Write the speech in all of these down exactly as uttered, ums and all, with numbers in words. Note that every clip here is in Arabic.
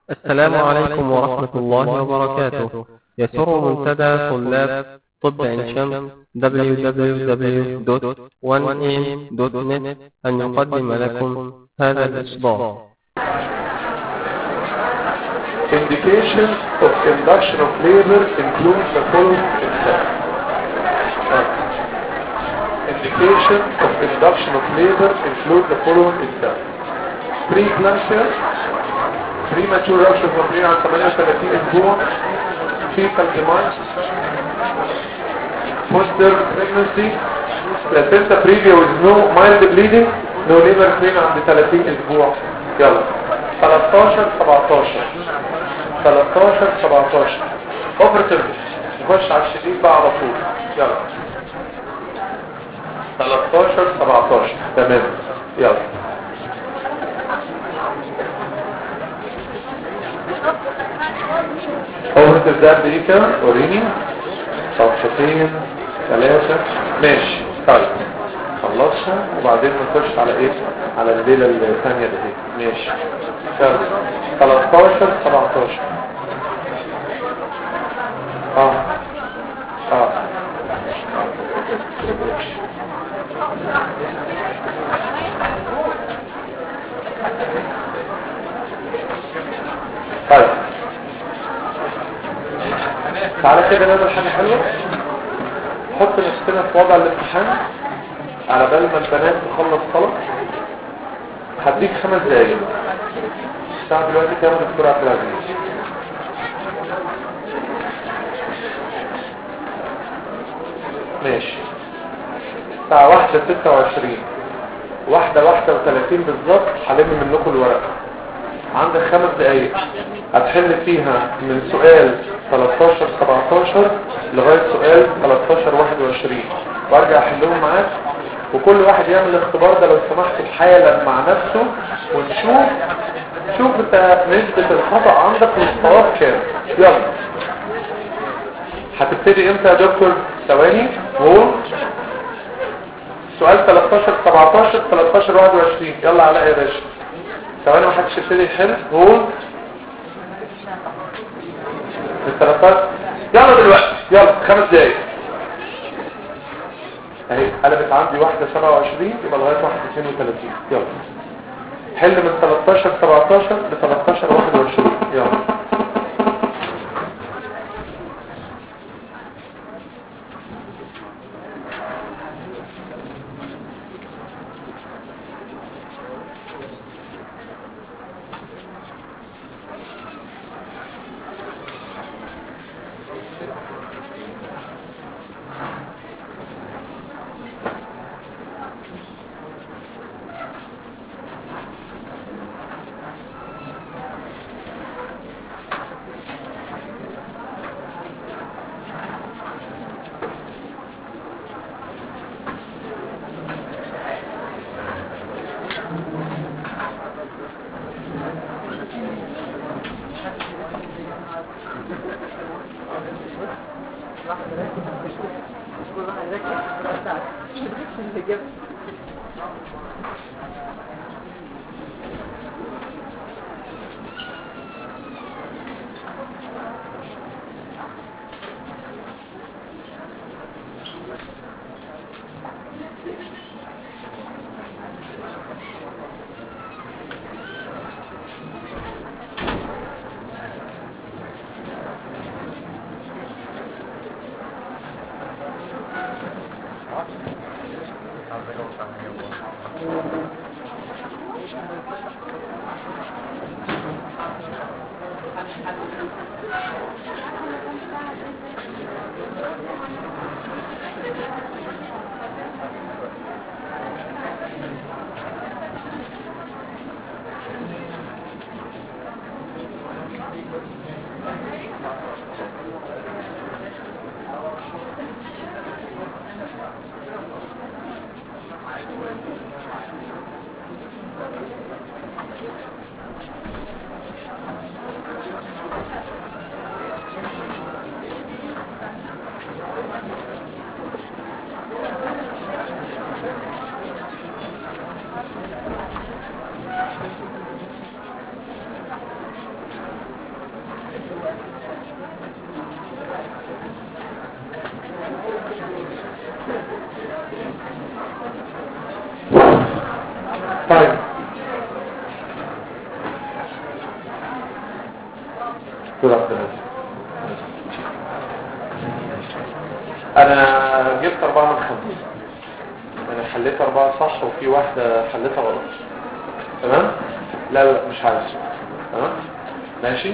السلام عليكم ورحمة الله وبركاته. يسر منتدى طلاب طب عين شمس دبليو دبليو دبليو دوت وان إيه دوت نت أن يقدم لكم هذا الإصدار. Indications of induction of labor include the following except. Indications of induction of labor include the following except. Pre-eclampsia, premature rupture of عن ثمانية وثلاثين اسبوع, fecal demise, foster pregnancy, placenta previa with no mild bleeding, no labor pain عند ثلاثين اسبوع. يلا ثلاثة عشر سبعة عشر ثلاثة عشر سبعة عشر اوبرتيف. نخش على الشديد بقى على طول. يلا ثلاثة عشر سبعة عشر تمام. يلا اوبرتيف ده بايه كده؟ وريني صفحتين ثلاثة ماشي. طيب خلصها وبعدين نخش على ايه؟ على الليلة الثانية دي. ماشي يلا ثلاثة عشر سبعة عشر. اه اه طيب تعالى كده نعمل حاجة حلوة. حط نفسنا في وضع الامتحان على بال ما البنات تخلص صلاة. هديك خمس دقايق. الساعة دلوقتي كام دكتور عبد العزيز؟ ماشي الساعة واحدة ستة وعشرين واحدة واحدة وثلاثين بالظبط هلم منكم الورقة. عندك خمس دقايق هتحل فيها من سؤال ثلاثة عشر سبعة عشر لغاية سؤال ثلاثة عشر واحد وعشرين وارجع احلهم معاك. وكل واحد يعمل الاختبار ده لو سمحت حالا مع نفسه ونشوف شوف انت نسبة الخطأ عندك والصواب كام. يلا هتبتدي امتى يا دكتور؟ ثواني. هو سؤال ثلاثة عشر سبعة عشر ثلاثة عشر واحد وعشرين. يلا علاء يا باشا ثواني محدش يبتدي يحل. هو الثلاثة يلا دلوقتي. يلا خمس دقايق اهي قلبت عندي واحدة سبعة وعشرين يبقى لغاية واحدة اثنين وثلاثين. يلا حل من ثلاثة عشر سبعة عشر ل ثلاثة عشر واحد وعشرين. يلا طيب كده انا جبت اربعة من خمسة، انا حليت اربعة صح وفي واحدة حليتها غلط. تمام؟ لا لا مش عايز. تمام؟ ماشي؟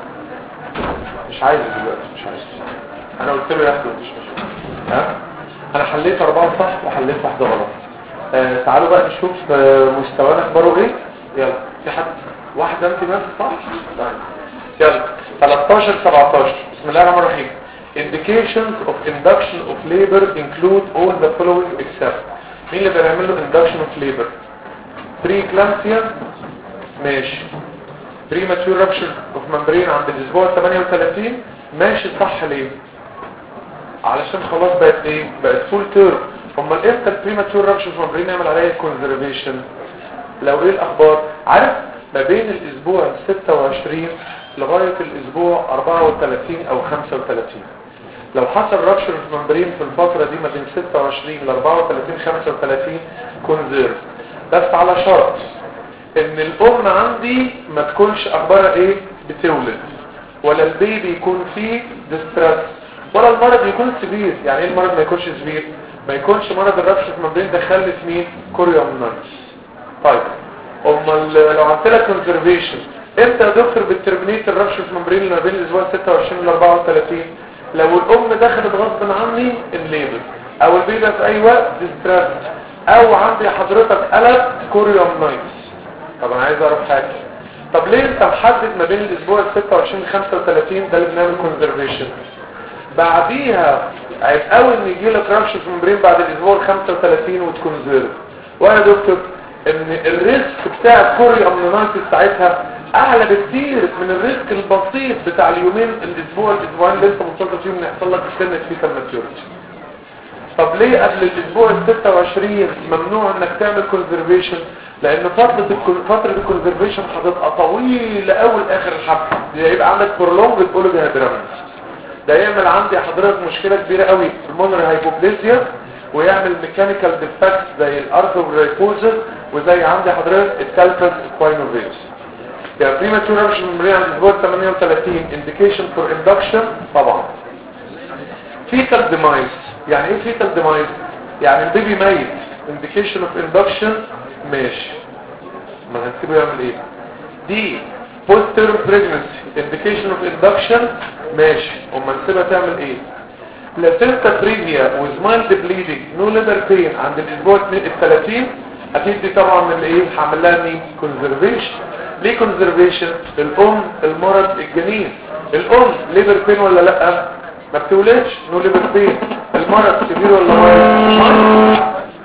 مش عايز دلوقتي، مش عايز. انا قلت له ياخده مش مش ها؟ انا حليت اربعة صح وحليت واحدة غلط. آه تعالوا بقى نشوف آه مستوانا اخباره ايه. يلا في حد واحدة انت بس صح؟ طيب يلا تلتاشر سبعتاشر. بسم الله الرحمن الرحيم. Indications of induction of labor include all the following except. مين اللي بنعمل له induction of labor؟ Preeclampsia ماشي. Premature rupture of membrane عند الاسبوع ثمانية وثلاثين ماشي صح ليه؟ علشان خلاص بقت ايه؟ بقت فول تيرم. امال امتى البريماتور رابشر اوف ممبرين نعمل عليها كونزرفيشن؟ لو ايه الاخبار؟ عارف ما بين الاسبوع ستة وعشرين لغايه الاسبوع اربعة وثلاثين او خمسة وثلاثين لو حصل رابشر اوف ممبرين في الفتره دي ما بين ستة وعشرين ل اربعة وثلاثين خمسة وثلاثين كونزرف، بس على شرط ان الام عندي ما تكونش اخبارها ايه؟ بتولد، ولا البيبي يكون فيه ديسترس، ولا المرض يكون سبير. يعني ايه المرض ما يكونش سبير؟ ما يكونش مرض الرابشر ممبرين ده خلف مين؟ كوريومنايتس. طيب امال لو عملت لها كونزرفيشن امتى يا دكتور بترمينيت الرابشر ممبرين ما بين الاسبوع ستة وعشرين ل اربعة وثلاثين؟ لو الام دخلت غصب عني الليبر، او البيبي في اي وقت ديسترس، او عندي حضرتك قلب كوريومنايتس. طب انا عايز اعرف حاجه، طب ليه انت محدد ما بين الاسبوع ستة وعشرين ل خمسة وثلاثين ده اللي بنعمل كونزرفيشن؟ بعديها عيب قوي ان يجي لك رابشر ممبرين بعد الاسبوع خمسة وثلاثين وتكونزرف. وانا دكتور ان الريسك بتاع الكوري امنونايتس ساعتها اعلى بكتير من الريسك البسيط بتاع اليومين الاسبوع الاسبوعين اللي انت منتظر فيهم ان يحصل لك سنه فيتال ماتيوريتي. طب ليه قبل الاسبوع ستة وعشرين ممنوع انك تعمل كونزرفيشن؟ لان فتره فتره الكونزرفيشن هتبقى طويله قوي لاخر الحبل، يبقى عندك برولونج اولوجي هيدرامنس. ده يعمل عندي حضرتك مشكله كبيره قوي في المونري هايبوبليزيا، ويعمل ميكانيكال ديفكت زي الارثروغرايبوزس، وزي عندي حضرتك الكالفاس اكواينوفيروس. يعني بريماتور رابشر ممبرين عند الاسبوع ثمانية وثلاثين انديكيشن فور اندكشن طبعا. فيتال ديمايز، يعني ايه فيتال ديمايز؟ يعني البيبي ميت، انديكيشن اوف اندكشن ماشي. ما هنسيبه يعمل ايه؟ دي بوست تيرم بريجنسي انديكيشن اوف اندكشن ماشي. امال نسيبها تعمل ايه؟ بلاسينتا بريفيا ويز مايلد بليدنج نو ليبر بين عند الاسبوع الثلاثين اكيد دي طبعا من الايه؟ هعمل لها مين؟ كونزرفيشن. ليه كونزرفيشن؟ الام المرض الجنين، الام ليبر بين ولا لا؟ ما بتولدش نو ليبر بين. المرض كبير ولا مايلد؟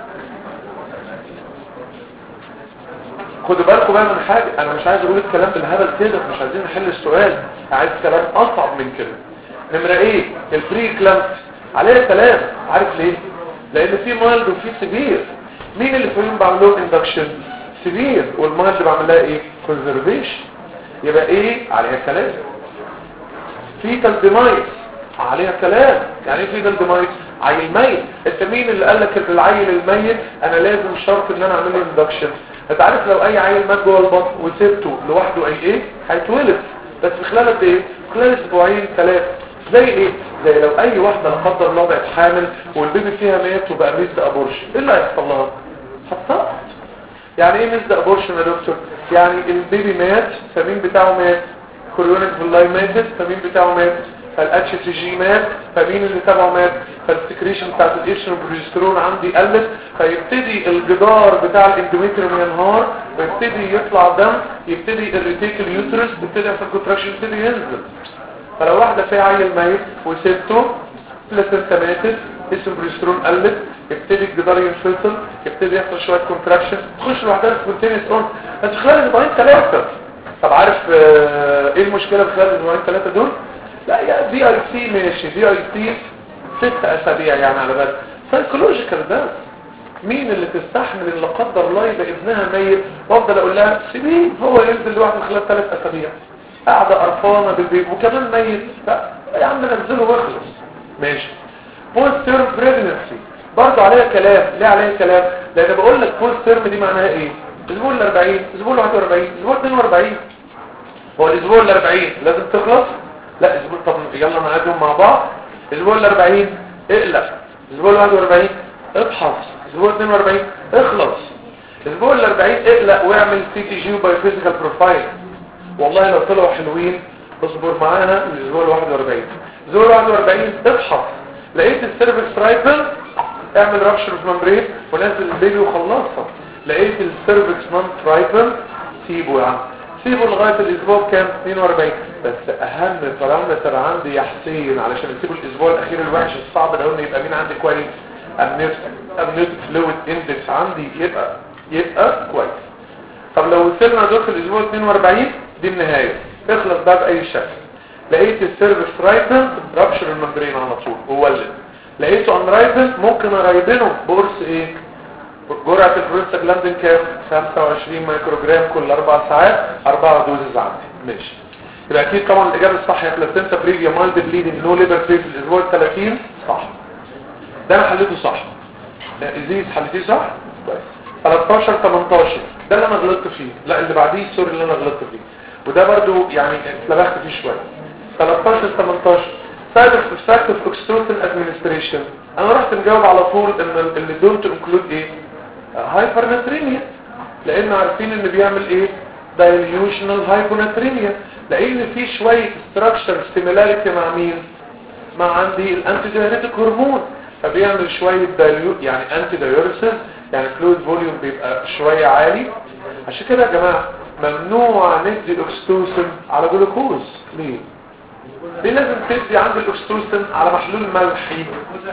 خدوا بالكم بقى من حاجه، انا مش عايز اقول الكلام بالهبل كده، مش عايزين نحل السؤال، عايز كلام اصعب من كده. نمره ايه؟ البري كلامس عليها كلام، عارف ليه؟ لان في مايلد وفي سيفير. مين اللي فيهم بعمل لهم اندكشن؟ سيفير. والمايلد بعمل لها ايه؟ كونزرفيشن. يبقى ايه؟ عليها كلام. فيتال ديمايز عليها كلام. يعني ايه فيتال ديمايز؟ عيل ميت. انت مين اللي قال لك العيل الميت انا لازم شرط ان انا اعمل له اندكشن؟ انت عارف لو اي عيل مات جوه البطن وسبته لوحده اي ايه؟ هيتولد بس في خلال قد ايه؟ خلال اسبوعين ثلاثه. زي ايه؟ زي لو اي واحده لا قدر الله بقت حامل والبيبي فيها مات وبقى ميزد ابورشن، ايه اللي هيحصل لها؟ هتسقط. يعني ايه ميزد ابورشن يا دكتور؟ يعني البيبي مات، فمين بتاعه مات؟ كوريونيك فيلاي ماتت، فمين بتاعه مات؟ فالاتش سي جي مات، فمين اللي تبعه مات؟ فالسكريشن بتاعت الايستروجين والبروجسترون عندي قلت، فيبتدي الجدار بتاع الاندوميتريوم ينهار، ويبتدي يطلع دم، يبتدي الريتيكل يوترس، يبتدي يحصل كونتراكشن، يبتدي ينزل. فلو واحده فيها عيل ميت وسبته بلاسنتا ماتت، البروجسترون قلت، يبتدي الجدار ينفصل، يبتدي يحصل شويه كونتراكشن، تخش لوحدها سبونتينيوس اون بس خلال اسبوعين ثلاثه. طب عارف ايه المشكله في خلال اسبوعين ثلاثه دول؟ لا يا دي اي سي ماشي، دي اي سي ست اسابيع يعني على بالك. سايكولوجيكال ده مين اللي تستحمل اللي قدر الله يبقى ابنها ميت وافضل اقول لها سيبيه هو ينزل لوحده خلال ثلاث اسابيع؟ قاعده قرفانه بالبيت وكمان ميت، لا يا عم نزله واخلص. ماشي. بوست تيرم بريجنسي برضه عليها كلام. ليه عليها كلام؟ لان بقول لك بوست تيرم دي معناها ايه؟ الاسبوع ال أربعين، الاسبوع ال واحد وأربعين، الاسبوع اتنين وأربعين. هو الاسبوع ال أربعين لازم تخلص؟ لا اسبوع. طب يلا نعدهم مع بعض. الاسبوع ال أربعين اقلق، الاسبوع ال واحد وأربعين ابحث، الاسبوع اتنين وأربعين اخلص، الاسبوع ال أربعين اقلق واعمل سي تي جي وباي فيزيكال بروفايل. والله لو طلعوا حلوين اصبر معانا الاسبوع ال واحد وأربعين. الاسبوع ال واحد وأربعين ابحث، لقيت السيرفكس رايبل اعمل رابشر في ممبرين ونزل البيبي وخلصها. لقيت السيرفكس نون رايبل سيبه يا عم، سيبه لغايه الاسبوع كام؟ اتنين وأربعين. بس اهم بارامتر عندي يا حسين علشان اسيبه الاسبوع الاخير الوحش الصعب ده، انه يبقى مين عندي كويس؟ امنيوتيك فلويد اندكس عندي يبقى يبقى كويس. طب لو وصلنا دول في الاسبوع اتنين وأربعين دي النهايه، اخلص بقى باي شكل. لقيت السيرفكس رايبل رابشر الممبرين على طول وولد. لقيته ان رايبل ممكن ارايبنه بقرص ايه؟ جرعه البروستاجلاندين كام؟ خمسة وعشرين مايكرو جرام كل اربع ساعات، اربعة دوزز عندي. ماشي. يبقى اكيد طبعا الاجابه الصح هي بلاسنتا بريفيا مايلد بليدنج نو ليبر في الاسبوع الثلاثين. صح، ده انا حليته صح. ازيز حليتيه صح؟ كويس. تلتاشر تمنتاشر ده اللي انا غلطت فيه، لا اللي بعديه سوري اللي انا غلطت فيه، وده برضو يعني اتلبخت فيه شويه. تلتاشر تمنتاشر سايد افكت اوف اوكسيتوسين ادمنستريشن، انا رحت مجاوب على طول ان اللي دونت انكلود ايه؟ هايبرناتريميا، لان عارفين ان بيعمل ايه؟ دايليوشنال هايبوناتريميا، لان في شويه ستراكشر سيميلاريتي مع مين؟ مع عندي الانتي دايوريتيك هرمون، فبيعمل شويه دايليو يعني انتي دايوريسيس، يعني فلويد فوليوم بيبقى شويه عالي. عشان كده يا جماعه ممنوع ندي الاكستوسين على جلوكوز. ليه؟ ليه لازم تدي عند الاكستوسين على محلول ملحي؟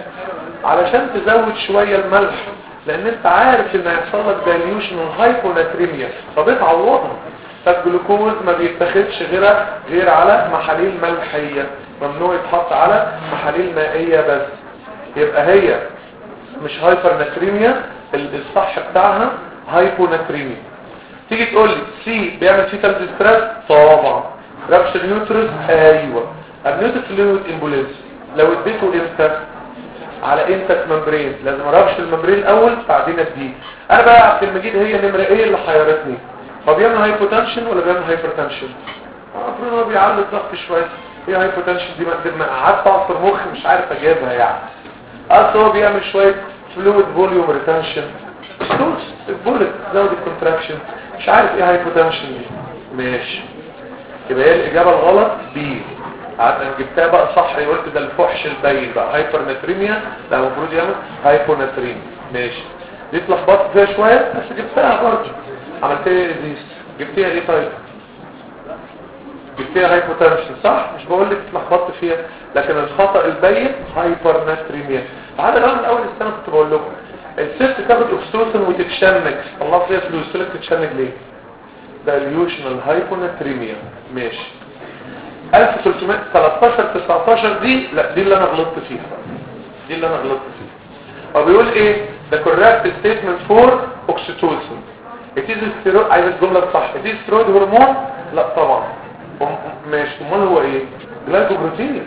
علشان تزود شويه الملح، لان انت عارف ان هيحصل لك دايليوشن هايبوناتريميا فبتعوضها. فالجلوكوز ما بيتاخدش غير غير على محاليل ملحيه، ممنوع يتحط على محاليل مائيه بس. يبقى هي مش هايبرناتريميا، الصح بتاعها هايبوناتريميا. تيجي تقول لي سي بيعمل فيتال ديستريس؟ طبعا. رابشر يوترس؟ ايوه. امنيوتيك فلويد امبوليز لو اديته امتى؟ على انتك ممبرين، لازم رابشر الممبرين الاول بعدين اديه. انا بقى عبد المجيد هي نمره ايه اللي حيرتني؟ هو بيعمل هايبوتنشن ولا بيعمل هايبرتنشن؟ المفروض هو بيعلي الضغط شويه. ايه هايبوتنشن دي؟ ما قعدت اعصر مخي مش عارف اجيبها يعني. اصل هو بيعمل شويه فلويد فوليوم ريتنشن، ستوس البولت زود الكونتراكشن، مش عارف ايه هايبوتنشن دي. ماشي، يبقى هي الاجابه الغلط بي. انا جبتها بقى صح، قلت ده الفحش البين بقى هايبرناتريميا، ده المفروض يعمل هايبوناتريميا. ماشي، دي اتلخبطت فيها شويه بس جبتها برضه. عملت ايه دي؟ جبتيها ايه طيب؟ جبتيها هايبوتنشن صح؟ مش بقول لك اتلخبطت فيها، لكن الخطا البين هايبرناتريميا. هذا الان من اول السنه كنت بقول لكم الست تاخد اوكسيتوسين وتتشنج، الله فيها فلوس، قلت لك تتشنج ليه؟ دايليوشنال هايبوناتريميا. ماشي. ألف وتلتمية تلتاشر تسعتاشر دي لا دي اللي انا غلطت فيها، دي اللي انا غلطت فيها. هو بيقول ايه؟ ده correct statement for oxytocin. it is steroid. عايز الجمله الصح. it is steroid هرمون؟ لا طبعا. ماشي، امال هو ايه؟ جلايكوبروتين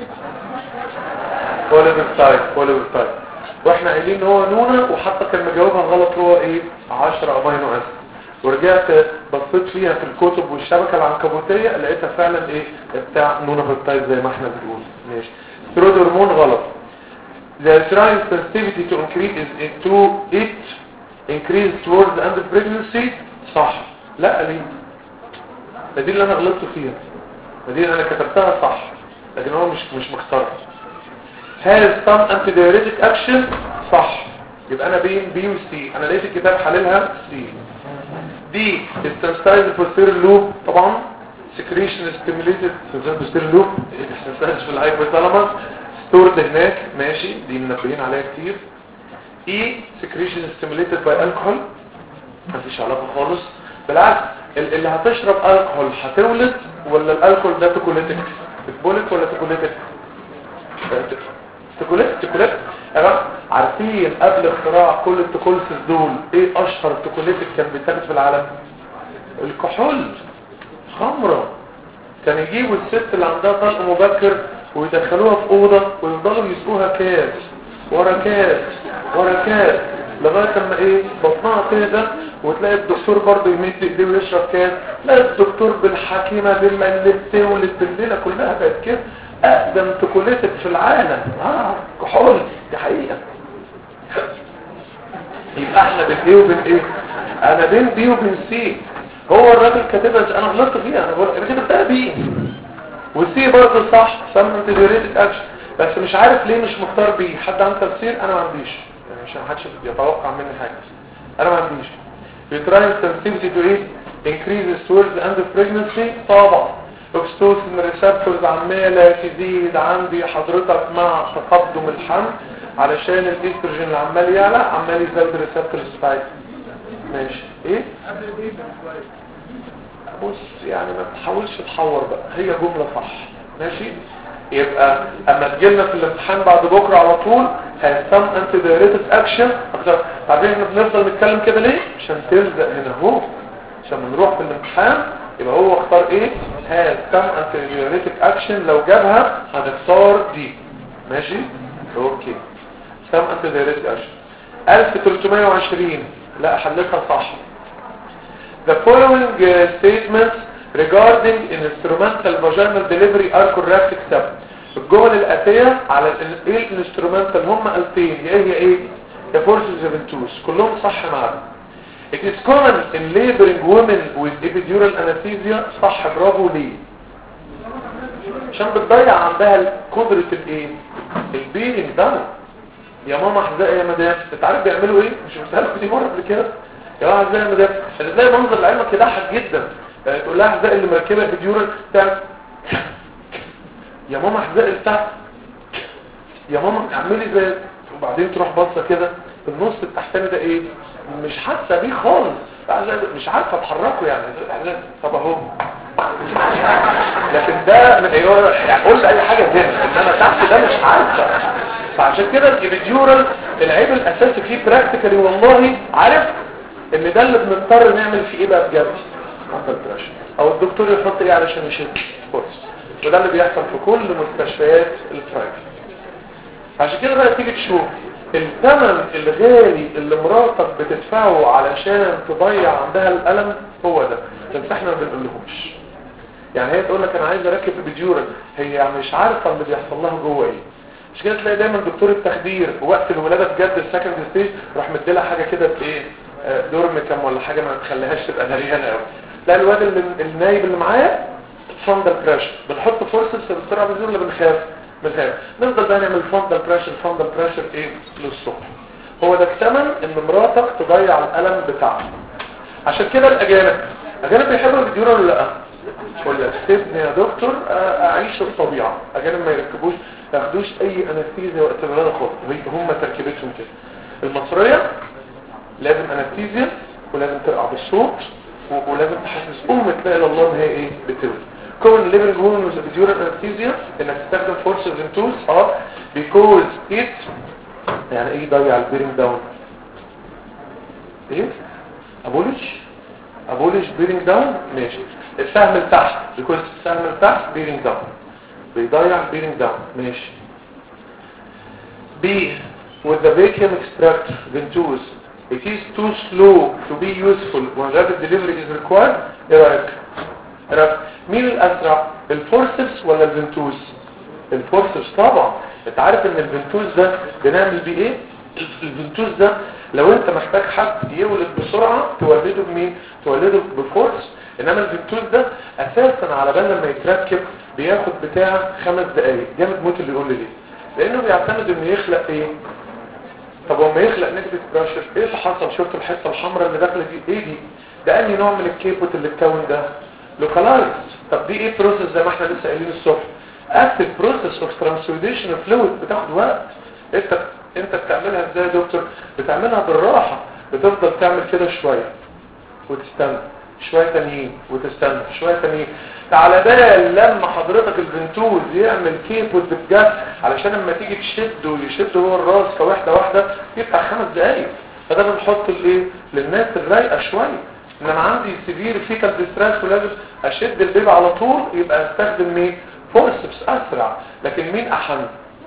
بوليبيبتايد بوليبيبتايد واحنا قايلين ان هو نونه، وحتى كان مجاوبها غلط هو ايه؟ عشرة امينو اسيد. ورجعت بصيت فيها في الكتب والشبكه العنكبوتيه لقيتها فعلا ايه؟ بتاع نونه بيبتايد زي ما احنا بنقول. ماشي. ستيرويد هرمون غلط. the uterine sensitivity to increase is to it increase towards the end of pregnancy صح. لا ليه؟ دي اللي انا غلطت فيها، دي اللي انا كتبتها صح لكن هو مش مش مختار. has some antidiuretic action صح. يبقى انا بين بي وسي، انا لقيت الكتاب حللها سي. دي السنسايز posterior loop طبعا secretion stimulated posterior loop السنسايز في الهايبوثالاموس stored هناك. ماشي، دي منبهين عليها كتير. اي secretion stimulated by alcohol مفيش علاقه خالص، بالعكس اللي هتشرب الكحول هتولد ولا الالكحول ده توكوليتك؟ بتبولك ولا توكوليتك؟ توكوليت توكوليت. عارفين قبل اختراع كل التوكوليسز دول ايه اشهر توكوليتك كان بيتاخد في العالم؟ الكحول، خمره. كان يجيبوا الست اللي عندها طلق مبكر ويدخلوها في اوضه ويفضلوا يسقوها كاس ورا كاس ورا كاس لغايه اما ايه بطنها تهدى، وتلاقي الدكتور برضه يمد ايديه ويشرب كاس. تلاقي الدكتور بالحكيمه بالله اللي بتولد بالليله كلها بقت كده اقدم تكوليتك في العالم. اه كحول، دي حقيقه. يبقى احنا بين ايه وبين ايه؟ انا بين بي وبين سي. هو الراجل كاتبها، انا غلطت فيها، انا بقول انا كاتبها بي والسي برضه صح، سمنت ديوريتك اكشن، بس مش عارف ليه مش مختار بي. حد عنده تفسير؟ انا ما عنديش، يعني مش محدش يتوقع مني حاجه، انا ما عنديش. بيتراين sensitivity to ايه؟ increases towards the end of pregnancy. طبعا oxytocin receptors عماله تزيد عندي حضرتك مع تقدم الحمل، علشان الاستروجين اللي عمال يعلى عمال يزود الريسبتورز بتاعتها. ماشي ايه؟ بص يعني ما تحاولش تحور بقى، هي جمله صح. ماشي. يبقى اما تجيلنا في الامتحان بعد بكره على طول هنسم انتي دايريتك اكشن اكتر. عارفين احنا بنفضل نتكلم كده ليه؟ عشان تلزق هنا اهو، عشان نروح في الامتحان يبقى هو اختار ايه؟ هنسم انتي دايريتك اكشن، لو جابها هنختار دي. ماشي اوكي. سم انتي دايريتك اكشن ألف وثلاثمائة وعشرين. لا حلتها صح. The following uh, statements regarding instrumental vaginal delivery are correct except. الجمل الآتية على ايه الانسترومنتال هم قلتين، يا ايه يا ايه يا forces of ventouse، كلهم صح معانا. It is common in laboring women with epidural anesthesia. صح برافو. ليه؟ عشان بتضيع عندها قدرة الايه البيرنج داون. يا ماما حزاء يا مدام، انت عارف بيعملوا ايه؟ مش قلت دي مرة قبل كده؟ يا ماما حزاء يا مدام، هتلاقي منظر لعلمك يضحك جدا. تقول لها حزاء اللي مركبه في ديورال تعمل يا ماما حزاء بتاع يا ماما تعملي زي، وبعدين تروح باصه كده في النص التحتاني ده ايه؟ مش حاسه بيه خالص، مش عارفه اتحركه يعني. طب اهو لكن ده يعني قول اي حاجه هنا، انما تحت ده مش عارفه. فعشان كده الديورال العيب الاساسي فيه براكتيكالي والله عارف ان ده اللي بنضطر نعمل فيه ايه بقى بجد؟ او الدكتور يحط ايه علشان يشد كورس، وده اللي بيحصل في كل مستشفيات البرايفت. عشان كده بقى تيجي تشوف الثمن الغالي اللي مراتك بتدفعه علشان تضيع عندها الالم هو ده، بس احنا ما بنقولهمش. يعني هي تقول لك انا عايز اركب بيديورال، هي مش عارفه اللي بيحصل لها جوه ايه. مش كده تلاقي دايما دكتور التخدير وقت الولاده بجد السكند ستيج راح مديلها حاجه كده ايه دورميكام ولا حاجه ما تخليهاش تبقى دريانه قوي. تلاقي الواد اللي النايب اللي معايا فاندل بريشر، بنحط فورسز بسرعه بنزول ولا بنخاف؟ بنخاف. نفضل بقى نعمل فاندل بريشر فاندل بريشر ايه للصبح. هو ده الثمن ان مراتك تضيع الالم بتاعها. عشان كده الاجانب اجانب بيحبوا الفيديو ولا لا؟ ولا سيبني يا دكتور اعيش الطبيعه. اجانب ما يركبوش ما ياخدوش اي انستيزيا وقت الولاده خالص، هم تركيبتهم كده. المصريه لازم انستيزيا ولازم ترقع بالصوت ولازم تحسس ام تلاقي الله ان هي ايه بتولد. كون ليفنج هون وزبيديورال انستيزيا انك تستخدم فورس فينتوس اه بيكوز ات يعني ايه ضيع البيرنج داون ايه ابولش ابولش بيرنج داون. ماشي. السهم لتحت بيكوز السهم لتحت بيرنج داون بيضيع بيرنج داون. ماشي. بي with the vacuum extractor ventouse it is too slow to be useful when rapid delivery is required. ايه رايك؟ رايك مين الاسرع الفورسبس ولا الفنتوز؟ الفورسبس طبعا. انت عارف ان الفنتوز ده بنعمل بيه ايه؟ الفنتوز ده لو انت محتاج حد يولد بسرعه تولده بمين؟ تولده بفورس. انما الفنتوز ده اساسا على بال لما يتركب بياخد بتاع خمس دقايق. جامد موت اللي يقول لي ليه؟ لانه بيعتمد انه يخلق ايه؟ طب وما يخلق نسبة براشر ايه اللي حصل؟ شفت الحته الحمراء اللي داخله دي ايه دي؟ ده انهي نوع من الكيبوت اللي اتكون ده؟ لوكالايز. طب دي ايه بروسيس زي ما احنا لسه قايلين الصبح؟ اكتف بروسيس اوف ترانسوديشن فلويد بتاخد وقت. انت انت بتعملها ازاي يا دكتور؟ بتعملها بالراحه، بتفضل تعمل كده شويه وتستنى شويه تانيين وتستنى شويه تانيين على بال لما حضرتك الفنتوز يعمل كيبوت بجد علشان لما تيجي تشده ويشد هو الراس كواحده واحده يبقى خمس دقايق. فده بنحط الايه للناس الرايقه شويه ان انا عندي سيفير فيتال ديستريس ولازم اشد البيبي على طول، يبقى استخدم مين؟ فورسبس اسرع. لكن مين احن؟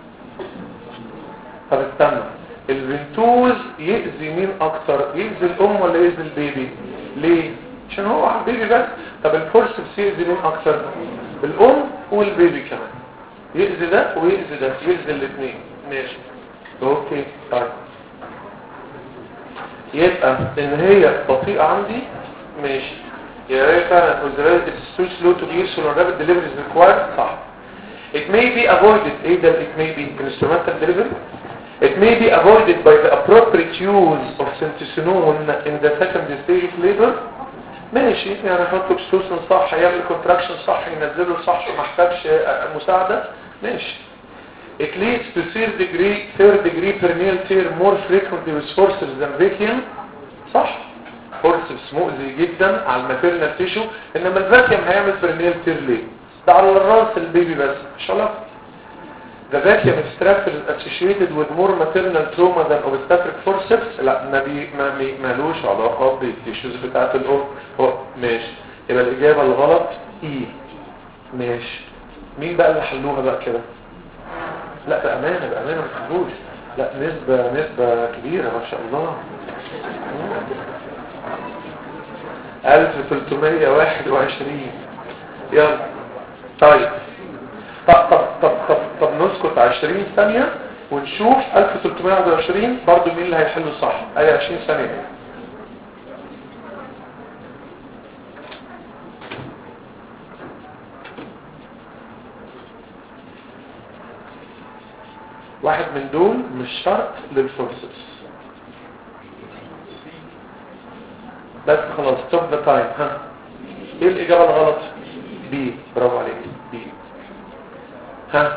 طب استنى، الفنتوز يأذي مين اكتر؟ يأذي الام ولا يأذي البيبي؟ ليه؟ عشان هو حبيبي بس. طب الفورسبس يأذي مين اكتر؟ الام والبيبي كمان، يأذي ده ويأذي ده، يأذي الاثنين. ماشي اوكي. طيب يبقى ان هي بطيئة عندي ماشي، يا ريت فعلا considered it's too slow to be so rapid delivery is required. صح. It may be avoided. ايه ده it may be instrumental delivery. It may be avoided by the appropriate use of syntocinon in the second stage of labor. ماشي، يعني احط اكسوسن صح، يعمل كونتراكشن صح، ينزله صح، ما احتاجش مساعدة. ماشي. It leads to third degree third degree perineal tear more frequently with forceps than vacuum. صح. فورسبس مؤذي جدا على الماتيرنال تيشو، انما الفاكيوم هيعمل perineal tear ليه؟ ده على الراس البيبي بس مش على The vacuum extractor is associated with more maternal trauma than obstetric forceps. لا ما بي ما بي مالوش علاقة بالتيشوز بتاعت الام. هو ماشي، يبقى الإجابة الغلط اي. ماشي. مين بقى اللي حلوها بقى كده؟ لا بأمانة بأمانة ما تخافوش، لا نسبة نسبة كبيرة ما شاء الله. ألف وثلاثمية وواحد وعشرين. يلا طيب طب طب طب طب, طب نسكت عشرين ثانية ونشوف ألف وثلاثمية وواحد وعشرين برضو مين اللي هيحله صح. اي عشرين ثانية. واحد من دول مش شرط للفورسز بس خلاص. stop the time. ها ايه الإجابة الغلط؟ بي. برافو عليك بي. ها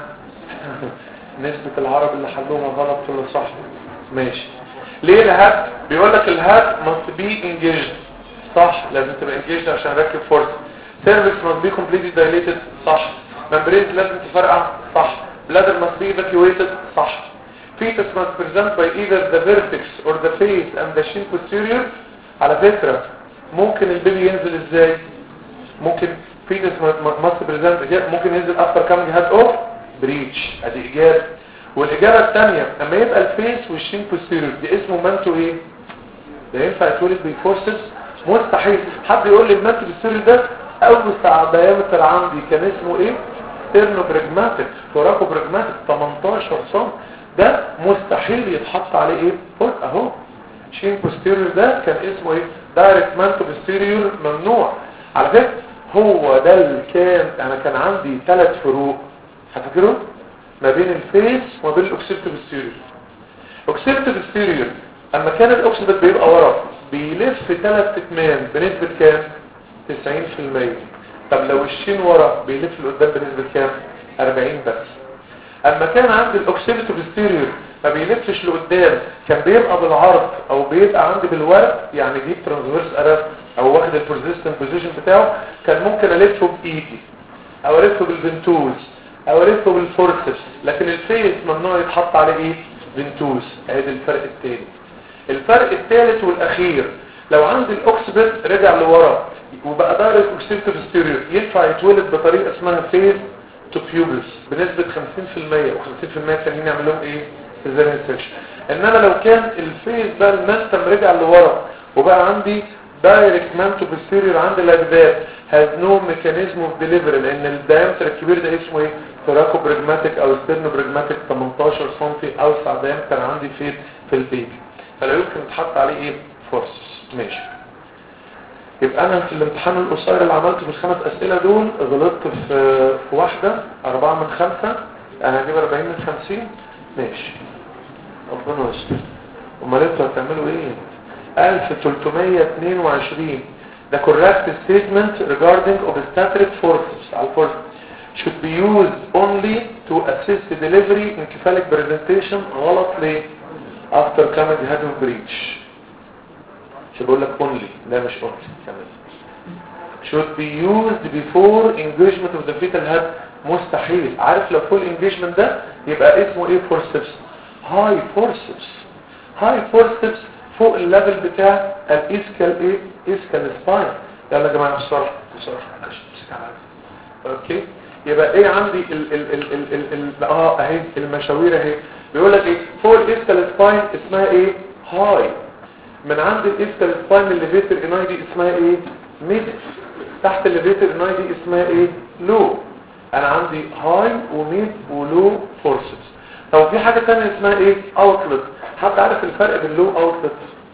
نسبة العرب اللي حلوها غلط ولا صح؟ ماشي. ليه الهات؟ بيقول لك الهات must be engaged. صح، لازم تبقى engaged عشان اركب فورس. cervix must be completely dilated. صح. membranes لازم تفرقع. صح. bladder must be evacuated. صح. fetus must present by either the vertex or the face and the shin posterior. على فكرة ممكن البيبي ينزل ازاي؟ ممكن fetus must present ممكن ينزل after coming head off breach. ادي اجابة. والاجابة الثانية اما يبقى الفيس والشين posterior دي اسمه مانتو ايه؟ ده ينفع يتولد بالفورسز؟ مستحيل. حد يقول لي المانتو posterior ده اوسع diameter عندي كان اسمه ايه؟ ستيرنوبراجماتيك ثوراكوبراجماتيك تمنتاشر سم. ده مستحيل يتحط عليه ايه؟ فوق اهو. شين بوستيريور ده كان اسمه ايه؟ دايركت مانتو بوستيريور ممنوع. على فكره هو ده اللي كان انا كان عندي ثلاث فروق هتفكروا ما بين الفيس وما بين الاوكسيبتو بوستيريور. اوكسيبتو بوستيريور اما كان الاوكسيبت بيبقى ورا بيلف ثلاث اتمام بنسبه كام؟ تسعين في المية. طب لو الشين ورا بيلف لقدام بنسبه كام؟ أربعين بس. اما كان عندي الاوكسيبتو بوستيريور ما بيلفش لقدام، كان بيبقى بالعرض او بيبقى عندي بالورق، يعني دي ترانسفيرس ارست او واخد البرزيستنت بوزيشن بتاعه، كان ممكن الفه بايدي او الفه بالفنتوز او الفه بالفورسبس. لكن الفيس ممنوع يتحط عليه ايه؟ فنتوز. ادي الفرق الثاني. الفرق الثالث والاخير، لو عندي الاوكسيبت رجع لورا وبقى دايركت اوكسيبتو بوستيريور ينفع يتولد بطريقه اسمها فيس تو بيوبس بنسبه خمسين في المية و50% الثانيين يعمل لهم ايه؟ سيزاريان سيكشن. انما لو كان الفيس ده المنتم رجع لورا وبقى عندي دايركت مانتو بوستيريور عند الاجداد has no mechanism of delivery، لان الدايمتر الكبير ده اسمه ايه؟ ثوراكوبراجماتيك او ستيرنوبراجماتيك تمنتاشر سم اوسع دايمتر عندي في في البيبي، فلا يمكن يتحط عليه ايه؟ فورس. ماشي. يبقى انا في الامتحان القصير اللي عملته في الخمس اسئله دول غلطت في في واحده أربعة من خمسة، انا هجيب أربعين من خمسين. ماشي ربنا يستر. امال انتوا هتعملوا ايه؟ ألف وثلاثمية واثنين وعشرين. The correct statement regarding obstetric forceps على الفورس should be used only to assist the delivery in cephalic presentation. غلط ليه؟ after coming head of breach. شو بقول لك only؟ لا مش only كمان. should be used before engagement of the fetal head. مستحيل. عارف لو full engagement ده يبقى اسمه ايه؟ forceps. high forceps. high forceps فوق الليفل بتاع الاسكال ايه؟ اسكال سباين. يلا يا جماعه بسرعه بسرعه اوكي. يبقى ايه عندي ال ال ال ال ال ال اه اهي المشاوير اهي. بيقول لك ايه فوق الاسكال سباين اسمها ايه هاي، من عند الاسكال سباين الليفيتر اناي دي اسمها ايه ميد، تحت الليفيتر اناي دي اسمها ايه لو. انا عندي هاي وميد ولو فورسز. طب في حاجه ثانيه اسمها ايه اوتلت. حد عارف الفرق بين لو اوتلت؟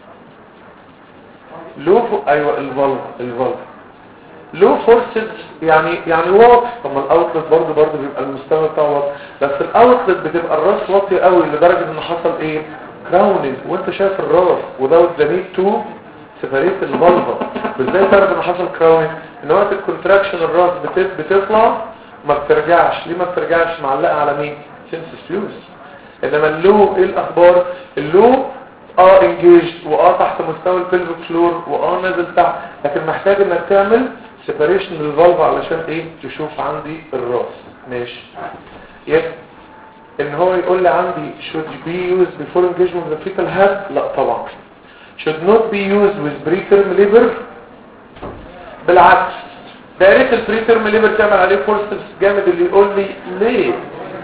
لو فوق ايوه الفالف الفالف لو فورسز يعني يعني واطي. طب ما الاوتلت برضه برضه بيبقى المستوى بتاعه واطي، بس الاوتلت بتبقى الراس واطي قوي لدرجه ان حصل ايه كراوننج وانت شايف الراس ودوت ذا نيد تو سيبريت الفالفا. ازاي تعرف ان حصل كراوننج؟ ان وقت الكونتراكشن الراس بت- بتطلع ما بترجعش. ليه ما بترجعش؟ معلقه على مين سينسس فيوز. انما اللو ايه الاخبار؟ اللو اه انجيجد واه تحت مستوى البلفيك فلور واه نازل تحت، لكن محتاج انك تعمل سيبريشن للفالف علشان ايه تشوف عندي الراس. ماشي. يبقى ان هو يقول لي عندي should be used before engagement with the fetal head؟ لا طبعا. should not be used with preterm labor؟ بالعكس ده يا ريت البريترم ليبر تعمل عليه فورسز جامد. اللي يقول لي ليه؟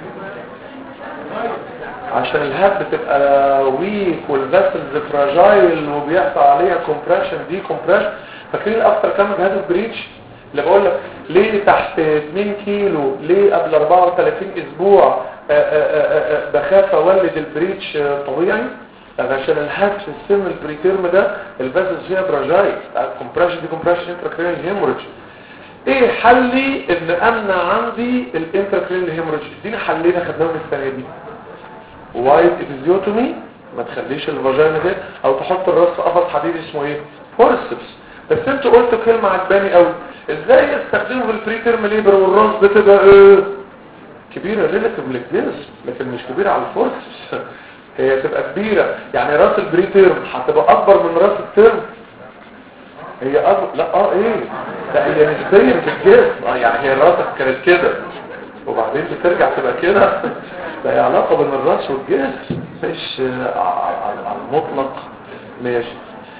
عشان الهاب بتبقى ويك والفاسلز فراجايل وبيحصل عليها كومبريشن دي كومبريشن. فاكرين اكتر كام جهاز البريتش اللي بقول لك ليه تحت اتنين كيلو ليه قبل اربعة وتلاتين اسبوع بخاف اولد البريتش طبيعي؟ عشان الهاب في السن البريتيرم ده الفاسلز فيها فراجايل كومبريشن دي كومبريشن انتراكرينال هيموريدج. ايه حلي ان امنع عندي الانتراكرينال هيموريدج؟ ادينا حلين خدناهم السنه دي. وايت افيزيوتومي ما تخليش الفاجينا ده، او تحط الراس في قفص حديد اسمه ايه فورسبس. بس انت قلت كلمه عجباني قوي، ازاي يستخدموا في البريتيرم ليبر والراس بتبقى ايه كبيره ريلاتيف للجسم لكن مش كبيره على الفورسبس. هي تبقى كبيره يعني راس البريتيرم هتبقى اكبر من راس الترم. هي أكبر لا اه ايه ده هي نسبيا في الجسم اه يعني هي راسك كانت كده وبعدين بترجع تبقى كده. ده هي علاقة بين الراس والجسم مش على المطلق. ماشي.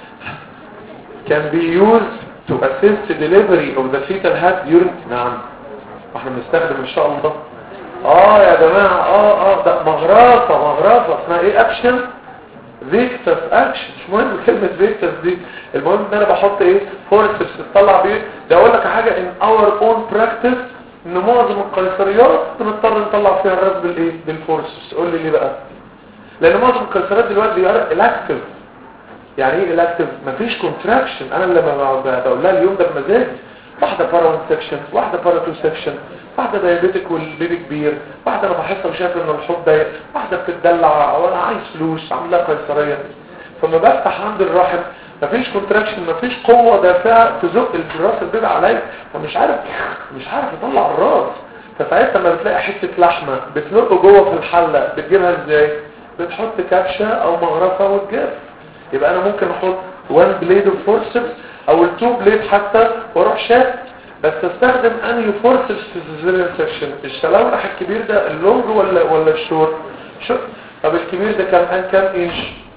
can be used to assist the delivery of the fetal head during نعم احنا بنستخدم ان شاء الله اه يا جماعة اه اه ده مغرافة مغرافة اسمها ايه اكشن فيكتس اكشن. مش مهم كلمة فيكتس دي، المهم ان انا بحط ايه فورسبس تطلع بيه. ده اقول لك حاجة in our own practice ان معظم القيصريات بنضطر نطلع فيها الراس بالايه بالفورسبس. قول لي ليه بقى؟ لان معظم القيصريات دلوقتي بيقرا الاكتيف. يعني ايه الاكتيف؟ مفيش كونتراكشن. انا لما بقول لها اليوم ده بمزاج واحده بارا واحد سكشن واحده بارا اتنين سكشن واحده دايابيتك والبيبي كبير واحده انا بحس وشايف ان الحوض ضيق واحده بتدلع وانا عايز فلوس عامله قيصريه. فما بفتح عند الرحم مفيش كونتراكشن مفيش قوه دافعه تزق الراس البيبي عليا فمش عارف مش عارف اطلع الراس. فساعتها لما بتلاقي حته لحمه بتنق جوه في الحله بتجيبها ازاي؟ بتحط كبشه او مغرفه وتجيب. يبقى انا ممكن احط وان بليد اوف فورسبس او التو بليد حتى واروح شات. بس استخدم انهي فورسبس في السيزيريان سكشن؟ الشلاوح الكبير ده اللونج ولا ولا الشورت؟ شورت. طب الكبير ده كان ان كام انش؟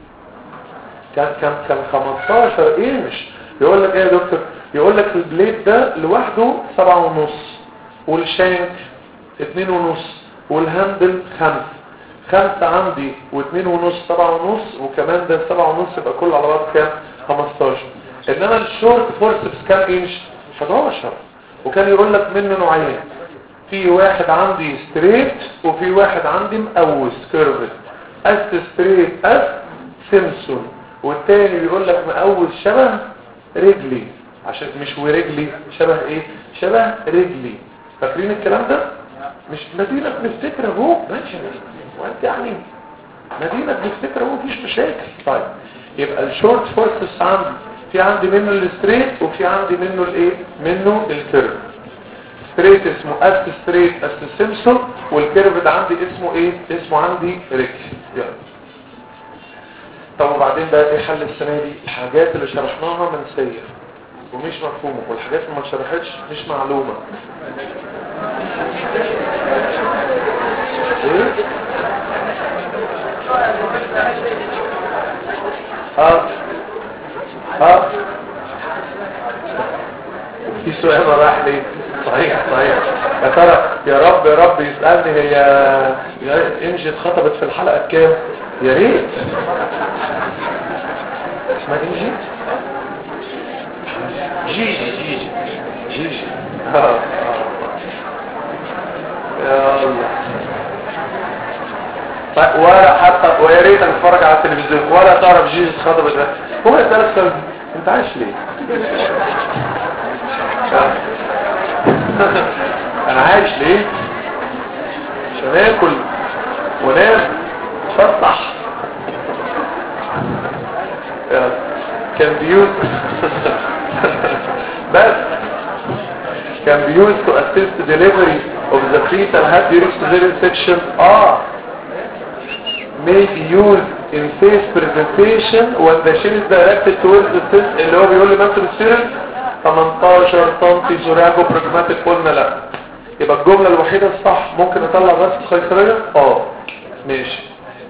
كان كان كان خمستاشر انش. يقول لك ايه يا دكتور؟ يقول لك البليد ده لوحده سبعة ونص والشانك اتنين ونص والهاندل خمس خمسة عندي واتنين ونص سبعة ونص وكمان ده سبعة ونص يبقى كله على بعض كام خمستاشر. انما الشورت فورسبس كام انش؟ حداشر. وكان يقول لك منه نوعين، في واحد عندي ستريت وفي واحد عندي مقوس كيرفت. اس ستريت اس سيمسون، والتاني بيقول لك مقوس شبه رجلي عشان مش ورجلي شبه ايه شبه رجلي. فاكرين الكلام ده؟ مش مدينة بنفتكر اهو ماشي وانت يعني مدينة بنفتكر اهو مفيش مشاكل. طيب يبقى الشورت فورسس عندي في عندي منه الستريت وفي عندي منه الايه منه الكيرف. ستريت اسمه اس ستريت اس سيمسون والكيرف ده عندي اسمه ايه اسمه عندي ريك. يلا طب وبعدين بقى ايه حل السنه دي؟ الحاجات اللي شرحناها منسيه ومش مفهومه والحاجات اللي ما اتشرحتش مش معلومه. ايه اه اه يا رب يا رب يسألني هي انجي اتخطبت في الحلقة الكام؟ يا ريت. اسمها انجي؟ جيجي جيجي جيجي اه يا الله. ولا حتى ويا ريت نتفرج على التلفزيون ولا تعرف جيجي اتخطبت ده. هو يسألك سؤال انت عايش ليه؟ انا عايش ليه؟ عشان اكل ونام اتفسح. كان بيوز بس كان بيوز to assist the delivery of the fetal head during cesarean section. اه may be used in face presentation when the shin is directed towards the cyst اللي هو بيقول لي مثل السيرل تمنتاشر سنتي زوراجو براجماتيك. قلنا لا. يبقى الجملة الوحيدة الصح ممكن اطلع بس قيصرية. اه ماشي.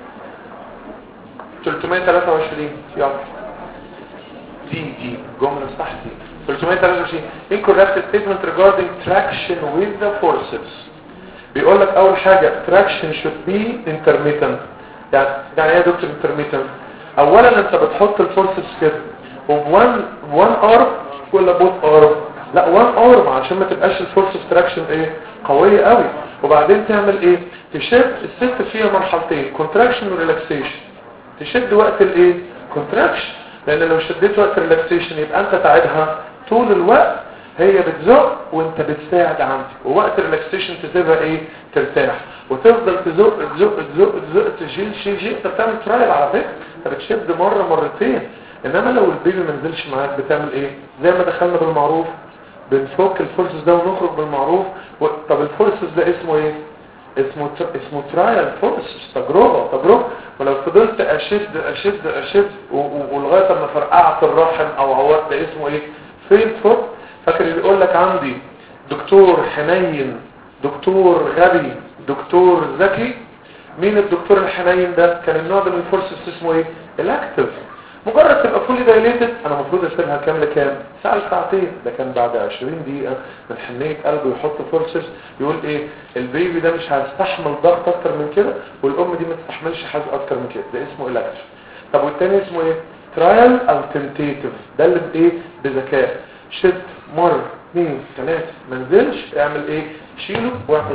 ثلاثمية وتلاتة وعشرين يلا دي دي الجملة الصح دي. ثلاثمية وتلاتة وعشرين incorrect statement regarding traction with the forceps. بيقول لك اول حاجة traction should be intermittent. يعني يعني ايه يا دكتور intermittent؟ اولا انت بتحط الفورسبس كده وبوان وان ارم ولا بوت ارم؟ لا وان ارم عشان ما تبقاش الفورسبس تراكشن ايه قوية قوي. وبعدين تعمل ايه؟ تشد الست فيها مرحلتين كونتراكشن وريلاكسيشن. تشد وقت الايه كونتراكشن لان لو شديت وقت الريلاكسيشن يبقى انت تعبها طول الوقت. هي بتزق وانت بتساعد عندك. ووقت الريلاكسيشن تسيبها ايه ترتاح وتفضل تزق تزق تزق تزق تشيل شيل شيل. انت بتعمل ترايل على فكره. انت بتشد مره مرتين. انما لو البيبي ما نزلش معاك بتعمل ايه؟ زي ما دخلنا بالمعروف بنفك الفورسز ده ونخرج بالمعروف. و... طب الفورسز ده اسمه ايه؟ اسمه تر... اسمه ترايل فورسز. تجربه تجربه. ولو فضلت اشد اشد اشد و... و... ولغايه ما فرقعت الرحم او عورت ده اسمه ايه؟ فين فوت. فاكر اللي يقول لك عندي دكتور حنين دكتور غبي دكتور ذكي؟ مين الدكتور الحنين ده؟ كان النوع ده من الفورسز اسمه ايه؟ الاكتف. مجرد تبقى فولي دايليتد انا المفروض اسيبها كام لكام؟ ساعه ساعتين. ده كان بعد عشرين دقيقه من حنيه قلبه يحط فورسز. يقول ايه؟ البيبي ده مش هيستحمل ضغط اكتر من كده والام دي ما تستحملش حاجه اكتر من كده. ده اسمه الاكتف. طب والتاني اسمه ايه؟ ترايل او تنتيتيف. ده اللي بايه؟ بذكاء. شد مرة اثنين ثلاثة ما نزلش اعمل ايه؟ شيله واعمل.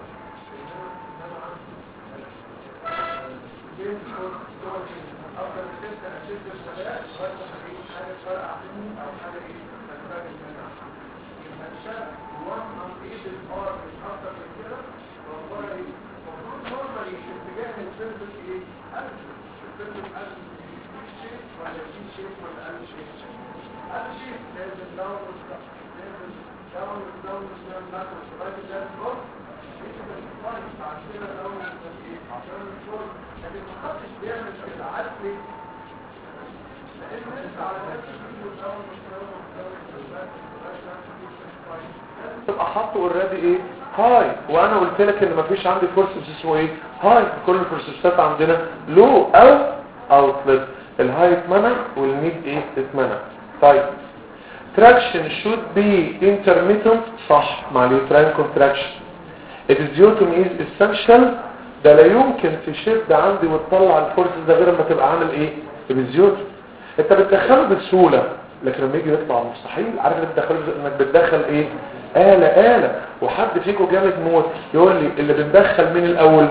تبقى حاطه اوريدي ايه؟ هاي. وانا قلت لك ان مفيش عندي فورسبس اسمه ايه؟ هاي. كل الفورسبسات عندنا لو او اوتلت. الهاي اتمنع والميد ايه اتمنع. طيب traction should be intermittent صح مع اليوتراين contraction. الفيزيوتومي is essential. ده لا يمكن تشد عندي وتطلع الفورسز ده غير لما تبقى عامل ايه؟ الفيزيوتومي. انت بتدخله بسهوله لكن لما يجي يطلع مستحيل. عارف انك بتدخله انك بتدخل ايه؟ آلة آلة. وحد فيكم جامد موت يقول لي اللي بندخل مين الاول؟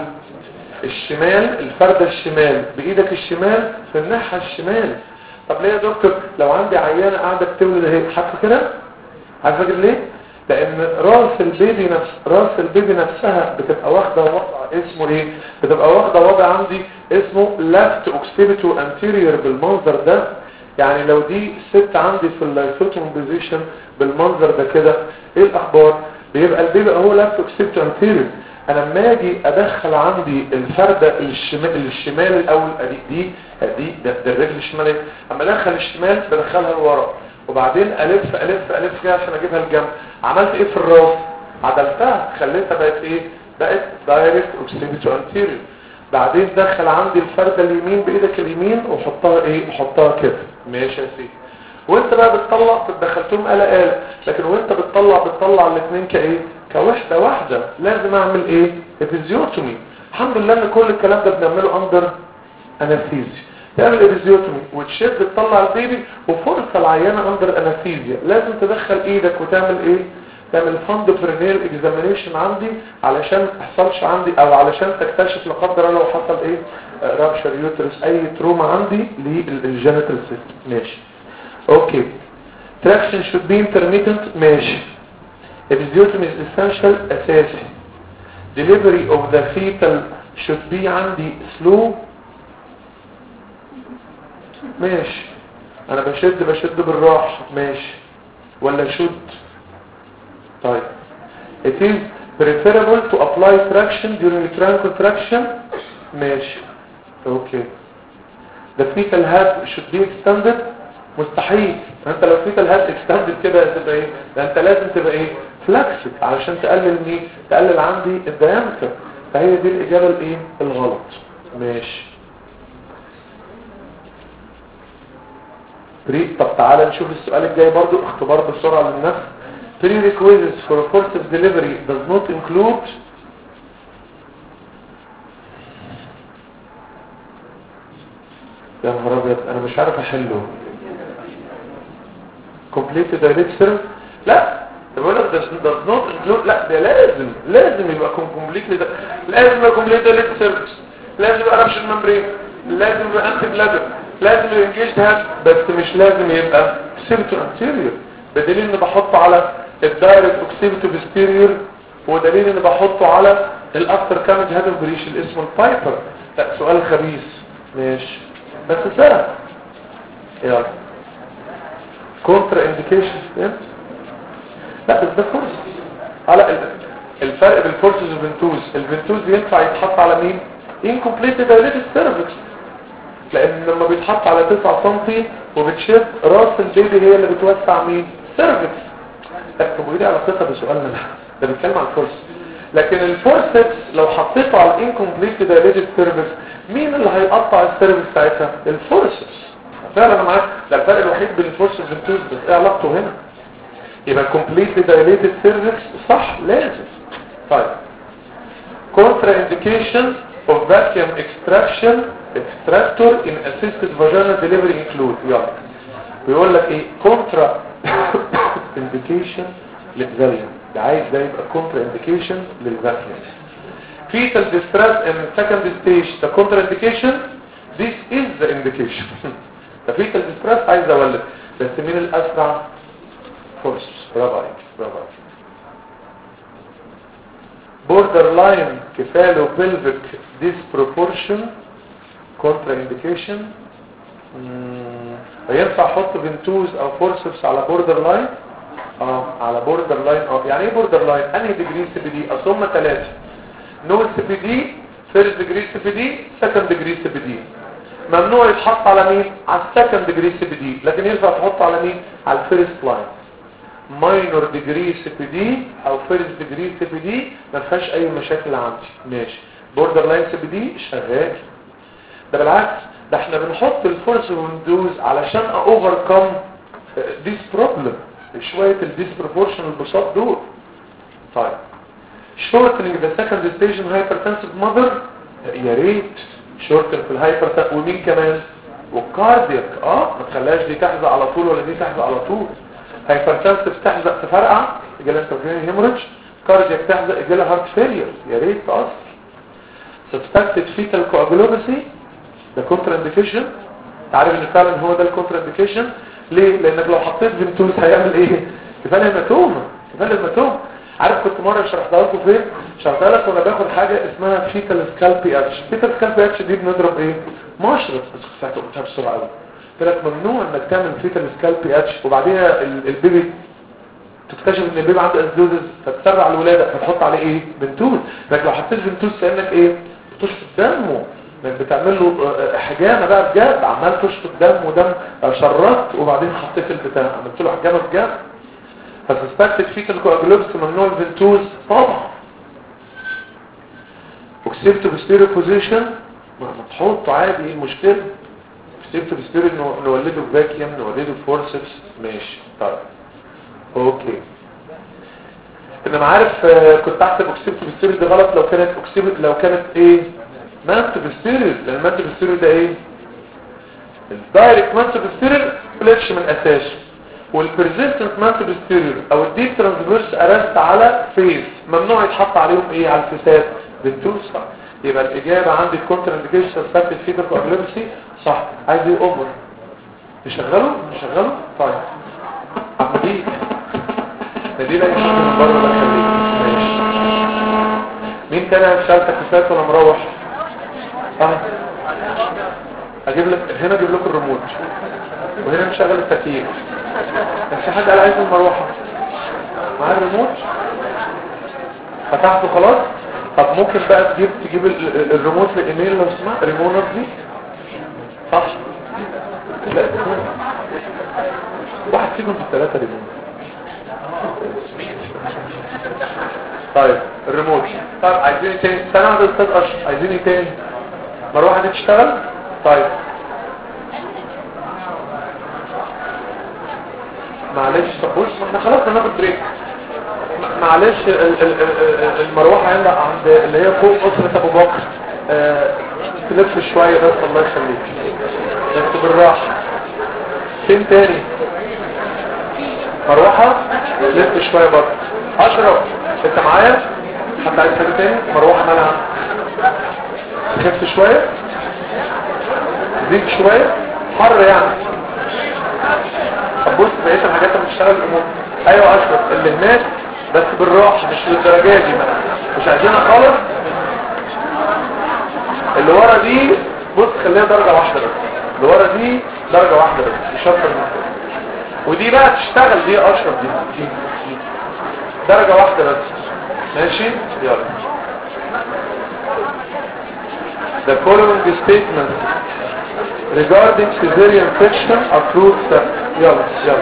الشمال. الفردة الشمال بايدك الشمال في الناحية الشمال. طب ليه يا دكتور؟ لو عندي عيانة قاعدة بتولد اهي حاطه كده. عارف فاكر ليه؟ لان راس البيبي نفس راس البيبي نفسها بتبقى واخده وضع اسمه ايه؟ بتبقى واخده وضع عندي اسمه left occipital anterior بالمنظر ده. يعني لو دي ست عندي في اللايسوتوم بوزيشن بالمنظر ده كده ايه الاخبار؟ بيبقى البيبي هو left occipital anterior. انا لما اجي ادخل عندي الفردة الشمال الشمال الاول ادي دي دي ده, ده الرجل الشمالي. اما ادخل الشمال بدخلها لورا وبعدين الف الف الف كده عشان اجيبها الجنب. عملت ايه في الراس؟ عدلتها خليتها بقت ايه؟ بقت دايركت اوكسيبيتو انتيريور. بعدين دخل عندي الفردة اليمين بايدك اليمين وحطها ايه؟ وحطها كده. ماشي يا سيدي. وانت بقى بتطلع بتدخلتهم آلة آلة، لكن وانت بتطلع بتطلع الاثنين كايه كوحدة واحدة. لازم اعمل ايه ابيزيوتومي. الحمد لله ان كل الكلام ده بنعمله اندر انستيزيا. تعمل ابيزيوتومي وتشد تطلع البيبي، وفرصة العيانة اندر انستيزيا لازم تدخل ايدك وتعمل ايه، تعمل فند برينيل اكزامينيشن عندي علشان ما يحصلش عندي، او علشان تكتشف لا قدر الله لو حصل ايه رابشر يوترس، اي تروما عندي للجينيتال سيستم. ماشي اوكي. traction should be intermittent. ماشي. episiotomy is essential اساسي. delivery of the fetal should be عندي slow. ماشي. انا بشد بشد بالراحة. ماشي. ولا شد. طيب it is preferable to apply traction during uterine contraction. ماشي اوكي. the fetal head should be extended. مستحيل. انت لو fetal head extended كده تبقى ايه، ده انت لازم تبقى ايه فلكسد علشان تقلل مين، تقلل عندي الديامتر. فهي دي الاجابه الايه الغلط. ماشي. طب تعالى نشوف السؤال الجاي برضو، اختبار بسرعه للنفس. prerequisites for forceps delivery does not include. يا نهار ابيض انا مش عارف احله. complete dilated cervix. لا بقول لك does not include. لا ده لازم لازم يبقى completely ده. لازم يبقى complete dilated cervix، لازم يبقى rupture membrane، لازم يبقى anti bladder، لازم يبقى engaged head، بس مش لازم يبقى occipital anterior. بدليل ان بحطه على الدايركت occipital posterior، ودليل ان بحطه على الافتر كامج هاد اوف بريش اللي اسمه البايبر. لا سؤال خبيث. ماشي بس سهل. يلا كونترا انديكيشن. لا بس ده فورس. على الفرق بين الفورسز والفنتوز، الفنتوز ينفع يتحط على مين؟ incomplete dilated cervix، لان لما بيتحط على تسعة سنتي وبتشد راس البيبي هي اللي بتوسع مين؟ سيرفكس. طب ودي علاقتها بسؤالنا ده؟ ده بيتكلم عن الفورس. لكن الفورسكس لو حطيته على الانكمبليت دايليتد سيرفكس مين اللي هيقطع السيرفكس ساعتها؟ الفورسكس. فعلا انا معاك. ده الفرق الوحيد بين الفورسكس والفنتوز، بس ايه علاقته هنا؟ يبقى completely dilated cervix صح لازم. طيب contraindication of vacuum extraction extractor in assisted vaginal delivery include. يلا بيقول لك ايه contra indication للفاليوم. ده عايز ده يبقى contra indication للفاليوم. fetal distress in second stage the contraindication this is the indication. the fetal distress عايز اولد، بس مين الاسرع؟ فورس. برافو عليك برافو عليك. borderline كفالو pelvic disproportion contraindication. ينفع احط فنتوز او فورسبس على borderline؟ اه على borderline. اه يعني ايه borderline؟ انهي ديجري سي بي دي؟ اصل هم ثلاثه. نو سي بي دي، فيرست ديجري سي بي دي، سكند ديجري سي بي دي. ممنوع يتحط على مين؟ على السكند ديجري سي بي دي، لكن ينفع تحط على مين؟ على الفيرست لاين. ماينور ديجري سي بي دي او فيرست ديجري سي بي دي ما فيهاش اي مشاكل عندي. ماشي. بوردر لاين سي بي دي شغال. ده بالعكس، ده احنا بنحط الفورس ويندوز علشان اوفركم ذيس بروبلم، شويه الديسبروبورشن البساط دول. طيب شورتنج ذا سكند ستيج هايبرتنسيف ماذر، يا ريت شورتن في الهايبرتنسيف. ومين كمان؟ والكاردياك. اه ما تخليهاش دي تحزق على طول ولا دي تحزق على طول. هايبرتنسيف تحزق تفرقع يجي لها انترفيرين هيموريدج، كاردياك تحزق يجي لها هارت فيلير. يا ريت تاثر. سسبكتد فيتال كواجولوباسي ده كونتر انديكيشن. تعرف ان فعلا هو ده الكونتر انديكيشن. ليه؟ لانك لو حطيت فينتوز هيعمل ايه؟ كفايه هيماتوما كفايه هيماتوما. عارف كنت مره شرحتها لكم فين؟ شرحتها لك وانا باخد حاجه اسمها فيتال سكالبي اتش. فيتال سكالبي اتش دي بنضرب ايه؟ مشرط. بس كنت قلتها بسرعه قوي. قلت لك ممنوع انك تعمل فيتال سكالبي اتش وبعديها البيبي تكتشف ان البيبي عنده اسدوزز فتسرع الولاده فتحط عليه ايه؟ فينتوز. لكن لو حطيت فينتوز كانك ايه؟ بتشفط دمه، انك بتعمل له حجامه بقى بجد، عمال تشفط دم ودم شرطت وبعدين حطيت البتاع عملت له حجامه بجد. فسسبكتد فيتال كواجولوباسي ممنوع الفينتوز طبعا. اوكسيبتو بوستيريور بوزيشن ما تحطه عادي، ايه المشكله؟ اكسبت بسبيريت نولده فاكيوم نولده فورسبس ماشي. طيب اوكي انا عارف كنت احسب اكسبت بسبيريت دي غلط لو كانت اكسبت لو كانت ايه مانت بسبيريت، لان مانت بسبيريت ده ايه الدايركت مانت بسبيريت فليكش من اساسه، والبرزيستنت مانت بسبيريت او الديب ترانسفيرس ارست على فيس ممنوع يتحط عليهم ايه على الفيسات بالتوسع. يبقى الاجابه عندي الكونتر انديكيشن سبت فيبر كوابلمسي صح. عايز ايه اوفر نشغله نشغله. طيب عمدي دي لا يشوف من بره ده خليك ماشي. مين تاني هيشتغل تكليفات ولا مروح؟ اه اجيب لك هنا اجيب لكم الريموت وهنا نشغل التكييف. كان في حد قال عايز المروحه معايا الريموت فتحته خلاص. طب ممكن بقى تجيب تجيب الريموت للايميل لو سمحت ريمونر دي صح. لا واحد فيكم في الثلاثه ريموت. طيب الريموت. طيب عايزين ايه تاني؟ استنى يا استاذ اشرف عايزين ايه تاني؟ مروحه دي تشتغل. طيب معلش طب بص احنا خلاص هناخد بريك. معلش المروحه عند عند اللي هي فوق اسره ابو بكر اه تلف شويه بس الله يخليك بس بالراحه. فين تاني مروحه لف شويه برضه. اشرف انت معايا؟ حد عايز حاجه تاني؟ مروحه مالها خف شويه زيد شويه حر يعني. طب بص بقيت الحاجات اللي بتشتغل الامور. ايوه اشرف اللي هناك بس بالراحه مش للدرجه دي مش عايزينها خالص. اللي ورا دي بص خليها درجه واحده بس. اللي ورا دي درجه واحده بس مش اكتر من كده. ودي بقى تشتغل دي اشرف دي, دي. دي درجه واحده بس ماشي. يلا The following statement regarding cesarean section approved step. يلا يلا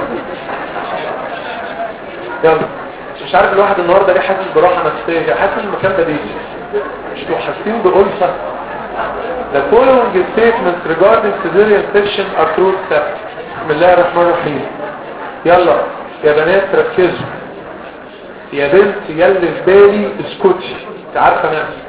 يلا. مش عارف الواحد النهارده ليه حاسس براحه نفسيه حاسس المكان ده ليه مش حاسين بألفة. The following statements regarding cesarean section approved step. بسم الله الرحمن الرحيم. يلا يا بنات ركزوا يا بنت يلي في بالي اسكتي انت عارفه نفسك.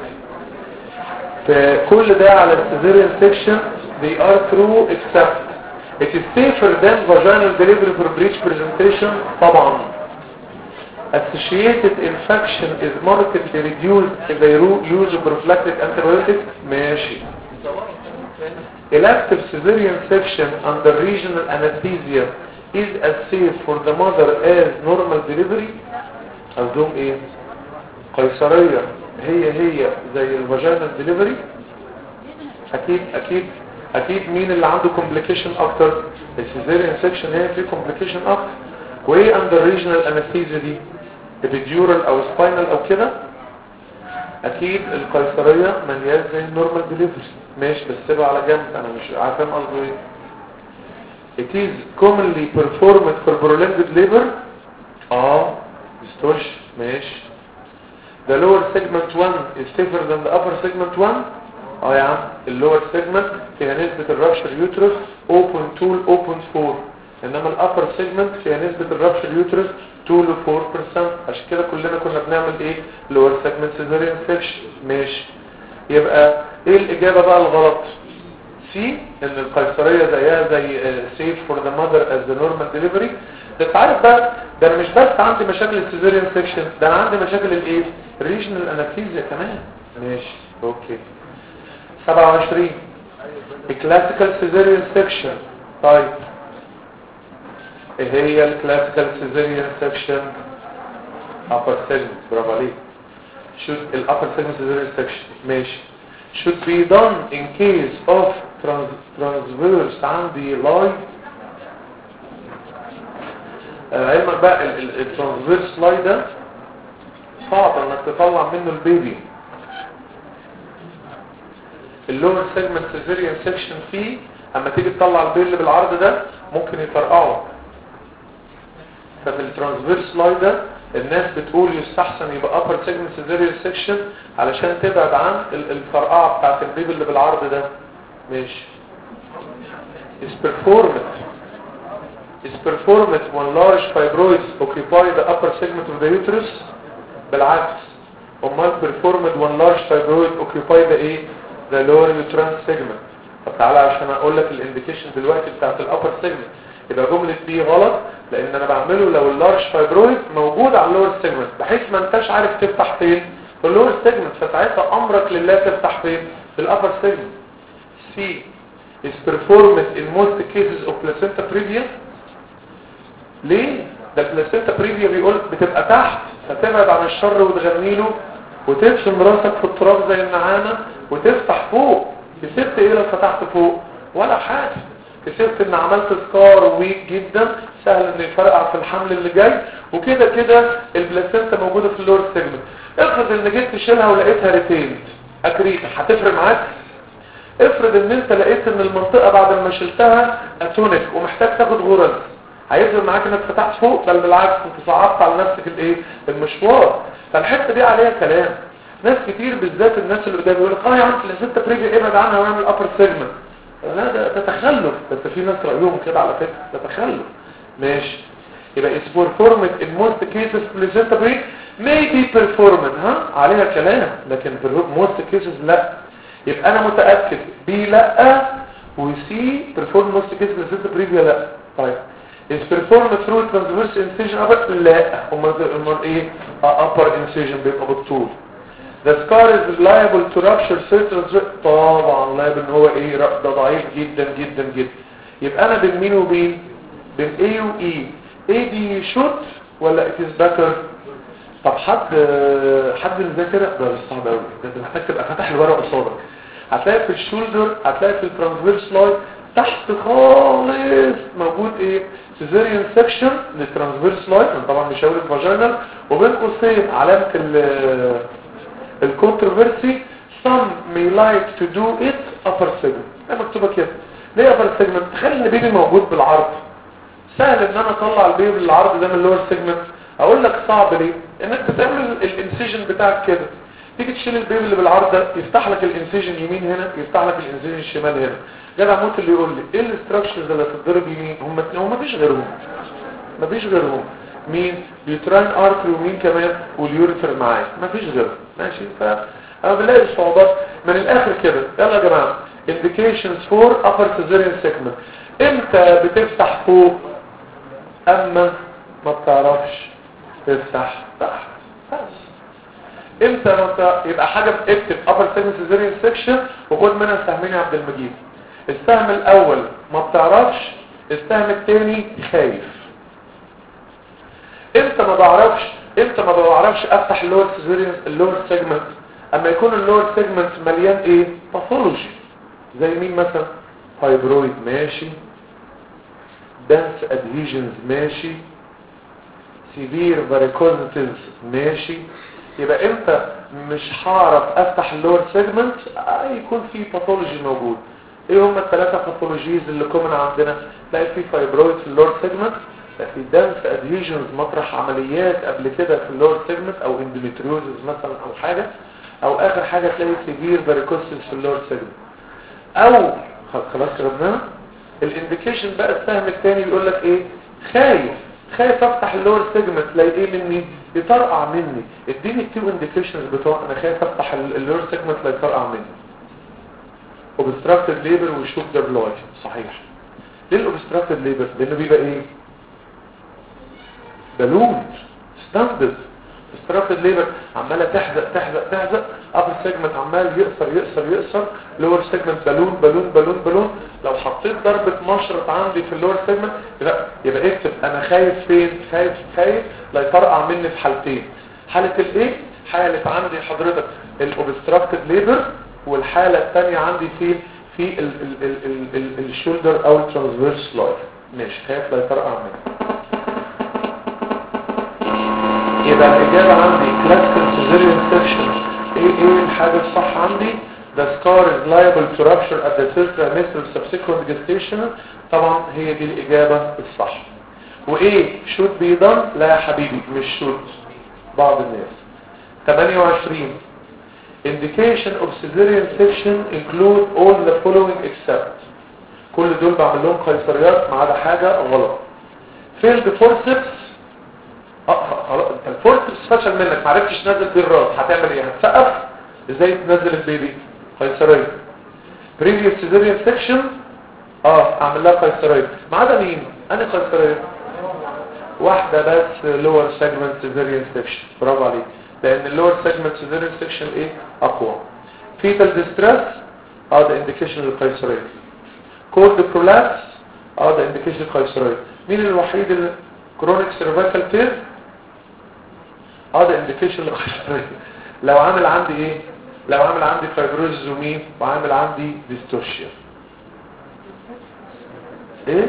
فكل ده على cesarean section they are true except it is safer than vaginal delivery for breech presentation. طبعا associated infection is markedly reduced if they use prophylactic antibiotics. ماشي. elective cesarean section under regional anesthesia is as safe for the mother as normal delivery. قصدهم ايه؟ قيصرية هي هي زي الفاجينال ديليفري. اكيد اكيد اكيد مين اللي عنده كومبليكيشن اكتر؟ السيزيريان سيكشن هي في كومبليكيشن اكتر. وايه اندر ريجنال انستيزيا دي؟ ابيديورال او سباينال او كده. اكيد القيصريه ملياش زي النورمال ديليفري ماشي بس سيبها على جنب انا مش عارف فاهم قصده ايه. it is commonly performed for prolonged labor. اه ديستورش ماشي. the lower segment one is safer than the upper segment one. اه يا عم اللور سيجمنت فيها نسبة الرابشر يوترس صفر فاصلة اتنين صفر فاصلة اربعة انما الابر سيجمنت فيها نسبة الرابشر يوترس اتنين ل اربعة بالمية. عشان كده كلنا كنا بنعمل ايه لور سيجمنت سيزاريان سيكشن ماشي. يبقى ايه الاجابة بقى الغلط؟ سي ان القيصرية زيها زي سيف فور ذا ماذر از ذا نورمال ديليفري. ده انت عارف بقى ده انا مش بس عندي مشاكل السيزاريان سيكشن ده انا عندي مشاكل الايه الريجنال انستيزيا كمان ماشي. اوكي سبعة وعشرين الكلاسيكال سيزاريان سيكشن. طيب ايه هي الكلاسيكال سيزاريان سيكشن؟ upper segment. برافو عليك. should الupper segment سيزاريان سيكشن ماشي. should be done in case of trans transverse عندي لاي. علمك بقى الترانسفيرس لاي ده صعب انك تطلع منه البيبي. اللور سيجمنت سيزيريان سيكشن فيه اما تيجي تطلع البيل اللي بالعرض ده ممكن يطرقعه. ففي الترانسفيرس لاي ده الناس بتقول يستحسن يبقى upper segment سيزيريان سيكشن علشان تبعد عن الفرقعه بتاعت البيبي اللي بالعرض ده ماشي. is performed is performed when large fibroids occupy the upper segment of the uterus. بالعكس امال performed when large fibroids occupy the ايه the lower uterine segment. طب تعالى عشان اقول لك الانديكيشن دلوقتي بتاعت الابر سيجمنت. يبقى جمله دي غلط لان انا بعمله لو اللارج فايبرويد موجود على اللور سيجمنت بحيث ما انتش عارف تفتح فين في اللور سيجمنت، فساعتها امرك لله تفتح فين في الابر سيجمنت. سي is performed in most cases of placenta previa. ليه؟ ده البلاسينتا بريفيا بيقول بتبقى تحت فتبعد عن الشر وتغني له وترسم راسك في التراب زي النعامه وتفتح فوق. كسبت ايه لو فتحت فوق؟ ولا حاجه. كسبت ان عملت سكار ويك جدا سهل ان يفرقع في الحمل اللي جاي، وكده كده البلاسينتا موجوده في اللور سيجمنت. افرض ان جيت تشيلها ولقيتها ريتيند اكريتا، هتفرق معاك؟ افرض ان انت لقيت ان المنطقه بعد ما شلتها اتونيك ومحتاج تاخد غرز، هيفرق معاك انك فتحت فوق؟ بل بالعكس انت صعبت على نفسك الايه المشوار. فالحته دي عليها كلام. ناس كتير بالذات الناس اللي قدام يقول لك اه يا عم البلاسينتا بريفيا ابعد عنها واعمل ابر سيجمنت. لا ده, ده تخلف، بس في ناس رأيهم كده على فكرة، ده تخلف. ماشي. يبقى is performed in most cases placenta break may be performed ها عليها كلام، لكن في most cases لا. يبقى انا متأكد B لا و C performed most cases placenta break لا. طيب is performed through transverse incision upper لا. امال ايه upper incision بيبقى بالطول. The scar is liable to rupture certain طبعا liable ان هو ايه ده ضعيف جدا جدا جدا. يبقى انا بين مين وبين بين A و E. A دي شوت ولا it is better؟ طب حد حد مذاكر ده صعب قوي، ده محتاج تبقى فاتح الورقه قصادك. هتلاقي في الشولدر، هتلاقي في الترانسفيرس لاين تحت خالص موجود ايه سيزيريان سيكشن للترانسفيرس لاين طبعا مش هقول الفاجينال، وبين قوسين علامه ال الكونتروفيرسي some may like to do it upper segment. ده مكتوبه كده. ليه upper segment؟ تخيل ان البيبي موجود بالعرض، سهل ان انا اطلع البيبي بالعرض ده من اللور سيجمنت. اقول لك صعب ليه؟ انك بتعمل الانسيجن بتاعك كده، تيجي تشيل البيبي اللي بالعرض ده يفتح لك الانسيجن يمين هنا، يفتح لك الانسيجن الشمال هنا. جدع موت اللي يقول لي ايه الاستراكشرز اللي هتتضرب يمين؟ هم هم مفيش غيرهم مفيش غيرهم مين؟ اليوتراين ارتري ومين كمان؟ واليوريتر معاه، مفيش غيرهم. ماشي. فانا بلاقي الصعوبات من الاخر كده. يلا يا جماعه indications for upper cesarean segment. امتى بتفتح فوق اما ما بتعرفش تفتح تحت؟ بس امتى ما يبقى حاجه بتكتب upper segment cesarean section وخد منها سهمين يا عبد المجيد. السهم الاول ما بتعرفش، السهم الثاني خايف. امتى ما بعرفش امتى ما بعرفش افتح اللور سيزيريان اللور سيجمنت؟ اما يكون اللور سيجمنت مليان ايه باثولوجي. زي مين مثلا؟ فايبرويد ماشي، دانس ادهيجنز ماشي، سيفير فاريكوزيتيز ماشي. يبقى امتى مش هعرف افتح اللور سيجمنت؟ آه يكون في باثولوجي موجود. ايه هم الثلاثه باثولوجيز اللي كومن عندنا؟ تلاقي في فايبرويد في اللور سيجمنت، في دانس ادهيجنز مطرح عمليات قبل كده في اللور سيجمنت او اندوميتريوزز مثلا او حاجه، او اخر حاجه تلاقي سيفير فاريكوسيس في اللور سيجمنت. او خلاص كده الانديكيشن بقى السهم الثاني بيقول لك ايه؟ خايف خايف افتح اللور سيجمنت تلاقي ايه مني؟ يطرقع مني. اديني التو انديكيشنز بتوع انا خايف افتح اللور سيجمنت لا يطرقع مني. اوبستراكتد ليبر وشوك ذا بلوي. صحيح. ليه الاوبستراكتد ليبر؟ لانه بيبقى ايه؟ بالون ستاندرد. اوبستراكتد ليبر عماله تحزق تحزق تحزق، ابر سيجمنت عمال يقصر يقصر يقصر، لور سيجمنت بالون بالون بالون بالون. لو حطيت ضربه مشرط عندي في اللور سيجمنت لا يبقى اكتب انا خايف فين؟ خايف خايف لا يطرقع مني في حالتين. حاله الايه؟ حاله عندي حضرتك الاوبستراكتد ليبر، والحاله الثانيه عندي في في ال ال ال ال الشولدر او الترانسفيرس لاين. ماشي. خايف لا يطرقع مني. يبقى الإجابة عندي classical cesarean section. ايه ايه الحاجة الصح عندي؟ the scar is liable to rupture at the third trimester of subsequent gestation. طبعا هي دي الإجابة الصح. وايه should be done؟ لا يا حبيبي مش should. بعض الناس. ثمانية وعشرين indication of cesarean section include all the following except. كل دول بعمل لهم قيصريات ما عدا حاجه غلط. فيلد فورسبس، اه خلاص انت الفورسبس فشل منك ما عرفتش تنزل بيه الراس، هتعمل ايه؟ هتسقف ازاي تنزل البيبي؟ قيصريه. بريفيوس سيزيريان سيكشن، اه اعمل لها قيصريه ما عدا مين؟ انا قيصريه واحده بس، لور سيجمنت سيزيريان سيكشن. برافو عليك، لان اللور سيجمنت سيزيريان سيكشن ايه؟ اقوى. فيتال ديستريس، اه ده انديكيشن للقيصريه. كولد برولابس، اه ده انديكيشن للقيصريه. مين الوحيد اللي كرونيك سيرفايكال تير، اه ده انديكيشن للقيصريه. لو عامل عندي ايه؟ لو عامل عندي فايبروزز ومين وعامل عندي ديستورشيا. ايه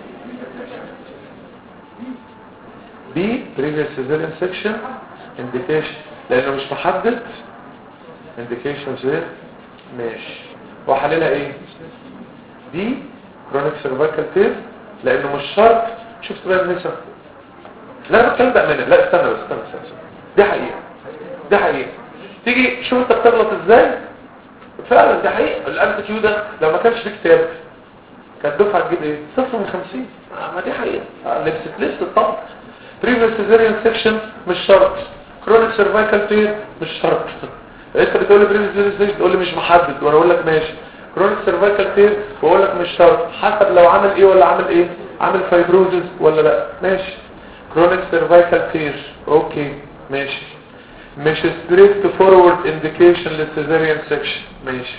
بي بريفيس سيزيريان سيكشن انديكيشن لانه مش محدد انديكيشن زي ماشي. وحللها ايه؟ دي كرونيك سيرفايكال تير لانه مش شرط. شفت بقى النساء؟ لا بتكلم بقى منها، لا استنى بس استنى استنى دي حقيقه دي حقيقه. تيجي شوف انت بتغلط ازاي. فعلا دي حقيقه. الام كيو ده لو ما كانش في كتاب كانت دفعه تجيب ايه؟ صفر من خمسين. ما دي حقيقه. لبست لبست طبعا. بريفيس سيزيريان سيكشن مش شرط. كرونيك سيرفايكال تير مش شرط. انت بتقول لي بريفيس سيزيريان سيكشن تقول لي مش محدد وانا اقول لك ماشي. كرونيك سيرفايكال تير واقول لك مش شرط، حسب لو عامل ايه ولا عامل ايه، عامل فايبروزز ولا لا. ماشي. كرونيك سيرفايكال تير اوكي ماشي. مش ستريت فورورد انديكيشن للسيزيريان سيكشن ماشي.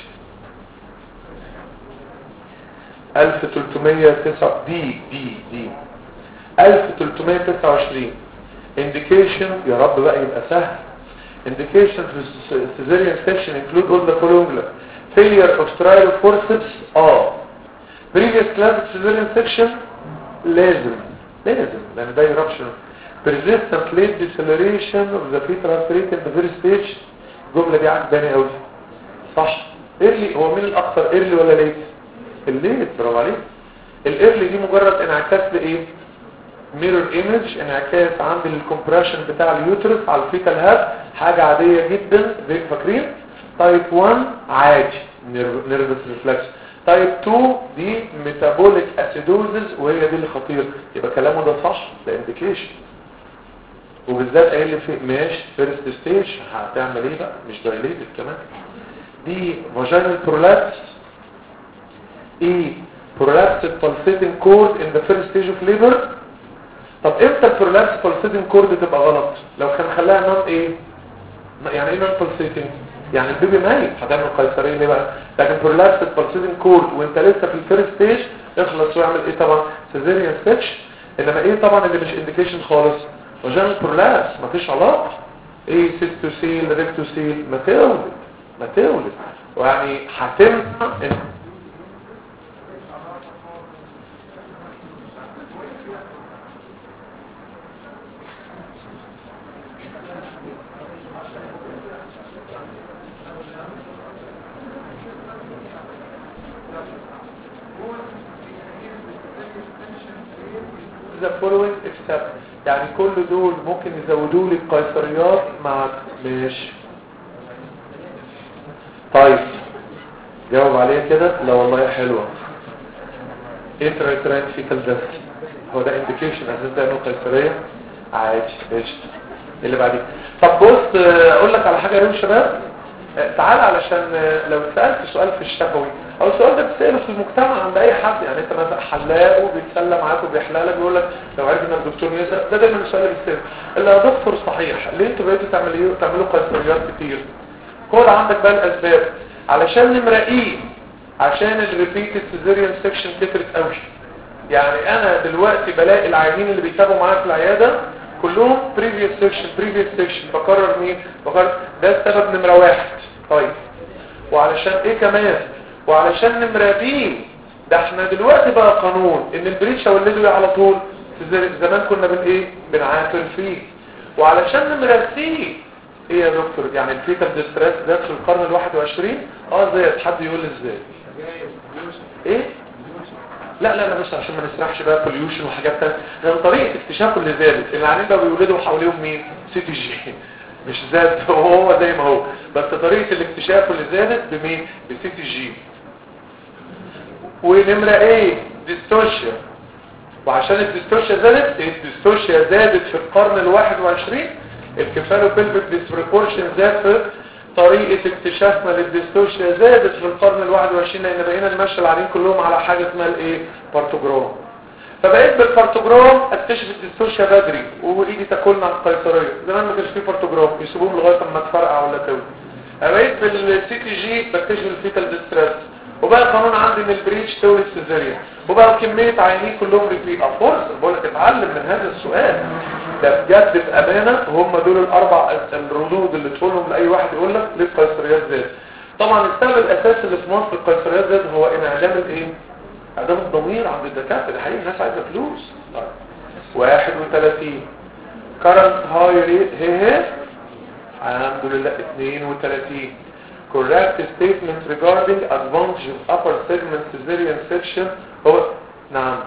ألف وثلاثمية وتسعة دي دي دي ألف وثلاثمية وتسعة وعشرين indication. يا رب بقى يبقى سهل. indication في cesarean section include all the following: failure of trial forceps اه previous class cesarean section لازم لازم لان ده eruption. persistent late deceleration of the fetal rate in the first stage. الجملة دي عجباني قوي صح. early هو مين الاكثر early ولا late؟ الليت. برافو عليك. الايرلي دي مجرد انعكاس لايه؟ ميرور ايمج، انعكاس عند الكومبريشن بتاع اليوترس على الفيتال هاب، حاجه عاديه جدا فاكرين. تايب واحد عادي نيرفس ريفلكس. تايب اتنين دي ميتابوليك اسيدوزز وهي دي اللي خطيره. يبقى كلامه ده صح، ده انديكيشن. وبالذات قايل لي في ماشي فيرست ستيج هتعمل ايه بقى؟ مش دايليتد كمان. دي فاجينال برولابس. ايه prolapsed pulsating cord in the first stage of labor. طب امتى الprolapsed pulsating cord تبقى غلط؟ لو كان خلاها نون ايه؟ يعني ايه نون pulsating؟ يعني البيبي ميت هتعمل قيصريه ليه بقى؟ لكن prolapsed pulsating cord وانت لسه في الفيرست ستيج اخلص واعمل ايه طبعا؟ cesarean section. انما ايه طبعا اللي مش انديكيشن خالص؟ vaginal prolapse مفيش علاقه. ايه سيستوسيل ريكتوسيل ما تولد ما تولد ويعني هتنفع. following except يعني كل دول ممكن يزودوا لي القيصريات مع ماشي. طيب جاوب عليها كده. لا والله حلوه. انترا فيتال ديث هو ده انديكيشن اساس ده انه قيصريه عادي. ايش اللي بعديه؟ طب بص اقول لك على حاجه يا شباب. تعال علشان لو سألت سؤال في الشفوي او السؤال ده بتسأله في المجتمع عند اي حد، يعني انت مثلا حلاق وبيتسلى معاك وبيحلالك بيقول لك لو عرف ان الدكتور يسأل ده دايما السؤال اللي بيتسأل اللي يا دكتور صحيح ليه انتوا بقيتوا تعملوا تعملوا قيصريات كتير؟ خد عندك بقى الاسباب. علشان نمرقيه عشان الريبيتد سيزيريان سيكشن كترت قوي. يعني انا دلوقتي بلاقي العيانين اللي بيتابعوا معايا في العياده كلهم بريفيوس سيكشن بريفيوس سيكشن. بكرر مين؟ بكرر ده السبب نمره واحد. طيب وعلشان ايه كمان؟ وعلشان نمرابين ده احنا دلوقتي بقى قانون ان البريتش ولده على طول. زمان كنا بن ايه؟ بنعافر فيه. وعلشان نمراسيه ايه يا دكتور؟ يعني الفيتال ديستريس ده في القرن الواحد وعشرين اه زي حد يقول ازاي ايه؟ لا لا لا بس عشان ما نسرحش بقى بوليوشن وحاجات ثانيه. ده طريقه اكتشافه اللي زادت. العيانين بقى بيولدوا حواليهم مين؟ سي تي جي مش زاد هو زي ما هو بس طريقه الاكتشاف اللي زادت بمين؟ بسي تي جي. ونمرة ايه ديستوشيا. وعشان الديستوشيا زادت، الديستوشيا زادت في القرن الواحد وعشرين، الكفالوبلفيك ديسبروبورشن زاد في طريقة اكتشافنا للديستوشيا زادت في القرن الواحد وعشرين، لان بقينا نمشي العيانين كلهم على حاجة اسمها الايه بارتوجرام. فبقيت بالبارتوجرام اكتشف الديستوشيا بدري وايدي تاكلنا على القيصريه. زمان ما كانش فيه بارتوجرام، يسيبوهم لغايه اما تفرقع ولا تولد. بقيت بالسي تي جي بكتشف الفيتال ديستريس، وبقى قانون عندي من البريتش تولد سيزاريان، وبقى كميه عيانين كلهم ريبيت. افورس بقول لك اتعلم من هذا السؤال ده بجد بامانه. هم دول الاربع الردود اللي تقولهم لاي واحد يقول لك ليه القيصريات زادت. طبعا السبب الاساسي اللي في مصر القيصريات زادت هو انعدام الايه؟ عدم الضمير عند الدكاتره. حقيقي الناس عايزه فلوس. طيب واحد وثلاثين current high rate هي الحمد لله. اثنين وثلاثين correct statement regarding advantage of upper segment cesarean section. هو نعم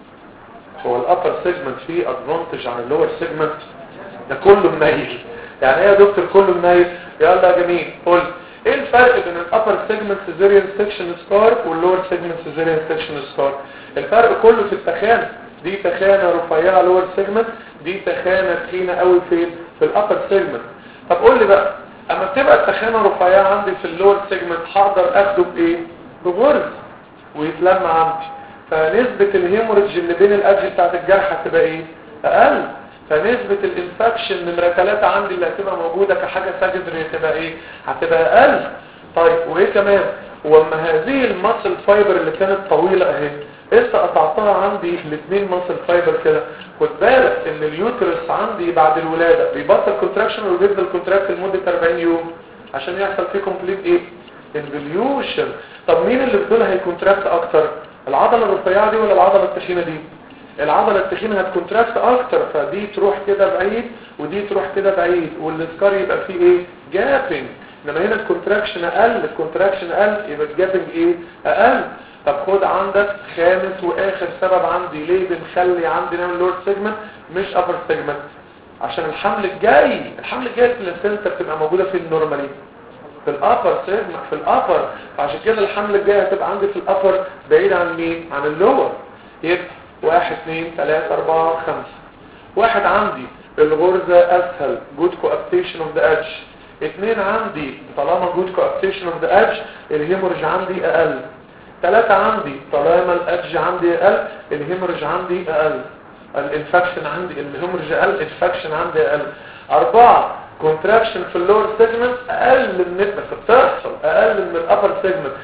هو الابر سيجمنت فيه advantage عن اللور سيجمنت؟ ده كله منيل. يعني ايه يا دكتور كله منيل؟ يلا يا جميل قول ايه الفرق بين الابر سيجمنت سيزيريان سيكشن سكار واللور سيجمنت سيزيريان سيكشن سكار؟ الفرق كله في التخانه. دي تخانه رفيعه لور سيجمنت، دي تخانه تخينه قوي فين؟ في الابر سيجمنت. طب قول لي بقى اما بتبقى التخانه رفيعه عندي في اللور سيجمنت هقدر اخده بايه؟ بغرز ويتلم عندي، فنسبه الهيموريدج اللي بين الادج بتاعت الجرح هتبقى ايه؟ اقل. فنسبة الانفكشن نمرة ثلاثة عندي اللي هتبقى موجودة كحاجة ساجدري هتبقى ايه؟ هتبقى اقل. طيب وايه كمان؟ وما هذه الماسل فايبر اللي كانت طويلة اهي انت قطعتها عندي الاثنين ماسل فايبر كده، خد بالك ان اليوترس عندي بعد الولادة بيبطل كونتراكشن وبيفضل كونتراكت لمدة أربعين يوم عشان يحصل فيه كومبليت ايه؟ انفليوشن. طب مين اللي بدول هيكونتراكت اكتر؟ العضلة الرفيعة دي ولا العضلة التخينة دي؟ العضلة التخينة هتكونتراكت اكتر، فدي تروح كده بعيد ودي تروح كده بعيد والسكار يبقى فيه ايه؟ جابنج. انما هنا الكونتراكشن اقل، الكونتراكشن اقل يبقى الجابنج ايه؟ اقل. طب خد عندك خامس واخر سبب عندي ليه بنخلي عندنا اللور سيجمنت مش ابر سيجمنت، عشان الحمل الجاي الحمل الجاي في البلاسنتا بتبقى موجودة في النورمالي في الابر سيجمنت في الابر، فعشان كده الحمل الجاي هتبقى عندي في الابر بعيد عن مين؟ عن اللور. يبقى واحد اثنين ثلاثة اربعة خمسة. واحد عندي الغرزة اسهل good coaptation of the edge. اثنين عندي طالما good coaptation of the edge الهيموريج عندي اقل. ثلاثة عندي طالما الادج عندي اقل الهيموريج عندي اقل. الانفكشن عندي الهيموريج اقل الانفكشن عندي اقل. اربعة contraction في اللور سيجمنت اقل من بتحصل اقل من الابر سيجمنت،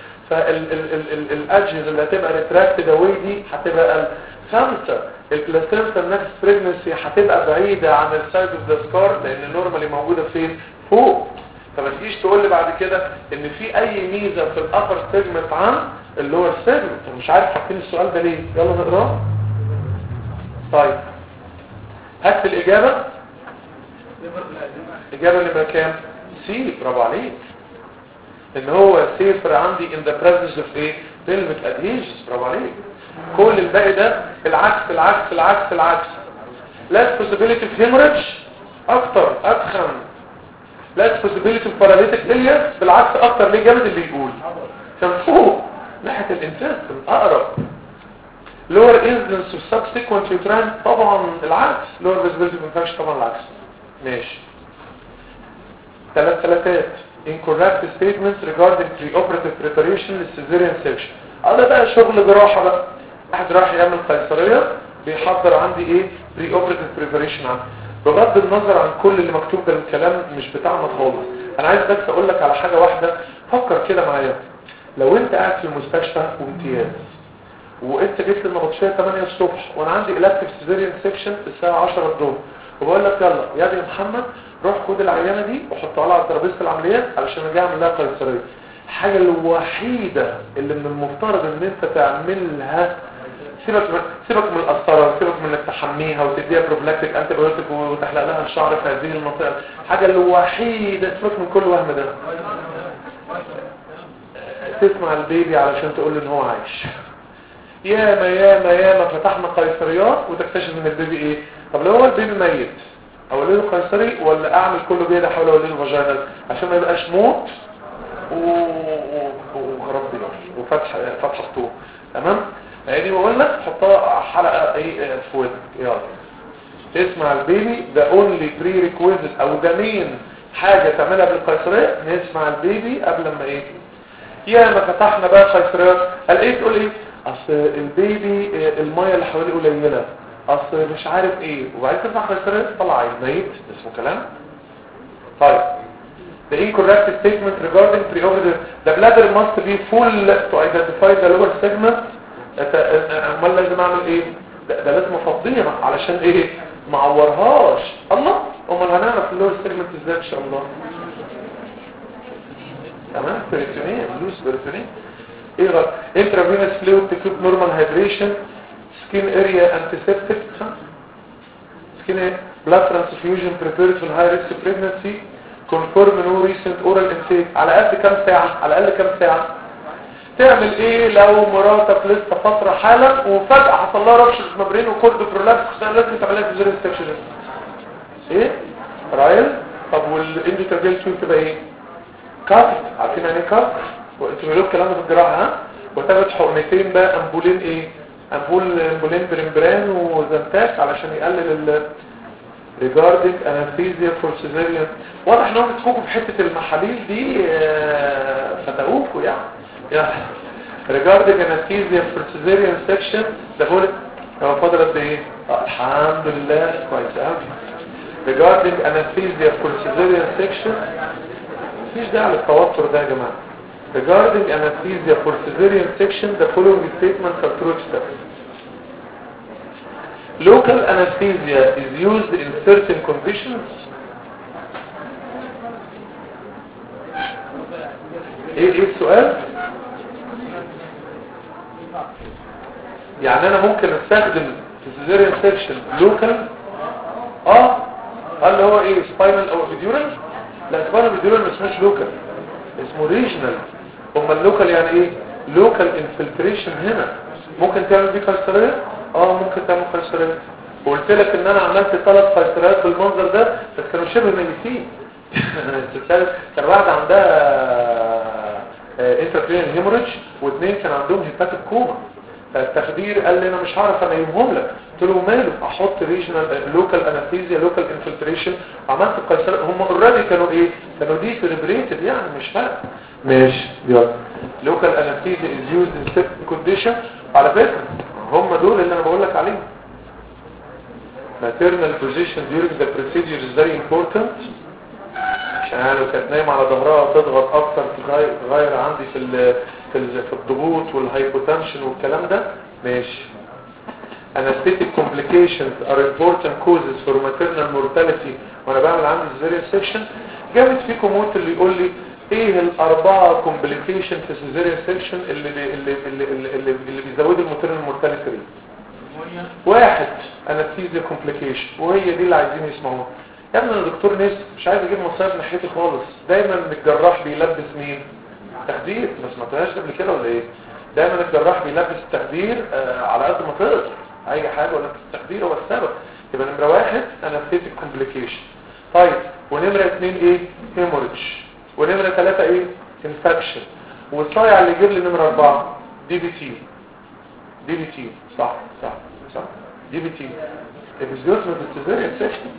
فالادجز اللي هتبقى ريتراكتد اواي دي هتبقى اقل. خمسة البلاسنتا النكست بريجنسي هتبقى بعيدة عن السايد اوف ذا سكار لان نورمالي موجودة فين؟ فوق. فما تجيش تقول لي بعد كده ان في اي ميزة في الابر سيجمنت عن اللور سيجمنت. مش عارف حاطين السؤال ده ليه؟ يلا نقراه. طيب هات الاجابة. اجابة نمرة كام؟ سي. برافو عليك. ان هو سيفر عندي in the presence of ايه؟ pelvic adhesions. برافو عليك. كل الباقي ده العكس العكس العكس العكس. less possibility of hemorrhage اكتر ادخن. less possibility of paralytic ileus بالعكس اكتر. ليه جامد اللي يقول؟ كان فوق ناحية الانتستين اقرب. lower incidence of subsequent uterine طبعا العكس. lower visibility of infection طبعا العكس. ماشي. ثلاث ثلاثات incorrect statements regarding preoperative preparation للcesarean section. هذا بقى شغل جراحة بقى. واحد راح يعمل قيصرية بيحضر عندي ايه؟ preoperative preparation عندي. بغض النظر عن كل اللي مكتوب ده الكلام مش بتاعنا خالص. انا عايز بس اقول لك على حاجة واحدة. فكر كده معايا. لو انت قاعد في المستشفى وامتياز وانت جيت لي النبطشية ثمانية الصبح وانا عندي elective cesarean section الساعة عشرة الظهر وبقول لك يلا يا دي محمد روح خد العيانة دي وحطها لها على ترابيزة العمليات علشان اجي اعمل لها قيصرية. الحاجة الوحيدة اللي من المفترض ان انت تعملها سيبك من سيبك من القسطره وسيبك من انك تحميها وتديها بروفلاكتيك انتي بايوتيك وتحلق لها الشعر في هذه المنطقه. الحاجه الوحيده سيبك من كل وهم ده تسمع البيبي علشان تقول له ان هو عايش. ياما ياما ياما فتحنا قيصريات وتكتشف ان البيبي ايه. طب لو هو البيبي ميت اولي له قيصري ولا اعمل كله بيد احاول اولي له فاجينال عشان ما يبقاش موت وخراب دماغ. وفتح فتح خطوط تمام. يعني بقول لك حطها حلقه ايه في ودنك. يلا تسمع البيبي ده اونلي بري ريكويزيت او ده مين حاجه تعملها بالقيصريه. نسمع البيبي قبل ما ايه يا ما فتحنا بقى قيصريات. قال ايه تقول ايه اصل البيبي الميه اللي حواليه قليله اصل مش عارف ايه وبعدين تفتح قيصريه طلع الميت. اسمه كلام. طيب the incorrect statement regarding preoperative the bladder must be full to identify the lower segment. امال لازم اعمل ايه ده, ده لازم افضيها علشان ايه ما اعورهاش. الله امال هنعرف اللور سيجمنت ازاي ان شاء الله. تمام. بريتونيه لوس بريتونيه ايه غلط. intravenous fluid to keep normal hydration skin area antiseptic skin blood transfusion prepared for high risk pregnancy confirm no recent oral intake. على قد كام ساعه على الاقل كام ساعه. تعمل ايه لو مراتك لسه فتره حالا وفجاه حصل لها ربشه مبرين وكورد برولابس لازم تعملها سيزاريان سكشن ايه رايل. طب والاندوتراجيال تيوب تبقى ايه كات. عارفين يعني ايه كات وانتوا بتقولوا الكلام ده في الجراحه ها. وتاخد حقنتين بقى امبولين ايه امبول امبولين برمبران وزنتاك علشان يقلل ال regarding anesthesia for cesarean. واضح انهم بتفوقوا في حته المحاليل دي فتاوكوا يعني يعني regarding anesthesia for cesarean section ده هو هو فاضل قد ايه الحمد لله كويس قوي. regarding anesthesia for cesarean section مفيش داعي للتوتر ده يا جماعه. regarding anesthesia for cesarean section the following statements are true steps. local anesthesia is used in certain conditions. ايه ايه السؤال؟ يعني انا ممكن استخدم في cesarean section local اه هل هو ايه spinal او epidural؟ لا spinal epidural ما اسمهش local اسمه regional. اما اللوكال يعني ايه local infiltration. هنا ممكن تعمل دي قيصريه اه ممكن تعمل قيصريه. وقلت لك ان انا عملت ثلاث قيصريات بالمنظر ده بس كانوا شبه ميتين. كان واحده عندها انتركرينال هيموريدج واثنين كان عندهم هيباتيك كوما. فالتخدير قال لي انا مش هعرف انيمهم لك. قلت له ماله احط ريجنال لوكال انستيزيا لوكال انفلتريشن. عملت القيصريه هم اوريدي كانوا ايه كانوا دي سيربريتد يعني مش فارق. ماشي يلا لوكال انستيزيا از يوزد ان سيرتن كونديشن. على فكره هم دول اللي انا بقول لك عليهم. maternal position during the procedure is very important. عشان لو كانت نايمه على ظهرها تضغط اكتر تغير عندي في ال في ال في الضغوط والهايبوتنشن والكلام ده. ماشي. anesthetic complications are important causes for maternal mortality. وانا بعمل عندي cesarean section جابت فيكم موت اللي يقول لي ايه الاربعه complication في cesarean section اللي اللي اللي اللي, اللي, اللي بيزودوا الماتيرنال مورتاليتي. واحد anesthesia complication وهي دي اللي عايزين يسمعوها. يا ابني انا دكتور ناس مش عايز اجيب مصايب ناحيتي خالص. دايما الجراح بيلبس مين تخدير. ما سمعتهاش قبل كده ولا ايه؟ دايما الجراح بيلبس التخدير آه على قد ما تقدر. اي حاجه ولا التخدير هو السبب. يبقى نمره واحد anesthetic complication. طيب ونمره اثنين ايه hemorrhage. ونمره ثلاثة ايه infection. والصايع اللي يجيب لي نمره اربعة دي بي تي. دي بي تي صح صح صح دي بي تي. ابزيوت من السيزاريان سيكشن.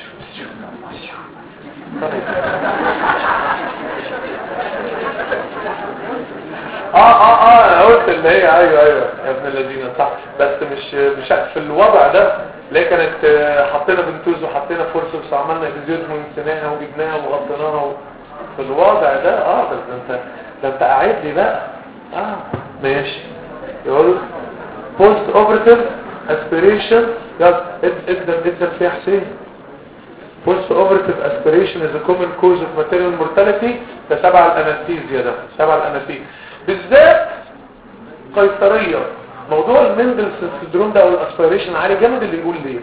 اه اه اه قلت اللي هي ايوه ايوه يا ابن الذين صح. بس مش مش في الوضع ده. ليه كانت حطينا بنتوز وحطينا فورسبس وعملنا ابزيوت من سنانها وجبناها وغطيناها و... في الوضع ده اه بس ده انت ده انت قاعد لي بقى اه ماشي. يقول بوست اوبرتيف اسبيريشن. يلا ابدا ابدا في حسين. post operative aspiration is a common cause of maternal mortality. ده تبع الانستيزيا. ده تبع الانستيزيا بالذات قيصريه. موضوع المندل سندروم ده او الاسبيريشن عالي جامد. اللي يقول ليه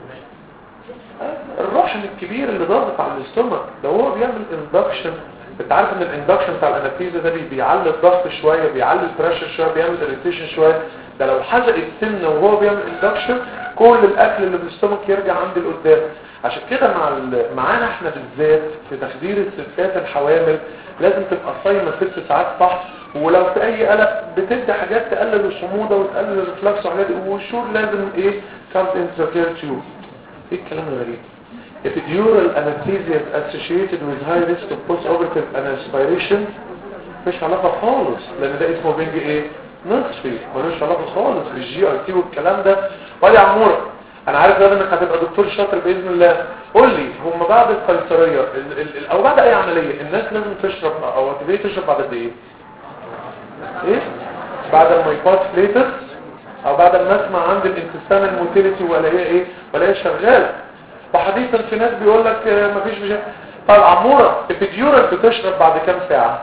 الرحم الكبير اللي ضاغط على الاستومك ده هو بيعمل اندكشن. انت عارف ان الاندكشن بتاع الانستيزيا ده بيعلي الضغط شويه بيعلي البريشر شويه بيعمل اريتيشن شويه. ده لو حزق السن وهو بيعمل اندكشن كل الاكل اللي في الاستومك يرجع عندي لقدام. عشان كده مع معانا احنا بالذات في تخدير الستات الحوامل لازم تبقى صايمه ست ساعات صح ولو في اي قلق بتدي حاجات تقلل الصموده وتقلل الرفلكس وحاجات، والشور لازم ايه كارت انترافير تيوب. ايه الكلام الغريب؟ epidural anesthesia is associated with high risk of post-operative aspiration. مش علاقه خالص، لان ده اسمه بنج ايه نصفي، ملوش علاقه خالص بالجي اي تي والكلام ده. وادي عموره، انا عارف ده انك هتبقى دكتور شاطر باذن الله. قول لي هم بعد القيصريه ال ال او بعد اي عمليه الناس لازم تشرب او تبتدي تشرب بعد قد ايه؟ ايه بعد ما يباس فليتس او بعد ما اسمع عند الانتستان الموتيليتي ولا هي ايه ولا هي شغاله. وحديثا في ناس بيقول لك مفيش مش. طب عموره البيديورال بتشرب بعد كام ساعه؟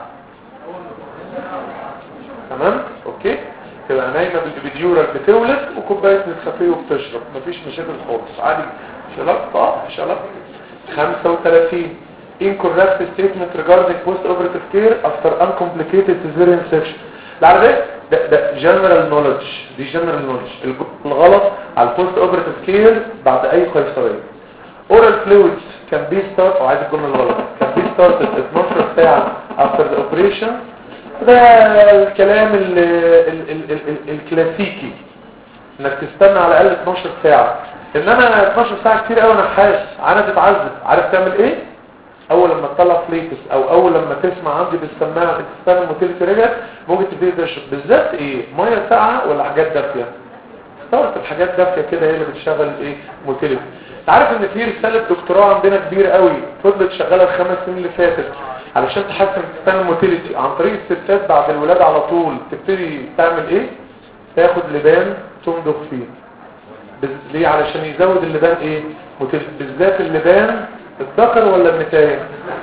تمام اوكي، تبقى نايمه بالبيديورال بتولد وكوبايه نسكافيه وبتشرب، مفيش مشاكل خالص عادي. شلط اه شلط. خمسة وثلاثين incorrect statement regarding post-operative care after uncomplicated cesarean section. العربية ده ده general knowledge، دي general knowledge. الجزء الغلط على post-operative care بعد أي قيصرية. oral fluids can be started، أو عايز الجملة الغلط can be started اتناشر ساعة after the operation. ده الكلام ال ال ال ال ال الكلاسيكي انك تستنى على الأقل اتناشر ساعة. انما اتناشر ساعة كتير قوي نحاس عانا تتعذب. عارف تعمل ايه؟ اول لما تطلع فليتس او اول لما تسمع عندي بالسماعه الانتستان الموتيليتي رجعت ممكن تبتدي تشرب بالذات ايه ميه ساقعه ولا حاجات دافيه. استوعبت الحاجات دافيه كده هي اللي بتشغل ايه موتيليتي. انت عارف ان في رساله دكتوراه عندنا كبيره قوي فضلت شغاله الخمس سنين اللي فاتت علشان تحسن الانتستان الموتيليتي عن طريق الستات بعد الولاده على طول تبتدي تعمل ايه؟ تاخد لبان تمضغ فيه. ليه؟ علشان يزود اللبان ايه موتيليتي، بالذات اللبان الذكر ولا النتاية؟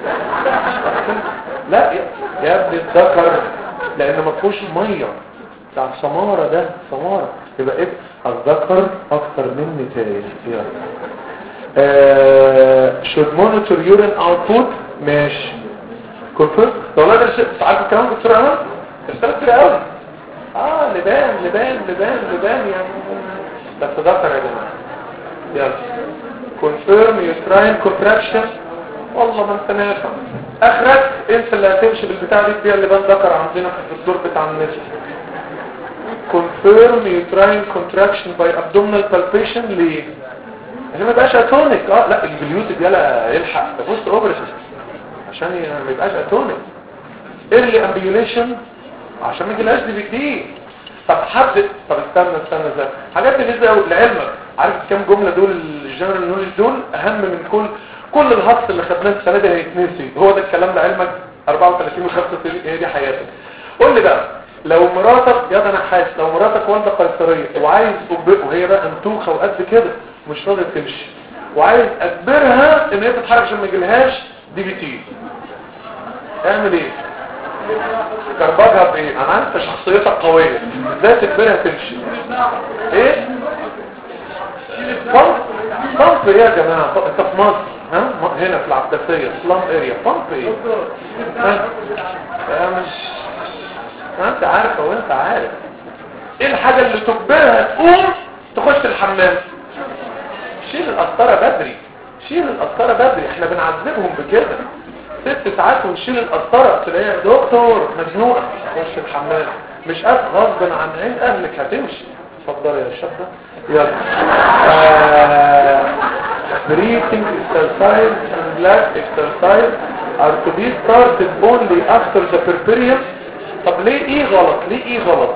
لا يا ابني الذكر لان ما فيهوش ميه بتاع سماره، ده سماره يبقى ايه الذكر اكتر من نتاية. يلا آه should monitor urine output ماشي كونفيرم. والله ده شيء عارف الكلام ده بسرعه اهو اشتغلت كتير قوي. اه لبان لبان لبان لبان يعني بس ذكر يا جماعه. يلا confirm uterine contraction. والله ما انت نافع اخرك انت اللي هتمشي بالبتاع دي فيها اللي بان ذكر عندنا في الدور بتاع النسل. confirm uterine contraction by abdominal palpation. ليه؟ عشان ما يبقاش اتونيك. اه لا البليوتد يلا يلحق ده بوست اوبريتيف عشان ما يبقاش اتونيك. early ambulation عشان ما يجيلهاش دي بكتير. طب حدد. طب استنى استنى ازاي حاجات بالنسبه قوي لعلمك. عارف كام جمله دول الجنرال نوليدج دول اهم من كل كل الهص اللي خدناه السنه دي هيتنسي. هو ده الكلام لعلمك أربعة وثلاثين وخمسة وثلاثين هي دي حياتك. قول لي بقى لو مراتك يا ده انا حاسس لو مراتك والده قيصريه وعايز وهي بقى انتوخه وقد كده مش راضيه تمشي وعايز اجبرها ان هي تتحرك عشان ما يجيلهاش دي بي تي اعمل ايه؟ كربجها بايه؟ انا عارف شخصيتك قويه ازاي تجبرها تمشي. ايه بامب بامب ايه يا جماعه؟ انت في مصر ها هنا في العباسيه سلام اريا بامب ايه؟ ها مش ها انت عارفه وانت عارف ايه الحاجه اللي تجبرها تقوم تخش الحمام؟ شيل القسطره بدري، شيل القسطره بدري. احنا بنعذبهم بكده ست ساعات ونشيل القسطره تلاقيها دكتور مزنوقه تخش الحمام مش قادر غصب عن عين اهلك هتمشي. اتفضل يا شابه يلا. breathing exercise and leg exercise are to be started only after the perperium. طب ليه ايه غلط؟ ليه ايه غلط؟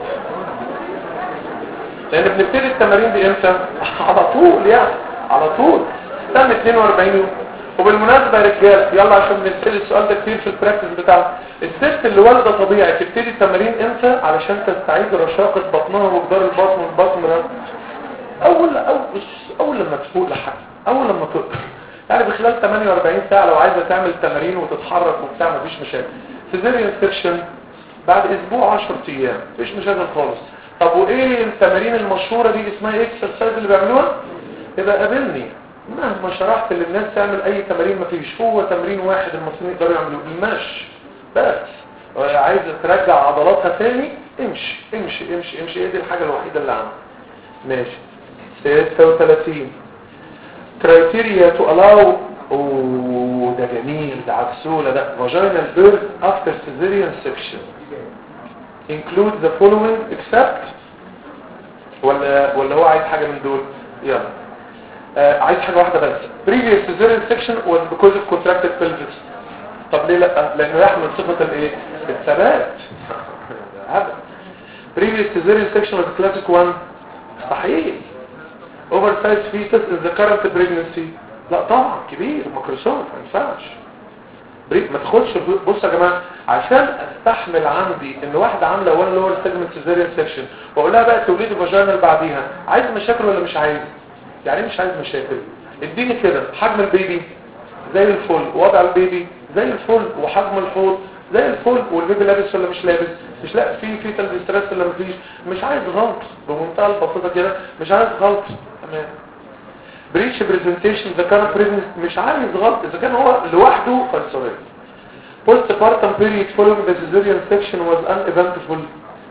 لان بنبتدي التمارين دي امتى؟ على طول يعني على طول استنى اتنين واربعين يوم. وبالمناسبة يا رجال يلا عشان نبتدي السؤال ده كتير في البراكتس بتاعنا. الست اللي والده طبيعي تبتدي التمارين امتى علشان تستعيد رشاقة بطنها وجدار البطن والبطن ده؟ اول اول اول لما تفوق لحد اول لما تقدر يعني بخلال ثمانية واربعين ساعة لو عايزة تعمل تمارين وتتحرك وبتاع مفيش مشاكل. سيزيريان سيكشن بعد اسبوع عشرة ايام مفيش مشاكل خالص. طب وايه التمارين المشهورة دي اسمها ايه اكسرسايز اللي بيعملوها؟ يبقى قابلني مهما شرحت للناس تعمل اي تمارين مفيش. هو تمرين واحد المصريين يقدروا يعملوه المشي بس. عايز ترجع عضلاتها تاني امشي امشي امشي امشي هي دي الحاجة الوحيدة اللي عندك. ماشي ستة وثلاثين criteria to allow اوه ده جميل ده عكسولة ده vaginal birth after cesarean section. include the following except ولا ولا هو عايز حاجة من دول؟ يلا آه عايز حاجة واحدة بس. previous cesarean section was because of contracted pelvis. طب ليه لا؟ لانه يحمل صفة الايه؟ الثبات. هذا previous cesarean section was classic one. صحيح. oversized fetus in the current pregnancy. لا طبعا كبير مايكروسوفت ما ينفعش. ما تدخلش. بص يا جماعه عشان استحمل عندي ان واحده عامله وان لور سيجمنت سيزيريان سيكشن واقول لها بقى توليد فاجينال بعديها، عايز مشاكل ولا مش عايز؟ يعني مش عايز مشاكل. اديني كده حجم البيبي زي الفل، وضع البيبي زي الفل، وحجم الحوض زي الفل، والبيبي لابس ولا مش لابس، مش لا في في تلبيسترس ولا مفيش، مش عايز غلط بمنتهى البساطه كده، مش عايز غلط. تمام. بريتش بريزنتيشن ذا كان بريزنت مش عايز غلط اذا كان هو لوحده قيصريه. بوست بارتم بيريد فولوينج ذا سيزيريان سيكشن واز ان ايفنتفول.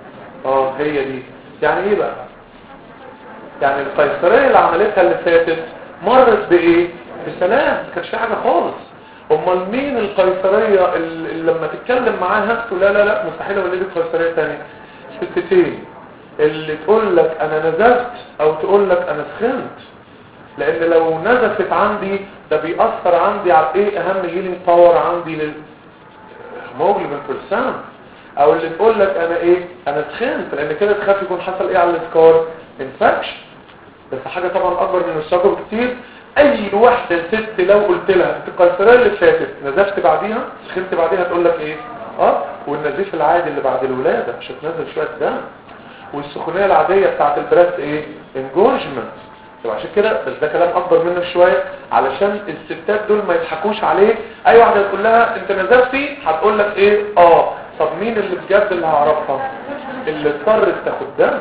اه هي دي. يعني ايه بقى؟ يعني القيصريه اللي عملتها اللي فاتت مرت بايه؟ بسلام، ما كانش في حاجه خالص. امال مين القيصريه اللي لما تتكلم معاها تقول لا لا لا مستحيل اولد قيصريه ثانيه؟ ستتين اللي تقول لك انا نزفت او تقول لك انا سخنت. لان لو نزفت عندي ده بيأثر عندي على ايه؟ اهم هيلينج باور عندي للهيموجلوبين بيرسنت. او اللي تقول لك انا ايه؟ انا سخنت، لان كده تخاف يكون حصل ايه على السكار؟ انفكشن. بس حاجه طبعا اكبر من السكر بكتير. اي واحده ست لو قلت لها انت القيصريه اللي فاتت نزفت بعديها سخنت بعديها تقول لك ايه؟ اه والنزيف العادي اللي بعد الولاده عشان تنزل شويه دم. والسخونيه العاديه بتاعت البراست ايه؟ انجورجمنت. طب عشان كده بس ده كلام اكبر منك شويه علشان الستات دول ما يضحكوش عليك. اي واحده تقول لها انت نزفتي هتقول لك ايه؟ اه. طب مين اللي بجد اللي هعرفها؟ اللي اضطرت تاخد دم.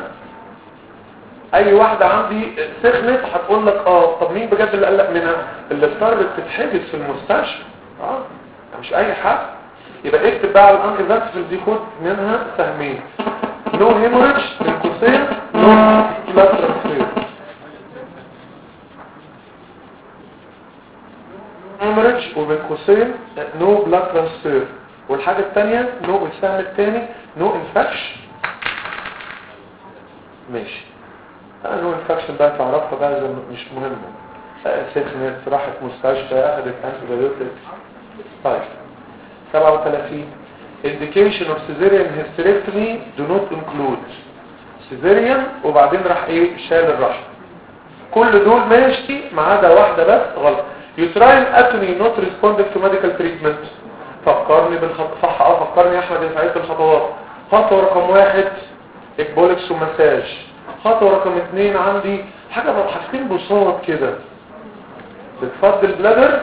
اي واحده عندي سخنت هتقول لك اه. طب مين بجد اللي قلق منها؟ اللي اضطرت تتحجز في المستشفى. اه مش اي حد. يبقى اكتب بقى على الانفنتفل دي خد منها سهمين. نو هيموريدج بالقوسين نو بلاد ترانسفير. هيموريدج وبين قوسين نو بلاد ترانسفير. والحاجه الثانيه نو السهم الثاني نو انفكشن. ماشي. انا نو انفكشن بقى تعرفها بقى مش مهم. سخنت راحت مستشفى اخذت انتيبيوتيك. طيب سبعة وثلاثين indication of cesarean hysterectomy do not include cesarean وبعدين راح ايه؟ شال الرحم. كل دول ماشي ما عدا واحده بس غلط. uterine atony not responding to medical treatment. فكرني بالخط صح. اه فكرني يا احمد يا سعيد بالخطوات. خطوه رقم واحد اكبولكس ومساج. خطوه رقم اثنين عندي حاجه حاجتين بساط كده. بتفضي البلادر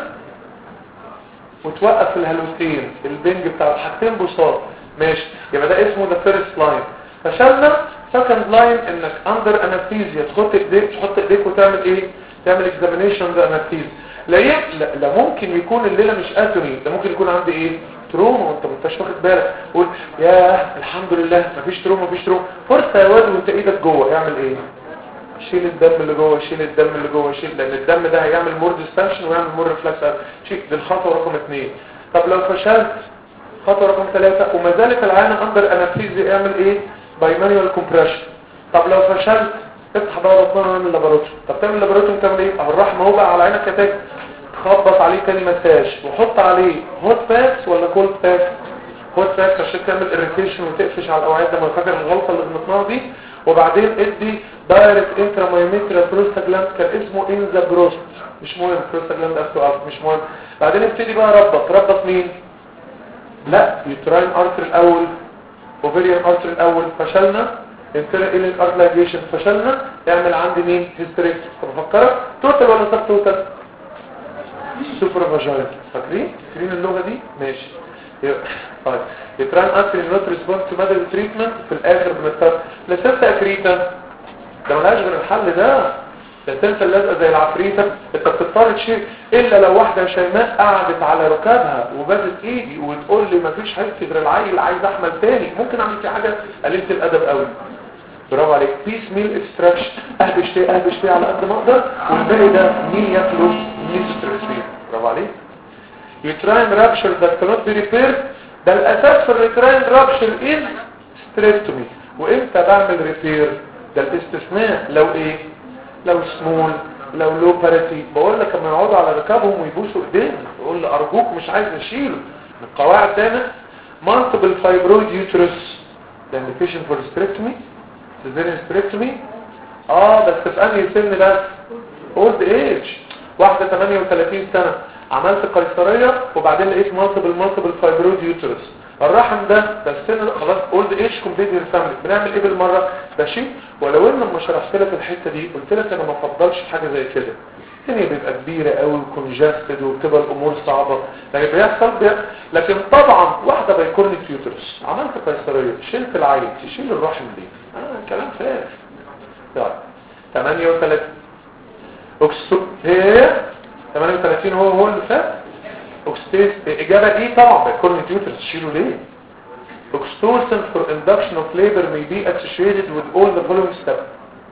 وتوقف الهلوسين البنج بتاع حاجتين بساط. ماشي. يبقى ده اسمه ده فيرست لاين. فشلنا سكند لاين انك اندر انستيزيا تحط ايديك تحط ايديك وتعمل ايه؟ تعمل اكزامينيشن ذا انستيزيا. لا, لا لا ممكن يكون الليله مش اتوني، ده ممكن يكون عندي ايه؟ تروما وانت ما انتش واخد بالك. قول يا الحمد لله مفيش تروما مفيش تروما. فرصه يا واد وانت ايدك جوه اعمل ايه؟ شيل الدم اللي جوه شيل الدم اللي جوه شيل، لان الدم ده هيعمل مور ديستنشن ويعمل مور ريفلكس. شيل دي الخطوه رقم اثنين. طب لو فشلت خطوه رقم ثلاثة وما زالت العينه اندر انستيزيا اعمل ايه؟ باي مانيوال كومبريشن. طب لو فشلت افتح بقى بطنه واعمل لاباروتومي. طب تعمل لاباروتومي تعمل ايه؟ اهو الرحم اهو بقى على عينك كتاك. تخبط عليه تاني مساج وحط عليه هوت باكس ولا كولد باكس؟ هوت باكس عشان تعمل اريتيشن وتقفش على الاوعيه الدمويه. فاكر الغلطه اللي غلطناها دي؟ وبعدين ادي دايركت انترامايوميتريال بروستاجلاند كان اسمه انزا بروست مش مهم. بروستاجلاند افتو اب مش مهم. بعدين ابتدي بقى ربط. ربط مين؟ لا يوتراين ارتر الاول اوفيريان ارتر الاول فشلنا. انترا ايلين ارتلايجيشن فشلنا. اعمل عندي مين؟ هيستريك. طب افكرك توتال ولا سب توتال؟ سوبر فاجينال. فاكرين؟ فاكرين اللغه دي؟ ماشي. طيب يوتراين ارتر نوت ريسبونس تو ميديكال تريتمنت في الاخر بنضطر لسته اكريتا. ده ملهاش غير الحل ده. ده تنسى اللازقه زي العفريته. انت بتضطر تشيل الا لو واحده شيماء قعدت على ركابها وبازت ايدي وتقول لي مفيش حس غير العيل عايز احمل تاني ممكن اعمل فيه حاجه قليله الادب قوي. برافو عليك. بيس ميل اكستراكشن. اهبش فيه اهبش فيه على قد ما اقدر والباقي ده مين ياكله؟ مين ستريسفير. برافو عليك. يوتراين رابشر ذات كانوت بي ريبيرد. ده الاساس في الريتراين رابشر ان ستريكتومي. وامتى بعمل ريبير؟ ده الاستثناء لو ايه؟ لو سمول، لو لو باريتي. بقول لك لما يقعدوا على ركابهم ويبوسوا ايديهم يقول له ارجوك مش عايز اشيله. القواعد تاني multiple fibroid uterus ده indication for hysterectomy cesarean hysterectomy. اه بس في انهي سن بس؟ old age. واحدة ثمانية وثلاثين سنة عملت قيصرية وبعدين لقيت multiple multiple fibroid uterus. الرحم ده ده السن خلاص old age complete family. بنعمل ايه بالمرة؟ بشيل. ولو ان لما شرحت لك الحتة دي قلت لك انا ما افضلش حاجة زي كده. الدنيا بيبقى كبيرة قوي وكونجستد وبتبقى الامور صعبة لكن بيحصل بي... لكن طبعا واحدة بيكون يوترس عملت قيصرية شلت العيل تشيل الرحم دي اه كلام فارغ. طيب ثمانية وثلاثين اكسو هي ثمانية وثلاثين هو هو اللي فات اكستيز. اجابة ايه؟ طبعا بيكون يوترس تشيله ليه؟ oxytocin for induction of labor may be associated with all the following steps.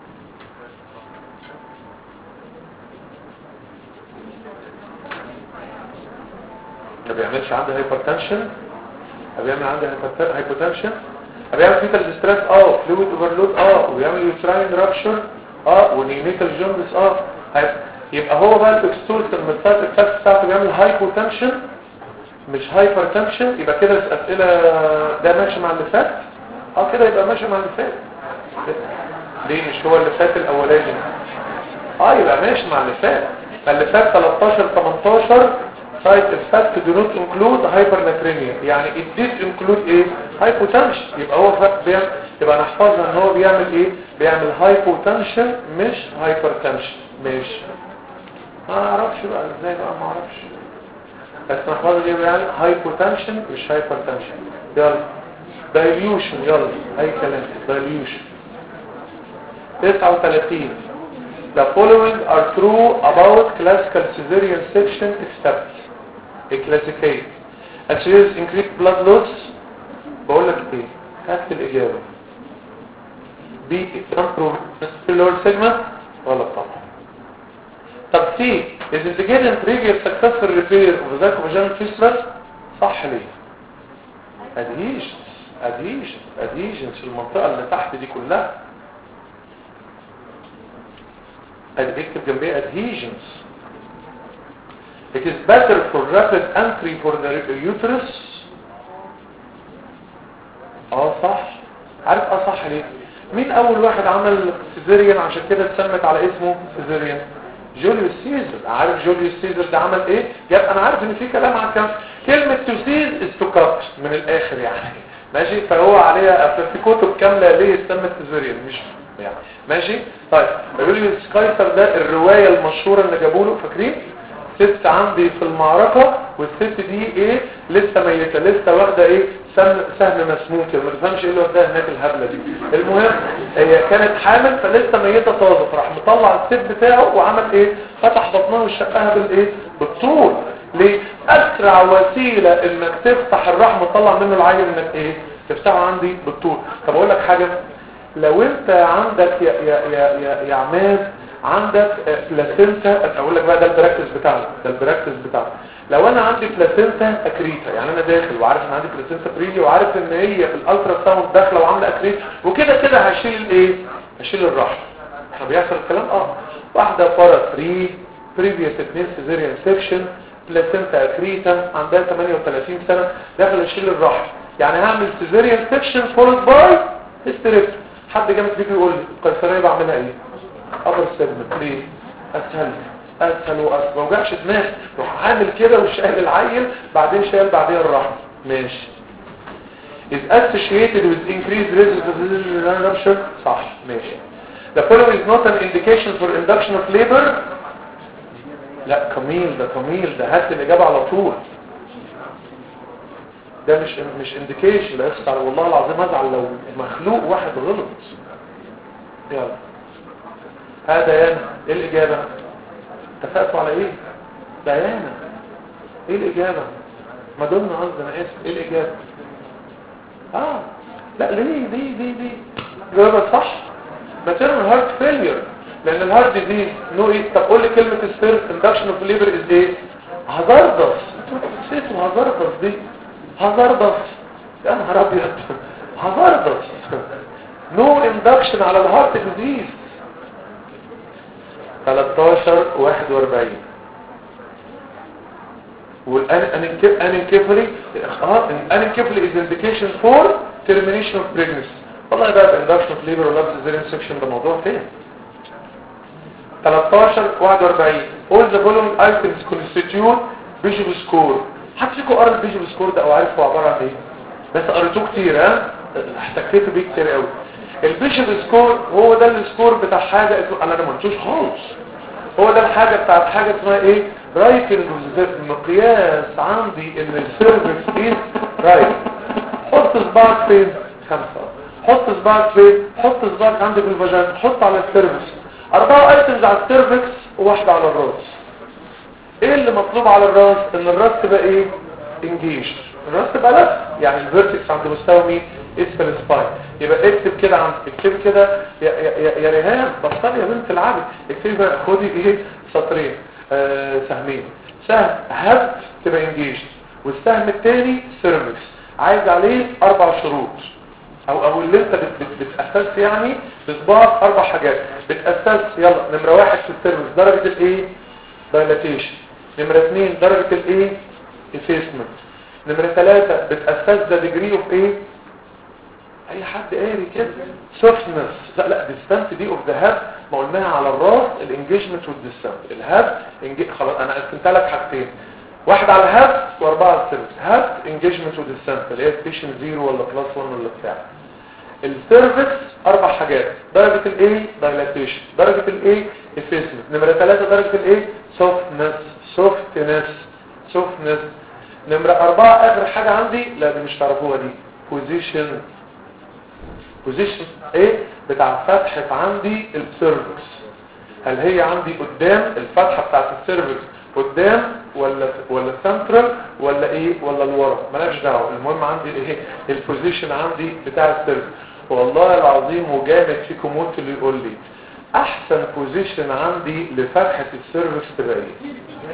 ما بيعملش عندي هايبرتنشن، ما بيعمل عندي هايبوتنشن، ما بيعمل فيتال ستريس اه، فلويد اوفرلود اه، وبيعمل يوتراين رابشر اه، ونيونيتال جوندس اه. يبقى هو بقى الاكستوسن من ساعه الفاكس بتاعته بيعمل هايبوتنشن مش هايبرتنشن. يبقى كده الاسئله ده ماشي مع اللي فات اه كده يبقى ماشي مع اللي فات. ليه مش هو اللي فات الاولاني؟ اه يبقى ماشي مع اللي فات. اللي فات ثلاثة عشر ثمانية عشر side effect do not include hypernatremia يعني it did include ايه؟ hypotension. يبقى هو بيعمل يبقى نحفظها ان هو بيعمل ايه؟ بيعمل hypotension مش hypertension. مش ما اعرفش بقى ازاي بقى ما اعرفش بس نحفظها ايه؟ بيعمل hypotension مش hypertension. يلا dilution يلا اي كلام dilution. تسعة وثلاثين The following are true about classical cesarean section except الكلاسيكية. Actually increased blood loss. بقول لك ايه؟ هات الإجابة. B lower segment غلط طبعا. طب C is indicated previous successful repair of the vaginal fistula صح ليه؟ adhesions adhesions adhesions في المنطقة اللي تحت دي كلها. اكتب جنبيه adhesions. It is better for rapid entry for the uterus. اه صح. عارف اه صح ليه؟ مين اول واحد عمل سيزيريان عشان كده اتسمت على اسمه سيزيريان؟ جوليوس سيزر. عارف جوليوس سيزر ده عمل ايه؟ جاب انا عارف ان في كلام عن كلام كلمة تسيز استكت من الاخر يعني ماشي. فهو عليها في كتب كاملة ليه اتسمت سيزيريان مش يعني ماشي. طيب جوليوس قيصر ده الرواية المشهورة اللي جابوا له فاكرين؟ ست عندي في المعركة والست دي ايه لسه ميتة لسه واخدة ايه سهم, سهم مسموم كده ما تفهمش ايه اللي واخدها هناك الهبلة دي. المهم هي كانت حامل فلسه ميتة طازة فراح مطلع الست بتاعه وعمل ايه فتح بطنها وشقها بالايه بالطول. ليه؟ اسرع وسيلة انك تفتح الرحم وتطلع منه العيل انك ايه تفتحه عندي بالطول. طب اقول لك حاجة لو انت عندك يا يا يا يا, يا عماد عندك بلاسينتا اقول لك بقى ده البراكتس بتاعنا ده البراكتس بتاعنا. لو انا عندي بلاسينتا اكريتا يعني انا داخل وعارف ان عندي بلاسينتا بريلي وعارف ان هي في الالترا ساوند داخله وعامله اكريتا وكده كده هشيل ايه هشيل الرحم. فبيحصل الكلام اه واحده فرا ثلاثة بريفيوس اثنين سيزيريان سيكشن بلاسينتا اكريتا عندها ثمانية وثلاثين سنه داخل اشيل الرحم يعني هعمل سيزيريان سيكشن فولد باي هيستريكتومي. حد جامد فيكم يقول لي القيصريه بعملها ايه؟ ابر سيجمنت ليه؟ اسهل اسهل واسهل ما وجعش دماغ روح عامل كده وشايل العيل بعدين شايل بعدين الرحم ماشي. is associated with increased risk of rupture صح ماشي. the following is not an indication for induction of labor. لا كميل ده كميل ده هات الاجابه على طول. ده مش مش انديكيشن لا يسطا والله العظيم هزعل لو مخلوق واحد غلط. يلا هذا يانا ايه الاجابه؟ اتفقتوا على ايه؟ ديانا ايه الاجابه؟ مادونا قصدي انا اسف ايه الاجابه؟ اه لا ليه دي دي دي الاجابه صح maternal heart failure لان الهارت دي نو ايه. طب قول لي كلمه السير induction of labor is ايه؟ هازاردس نسيتوا هازاردس دي هازاردس يا نهار ابيض هزردس نو اندكشن على الهارت ديزيز. تلتاشر واحد واربعين والانكفلي اه الانكفلي از انديكيشن فور termination of pregnancy. والله بقى الاندكشن اوف ليبر ولا سيزيريان سكشن ده موضوع تاني. تلتاشر واحد واربعين all the following items constitute bishop score. حد فيكم قرا البيشوب سكور ده او عارف هو عباره عن ايه؟ بس قريتوه كتير ها؟ احتكيتوا بيه كتير قوي. البيشوب سكور هو ده السكور بتاع حاجه انا ما قلتوش خالص. هو ده الحاجه بتاعت حاجه اسمها ايه؟ رايتنج مقياس عندي ان السيرفكس از رايت. حط صباعك فين؟ خمسه. حط صباعك فين؟ حط صباعك عندي في الفاجينا، حط على السيرفكس. اربعه ايتمز على السيرفكس وواحده على الراس. ايه اللي مطلوب على الراس؟ ان الراس تبقى ايه؟ انجيج. الراس تبقى لف، يعني الفيرتكس عند مستوى مين؟ اسفل سباين. يبقى اكتب كده عند اكتب كده يا يا يا ريهام بطل يا بنت العبي. اكتبي خدي ايه؟ سطرين آه سهمين. سهم هب تبقى انجيج، والسهم الثاني سيرفكس عايز عليه اربع شروط او او اللي انت بتاسس يعني بصباعك اربع حاجات بتاسس. يلا نمره واحد في السيرفكس درجه الايه؟ دايلاتيشن. نمره اثنين درجه الايه؟ افيسمنت. نمره ثلاثة بتاسس ذا ديجري اوف ايه؟ اي حد قاري كده سوفتنس. لا لا ديستانس دي اوف ذا هاب ما قلناها على الراس الانجيجمنت والديستانس. الهاب انجي... خلاص انا قسمت لك حاجتين، واحد على الهاب واربعه على السيرفكس. هاب انجيجمنت وديستانس اللي هي ستيشن زيرو ولا بلس واحد ولا بتاع. السيرفكس اربع حاجات درجه الايه؟ دايلاتيشن. درجه الايه؟ افيسمنت. نمره ثلاثة درجه الايه؟ سوفتنس سوفتنس سوفتنس. نمره أربعة اخر حاجه عندي لا دي مش تعرفوها دي بوزيشن. بوزيشن ايه؟ بتاع فتحه عندي السيرفكس. هل هي عندي قدام الفتحه بتاعت السيرفكس قدام ولا ولا سنترال ولا ايه ولا لورا؟ مالكش دعوه. المهم عندي ايه؟ البوزيشن عندي بتاع السيرفكس. والله العظيم وجامد فيكم موت اللي يقول لي احسن بوزيشن عندي لفتحه السيرفكس تبقى ايه؟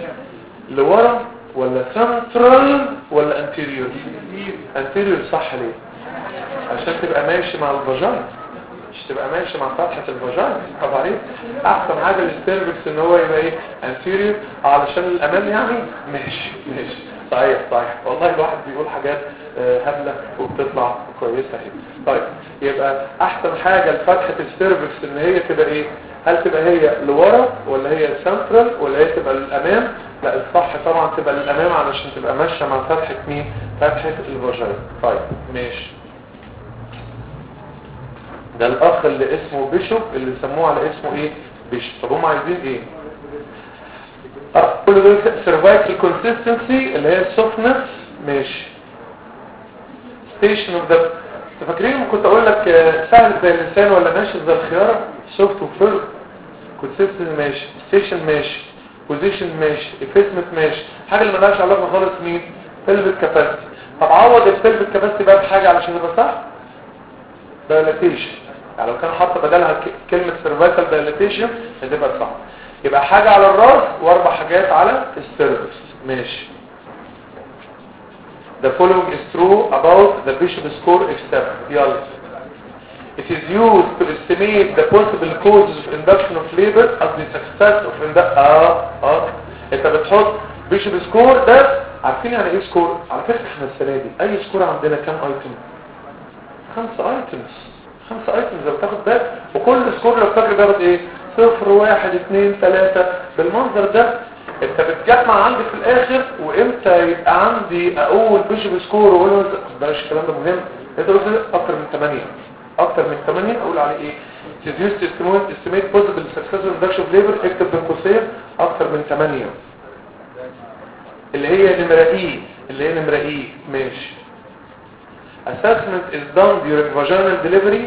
لورا ولا سنترال ولا انتيريور؟ انتيريور صح. ليه؟ عشان تبقى ماشي مع الفاجينا، مش تبقى ماشي مع فتحه الفاجينا. طب عليك احسن حاجه للسيرفكس ان هو يبقى ايه؟ انتيريور علشان الامان يعني. ماشي ماشي صحيح صحيح. والله الواحد بيقول حاجات هبله وبتطلع كويسه اهي. طيب يبقى احسن حاجه لفتحه السيرفكس ان هي تبقى ايه؟ هل تبقى هي لورا ولا هي سنترال ولا هي تبقى للامام؟ لا الصح طبعا تبقى للامام علشان تبقى ماشيه مع فتحه مين؟ فتحه الفاجينا. طيب ماشي. ده الاخ اللي اسمه بيشوب اللي سموه على اسمه ايه؟ بيشوب. طب هم عايزين ايه؟ كل دول سيرفايكال كونسيستنسي اللي هي السوفتنس. ماشي. ستيشن اوف ذا فاكرين لما كنت اقول لك سهل زي اللسان ولا ناشف زي الخياره؟ سوفت وفيرم. كونسيستنسي ماشي، ستيشن ماشي، بوزيشن ماشي، افيسمنت ماشي. حاجه اللي مالهاش علاقه خالص مين؟ بلفيك كاباسيتي. طب عوض البلفيك كاباسيتي بقى بحاجه علشان يبقى صح. دايلاتيشن. يعني لو كان حاطط بدلها كلمه سيرفايكال دايلاتيشن هتبقى صح. يبقى حاجه على الراس واربع حاجات على السيرفكس. ماشي. The following is true about the Bishop score except يلا. It is used to estimate the possible causes of induction of labor as the success of induction. اه اه انت بتحط Bishop score ده. عارفين يعني ايه سكور؟ على فكره احنا السنه دي اي سكور عندنا كام ايتم؟ خمسة ايتمز. خمسة ايتمز لو تاخد بالك. وكل سكور لو فاكر بياخد ايه؟ صفر واحد اثنين ثلاثة بالمنظر ده. انت بتجمع عندي في الاخر وامتى يبقى عندي اقول بيشوب سكور واقول بلاش الكلام ده مهم. انت قلت اكتر من ثمانية اكتر من ثمانية اقول عليه ايه؟ reduced estimate estimate possible successful induction of labor اكتب بين قوسين اكتر من ثمانية اللي هي نمرة اي اللي هي نمرة اي. ماشي. assessment is done during vaginal delivery.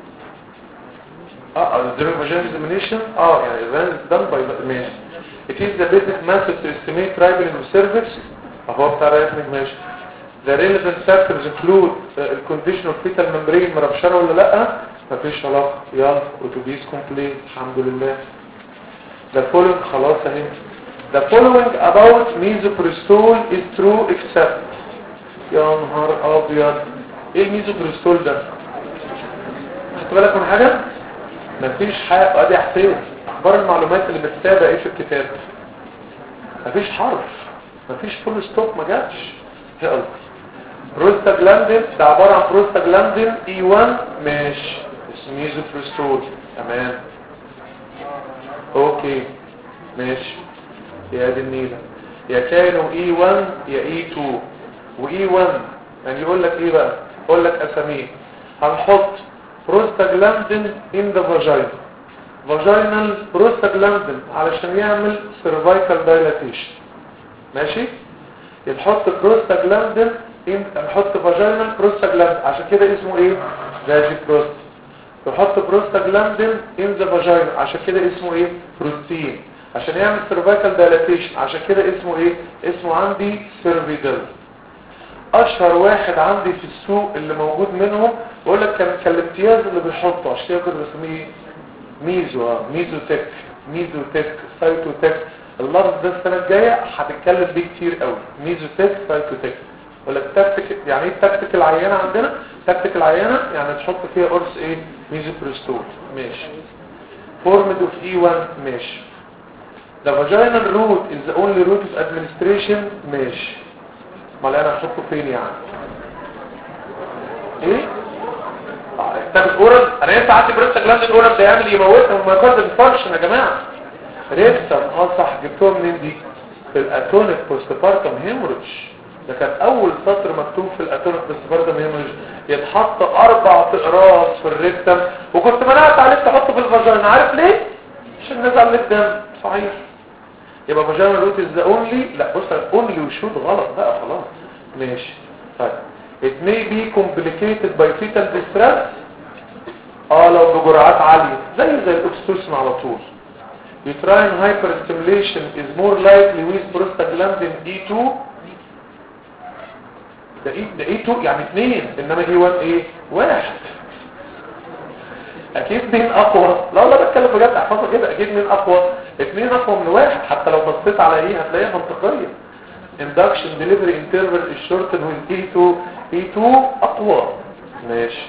اه during vaginal examination. اه يعني it's done by ماشي. It is the basic method to estimate ripening of cervix. اهو بتاع ripening. ماشي. The relevant factors include uh, condition of fetal membrane مربشرة ولا لا؟ مفيش علاقة. يلا اتوبيس كومبليت الحمد لله. The following خلاص اهي. The following about misoprostol is true except. يا نهار ابيض. ايه الميزوبرستول ده؟ خدت بالك من حاجه؟ مفيش حاجه. ادي حسين اخبار المعلومات اللي بتتابع ايه في الكتاب؟ مفيش حرف، مفيش فول ستوب، ما جاتش. يلا بروستاجلاندين ده عباره عن بروستاجلاندين اي واحد ماشي اسمه ميزوبرستول تمام اوكي ماشي. يا دي النيله يا كانوا اي واحد يا اي اتنين واي واحد يعني يقول لك ايه بقى؟ يقول لك اساميه. هنحط بروستاجلاندين ان ذا فاجينا فاجينال بروستاجلاندين علشان يعمل سيرفايكال دايلاتيشن ماشي. يتحط بروستاجلاندين ان نحط فاجينال بروستاجلاندين عشان كده اسمه ايه؟ فاجي بروست. يحط بروستاجلاندين ان ذا فاجينا عشان كده اسمه ايه؟ بروستين عشان يعمل سيرفايكال دايلاتيشن عشان كده اسمه ايه؟ اسمه عندي سيرفيدل. اشهر واحد عندي في السوق اللي موجود منهم بقول لك كان الامتياز اللي بيحطه عشان كده كنت بسميه ميزو اه ميزوتك ميزوتك سايتوتك. اللفظ ده السنه الجايه هتتكلم بيه كتير قوي. ميزوتك سايتوتك ولا التكتيك. يعني ايه التكتيك العينه عندنا؟ تكتيك العينه يعني تحط فيها قرص ايه؟ ميزوبرستول ماشي. فورمد اوف اي واحد ماشي. The vaginal route is the only route of administration ماشي. امال انا هحطه فين يعني؟ ايه؟ طب الاورال انا ينفع عندي بروستاجلاندين الاورال ده يعمل يموتهم وما يكون الفانكشن يا جماعه. ريكتم اه صح. جبتوها منين دي؟ في الاتونيك بوستبارتم هيموريدج. ده كان اول سطر مكتوب في الاتونيك بوستبارتم هيموريدج يتحط اربع اقراص في الريكتم وكنت منعت عليك تحطه في الفاجينا. عارف ليه؟ عشان نزل لك دم. صحيح. يبقى فاجينال روت از ذا اونلي. لا بص اونلي وشوت غلط بقى خلاص ماشي. طيب it may be complicated by fetal distress اه لو بجرعات عاليه زي زي الاكستوسين على طول. uterine hyperstimulation is more likely with prostaglandin اي اتنين. ده ايه ده اي اتنين يعني اثنين انما اي واحد ايه؟ واحد. اكيد مين اقوى؟ لا لا بتكلم بجد احفظها كده. اكيد مين اقوى؟ اثنين اقوى من واحد. حتى لو بصيت على ايه هتلاقيها منطقيه. induction delivery interval is shortened with اي اتنين. اي اتنين اقوى ماشي.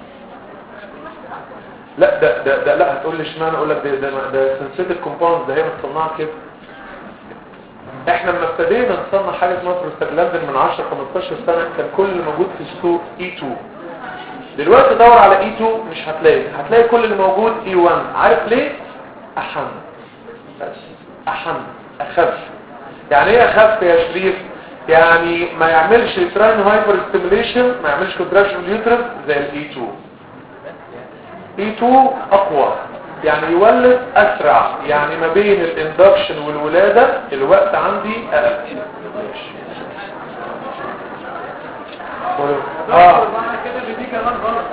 لا ده ده ده لا هتقول لي اشمعنى؟ اقول لك ده ده ده سنسيتيف كومباوند. ده هي متصنعه كده. احنا لما ابتدينا نصنع حاجه اسمها بروستاجلاندين من عشرة خمستاشر سنه كان كل اللي موجود في السوق اي اتنين. دلوقتي دور على اي اتنين مش هتلاقي. هتلاقي كل اللي موجود اي واحد. عارف ليه؟ احن بس. احن اخف. يعني ايه اخف يا شريف؟ يعني ما يعملش تراين هايبر ستيميليشن ما يعملش كونتراكشن اليوترس زي الاي اتنين. اي اتنين اقوى يعني يولد اسرع. يعني ما بين الاندكشن والولاده الوقت عندي اقل. اه دي كمان غلط.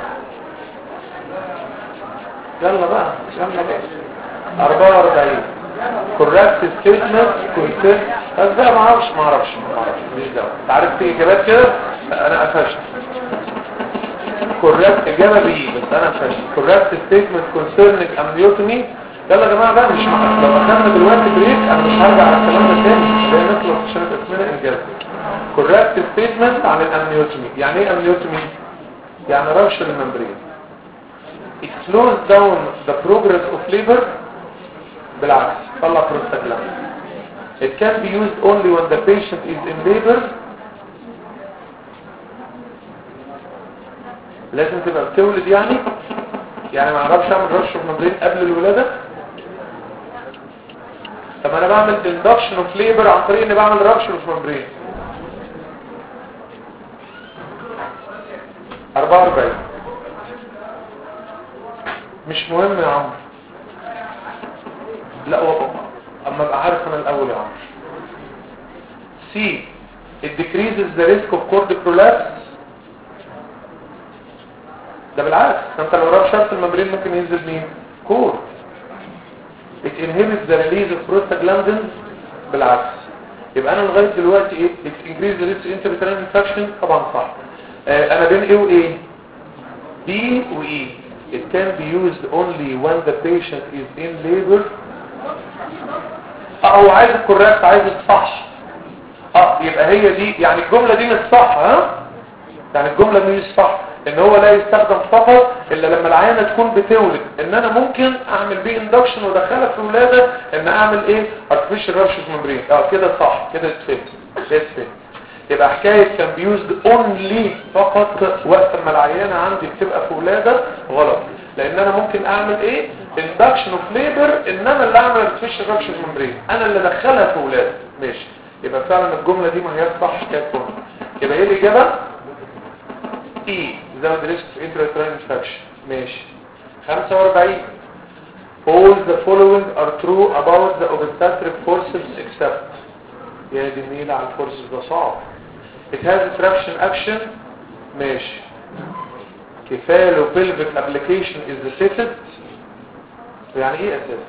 يلا بقى يلا بقى اربعة واربعين correct statement كنت بس ده ما اعرفش ما اعرفش ما اعرفش مش دعوه. انت عارف في اجابات كده انا قفشت. correct اجابه بي بس انا قفشت. correct statement concerning amniotomy. يلا يا جماعه بقى مش مع... لو اخدنا دلوقتي بريك انا مش هرجع على الكلام ده تاني. خلينا نخلص عشان اسمنا انجاز. correct statement عن الامنيوتومي. يعني ايه امنيوتومي؟ يعني ربش الممبرين. it slows down the progress of labor. بالعكس طلع بروستاجلاندين. it can be used only when the patient is in labor. لازم تبقى بتولد يعني يعني ما اعرفش اعمل رش الممبرين قبل الولاده. طب انا بعمل induction of labor عن طريق اني بعمل رش الممبرين. اربعة واربعين مش مهم يا عمرو. لا والله اما ابقى عارف انا الاول يا عمرو. سي it decreases the risk of cord prolapse. ده بالعكس انت لو رشحت الممبرين ممكن ينزل مين؟ كور. it inhibits the release of prostaglandins. بالعكس يبقى انا لغايه دلوقتي ايه؟ it increases the risk of intrauterine infection. طبعا صح. آه انا بين ايه وايه؟ بي واي. it can be used only when the patient is in labor. اه هو عايز الكوريكت عايز الصح. اه يبقى هي دي يعني الجمله دي مش صح. ها يعني الجملة مش صح ان هو لا يستخدم فقط الا لما العيانة تكون بتولد، ان انا ممكن اعمل بيه اندكشن وادخلها في ولادة ان اعمل ايه artificial rupture membrane. اه كده صح كده اتفهم كده اتفهم. يبقى حكاية كان بيوزد اونلي فقط وقت ما العيانة عندي بتبقى في ولادة غلط، لان انا ممكن اعمل ايه induction of labor، انما اللي اعمل artificial rupture membrane انا اللي ادخلها في ولادة. ماشي، يبقى فعلا الجملة دي ما هي صح حكاية كون. يبقى ايه الاجابة؟ اي زود ريسك في intrauterine infection. ماشي. خمسة واربعين all the following are true about the obstetric forceps except. يا جميل على الفورسز ده صعب. it has a traction action. ماشي. كفاله pelvic application is the safest. يعني ايه اساس؟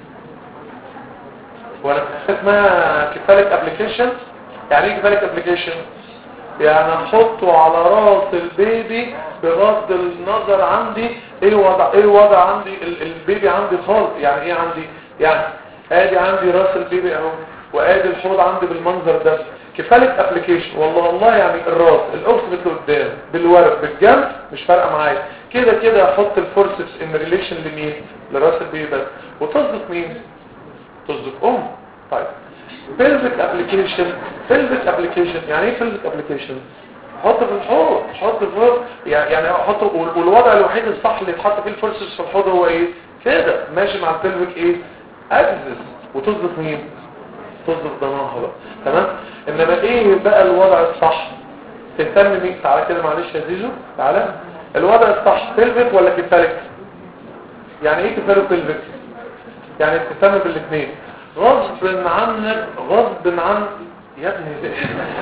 ولا اسمها كفالك ابليكيشن؟ يعني ايه كفالك ابليكيشن؟ يعني احطه على راس البيبي بغض النظر عندي ايه وضع ايه وضع عندي ال البيبي عندي خالص. يعني ايه عندي؟ يعني ادي عندي راس البيبي اهو وادي الحوض عندي بالمنظر ده. كفالك ابليكيشن والله والله يعني الراس الاوكسبت قدام بالورق بالجنب مش فارقه معايا، كده كده احط الفورسبس ان ريليشن لمين؟ لراس البيبي بس. وتصدق مين؟ تصدق ام. طيب pelvic application pelvic application يعني ايه pelvic application؟ حط في الحوض حط في الحوض يعني احط، والوضع الوحيد الصح اللي يتحط فيه الفورسبس في الحوض هو ايه؟ كده ماشي مع البلفيك ايه؟ اكسس. وتصدق مين؟ تصدق ضمانها بقى. تمام. انما ايه بقى الوضع الصح؟ تهتم مين؟ تعالى كده معلش يا زيزو تعالى. الوضع الصح pelvic ولا كفالك؟ يعني ايه كفالك pelvic؟ يعني تهتم بالاثنين غصب عنك غصب عن يا ابني ده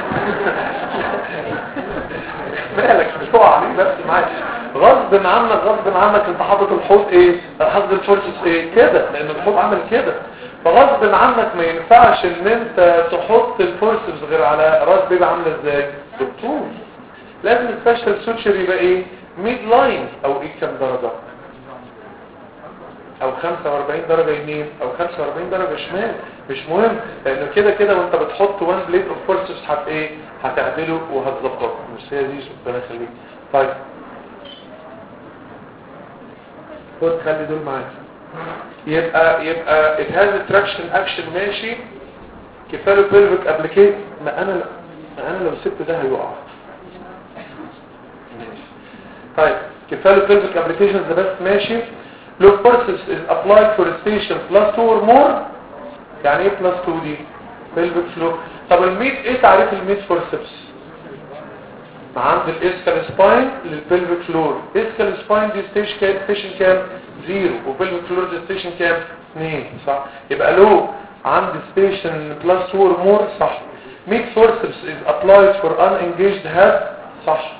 مالك بتقع عليك بس معاك غصب عنك غصب عنك انت حاطط الحوض ايه؟ حاطط الفورسس ايه؟ كده لان الحوض عامل كده. فغصب عنك ما ينفعش ان انت تحط الفورسس غير على راس بيبي عامله ازاي؟ بالطول. لازم السبيشال سوتشر يبقى ايه؟ ميد لاين او ايه كام درجه؟ او خمسة واربعين درجة يمين او خمسة واربعين درجة شمال مش مهم، لانه كده كده وانت بتحط وان بليت اوف فورسز هت ايه؟ هتعدله وهتظبطه. مش هي دي ربنا يخليك. طيب خد خلي دول معاك. يبقى يبقى it has a traction action ماشي. كفاله pelvic application. ما انا ما انا لو سبت ده هيقع. ماشي. طيب كفاله pelvic application ده بس ماشي. Look forceps is applied for a station plus two or more. يعني ايه plus two دي؟ pelvic floor. طب الميد ايه تعريف الميد forceps؟ عند الاسكال سباين للبلفيك فلور. اسكال سباين دي ستيشن كام؟ ستيشن كام؟ زيرو. وبلفيك فلور دي ستيشن كام؟ اثنين. صح. يبقى لو عند ستيشن بلس two or more صح. ميد forceps is applied for unengaged head صح.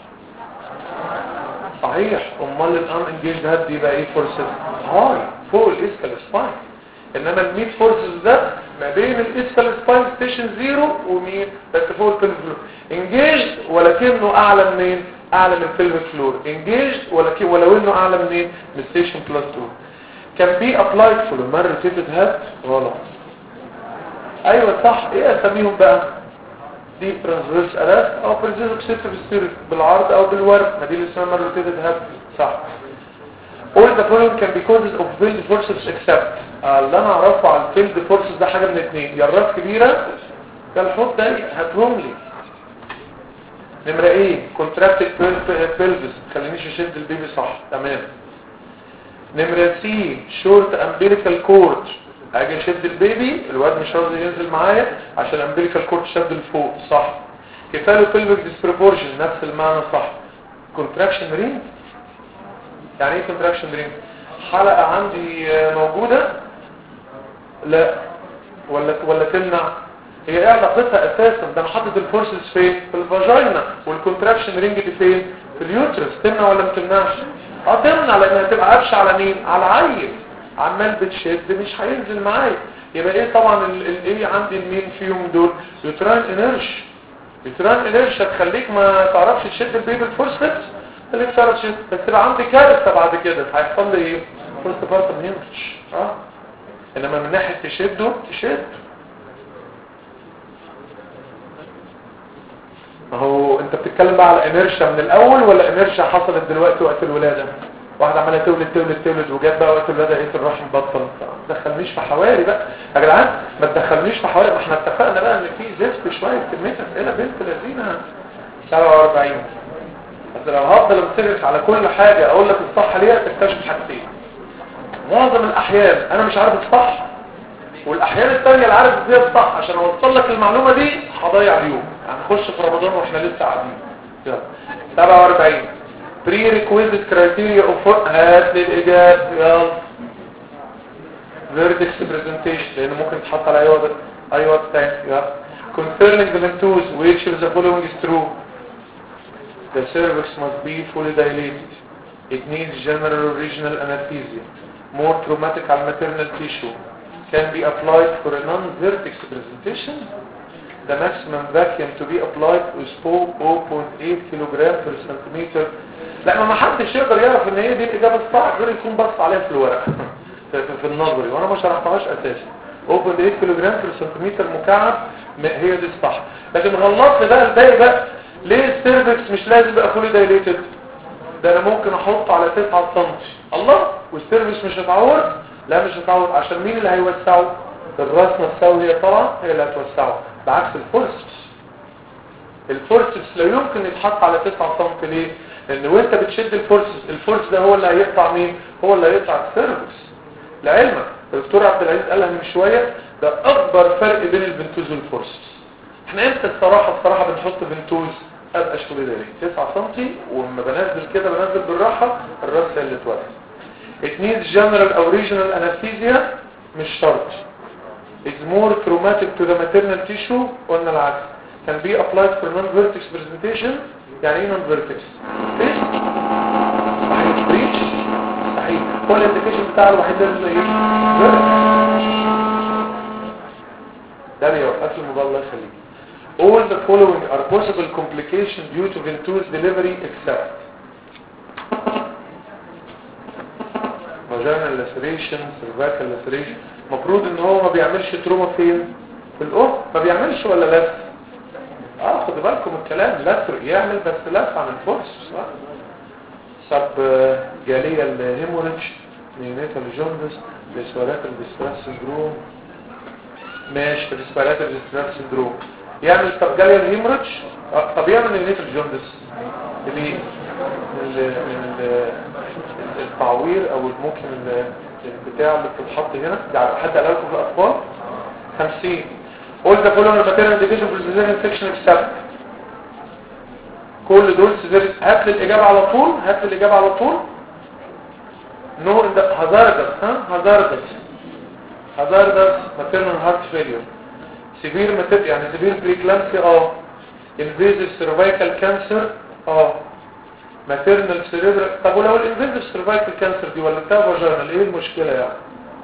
صحيح. امال الان انجيج هاد دي بقى ايه فورسز؟ هاي فوق الاسكال سباين. انما الميد فورسز ده ما بين الاسكال سباين ستيشن زيرو ومين بس فوق البلفيك فلور. انجيج ولكنه اعلى منين؟ اعلى من البلفيك فلور. انجيج ولكن ولو انه اعلى منين؟ من ستيشن بلس two. كان بي ابلايد فور مره روتيتد هاد غلط. ايوه صح. ايه اساميهم بقى؟ دي ترانسفيرس اراست او بريزيزوك سيستم بالعرض او بالورق. ما دي اللي اسمها روتيتد هاب صح. all the following can be causes of field forceps except. اللي انا اعرفه على الفيلد فورسز ده حاجه من اثنين، يا الراس كبيره يا الحوض ضيق. هاتهم لي. نمره ايه؟ كونتراكتد بيلفس خلينيش اشد البيبي صح. تمام. نمره سي شورت امبيريكال كورد. اجي اشد البيبي الواد مش راضي ينزل معايا عشان الامبيريكال كورد شد لفوق صح. كفاله بيلفيك ديسبروبورشن نفس المعنى صح. كونتراكشن رينج. يعني ايه كونتراكشن رينج؟ حلقه عندي موجوده لا ولا ولا تمنع. هي ايه علاقتها اساسا؟ ده انا حاطط الفورسز فين؟ في الفاجينا. والكونتراكشن رينج دي فين؟ في اليوترس. تمنع ولا ما تمنعش؟ اه تمنع لانها تبقى قفشه على مين؟ على العيل. عمال بتشد مش هينزل معايا. يبقى ايه طبعا الايه عندي المين فيهم دول؟ يوتران انرش. يوتران انرش هتخليك ما تعرفش تشد البيبي الفورسبس اللي تعرف تشد. بس تبقى عندي كارثه بعد كده هيحصل لي ايه؟ فورست بارتم هيمرش. اه انما من ناحيه تشده تشد. ما هو انت انت بتتكلم بقى على انيرشيا من الاول ولا انيرشيا حصلت دلوقتي وقت الولاده؟ واحده عماله تولد تولد تولد وجات بقى وقت الولاده ايه الرحم بطل. ما تدخلنيش في حواري بقى يا جدعان، ما تدخلنيش في حواري. ما احنا اتفقنا بقى ان في زفت شويه كميه اسئله بنت لذينه. سبعة وأربعين. بس لو هفضل امسكك على كل حاجه اقول لك الصح ليها تكتشف حاجتين. معظم الاحيان انا مش عارف الصح، والاحيان الثانيه اللي عارف ازاي الصح. عشان اوصل لك المعلومه دي هضيع اليوم. هنخش في رمضان واحنا لسه قاعدين. يلا سبعة وأربعين. prerequisite criteria of هات لي الاجابه. يلا vertex presentation لان ممكن تحط على اي وضع اي وضع تاني. يلا concerning the ventouse which of the following is true. The cervix must be fully dilated. It needs general or regional anesthesia. More traumatic على maternal tissue. Can be applied for a non-vertex presentation. The maximum vacuum to be applied is zero point eight kilogram per centimeter. لا ما حدش يقدر يعرف ان هي دي الاجابه الصح غير يكون بص عليها في الورق في, في النظري وانا ما شرحتهاش اساسا. zero point eight كيلوغرام في سنتيمتر مكعب هي دي الصح. لكن غلطت بقى الباقي بقى. ليه السيرفكس مش لازم يبقى فولي دايليتد؟ ده انا ممكن احطه على تسعة سنتي. الله، والسيرفكس مش هتعور؟ لا مش هتعور. عشان مين اللي هيوسعه؟ الراس نفسها هي طبعا هي اللي هتوسعه، بعكس الفورسبس. الفورسبس لا يمكن يتحط على تسعة سنتي. ليه؟ لان وانت بتشد الفورسبس، الفورس ده هو اللي هيقطع مين؟ هو اللي هيقطع السيرفكس. لعلمك الدكتور عبد العزيز قالها من شويه، ده اكبر فرق بين الفنتوز والفورسبس. احنا امتى الصراحه الصراحه بنحط فنتوز ابقى شغل داري تسعة سنتي، ولما بنزل كده بنزل بالراحه الراس هي اللي توسع. it needs general او regional anesthesia مش شرط. it's more traumatic to the maternal tissue قلنا العكس. can be applied for non-vertex presentation. يعني ايه non-vertex؟ ايه؟ مستحيل بريتش مستحيل. هو الانديكيشن بتاعه الوحيد لازم ايه؟ ده بيوقف الموضوع الله يخليك. all the following are possible complications due to ventouse delivery except vaginal laceration, cervical laceration. مفروض ان هو ما بيعملش تروما فين؟ في الأم. ما بيعملش ولا لف؟ اه خدوا بالكم الكلام. لف يعمل بس لف عن الفورس. سب جالية الهيموريدج، نيونيتال جوندس، ريسبيراتوري ديستريس سندروم. ماشي ريسبيراتوري ديستريس سندروم. يعمل سب جالية الهيموريدج. آه. طب يعمل نيونيتال جوندس ليه؟ التعوير او ممكن البتاع اللي بتتحط هنا. يعني حد قال لكم في الاطفال خمسين. قلت كلهم الماتيريال ديفيجن في السيزيريان انفكشن اكسبت. كل دول سيزيريان. هات لي الاجابه على طول. هات لي الاجابه على طول. نو هازاردس. ها هازاردس هازاردس ماتيرنال هارت فيلير. سيفير ماتيريال يعني سيفير بريكلامسي. اه انفيزيف سيرفايكال كانسر. اه ماتيرنال سيريبرال. طب ولو الانفيزيف سيرفايكال كانسر دي ولا بتاع فاجينال ايه المشكله يعني؟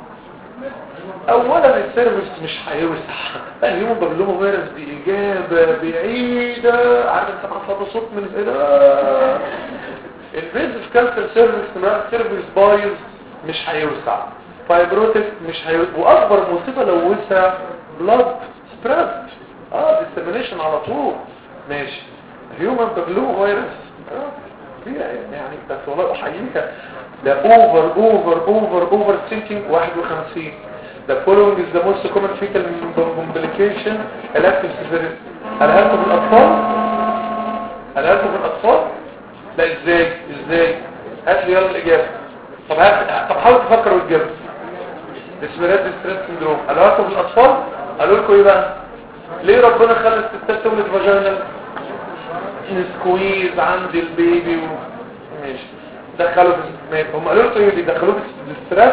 اولا السيرفكس مش هيوسع. اليوم بقول فيروس دي اجابه بعيده. عارف انت عصب صوت من هنا. الفيزيف كانسر سيرفكس سيرفكس بايظ مش هيوسع. فايبروتيك مش هيوسع. واكبر مصيبه لو وسع بلاد سبريد. اه ديسيمينيشن على طول. ماشي هيومن بابلوما فيروس يعني بس والله احييك. ده اوفر اوفر اوفر اوفر ثينكينج. واحد وخمسين. The following is the most common fetal complication elective cesarean. قالها لكم في الأطفال؟ قالها لكم في الأطفال؟ لا ازاي؟ ازاي؟ هات لي يلا الإجابة. طب هات. طب حاول تفكر وتجيب. Respiratory distress syndrome. قالها لكم في الأطفال؟ قالوا لكم ايه بقى؟ ليه ربنا خلى الستات تولد فاجينال؟ نسكويز عند البيبي و... ماشي. دخلوا في هم قالوا لكم ايه اللي دخلوه في الستريس؟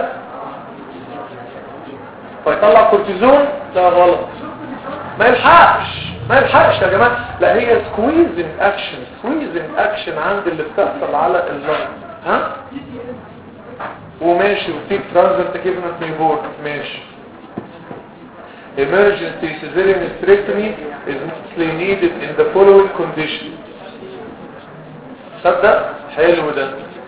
فيطلع كورتيزون. ده غلط. ما يلحقش ما يلحقش يا جماعه. لا هي سكويزنج اكشن. سكويزنج اكشن عند اللي بتحصل على اللنج. ها وماشي. وتيك ترانزنت كيفنت نيبور. ماشي. emergency cesarean hysterectomy is mostly needed in the following condition. صدق حلو ده.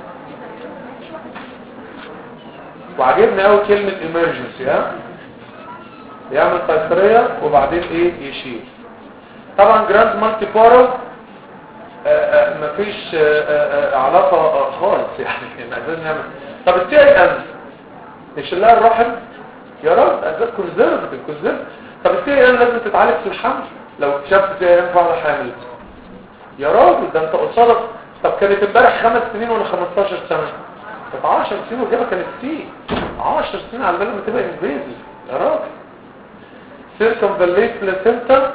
وعجبني قوي كلمه emergency. ها يعمل قيصرية وبعدين ايه يشيل. طبعا جراند مالتي بارا مفيش علاقة خالص يعني عايزين نعمل. طب التي اي ان نشيلها الرحم يا رب اسباب كونزيرف بالكونزيرف. طب التي اي ان لازم تتعالج في الحمل لو اكتشفت تي اي ان فعلا حامل يا راجل ده انت قصادك. طب كانت امبارح خمس سنين ولا خمستاشر سنة؟ كانت عشر سنين والجابة كانت سي عشر سنين على بال ما تبقى انفيزي يا راجل. سيركمفاليت بلاسنتا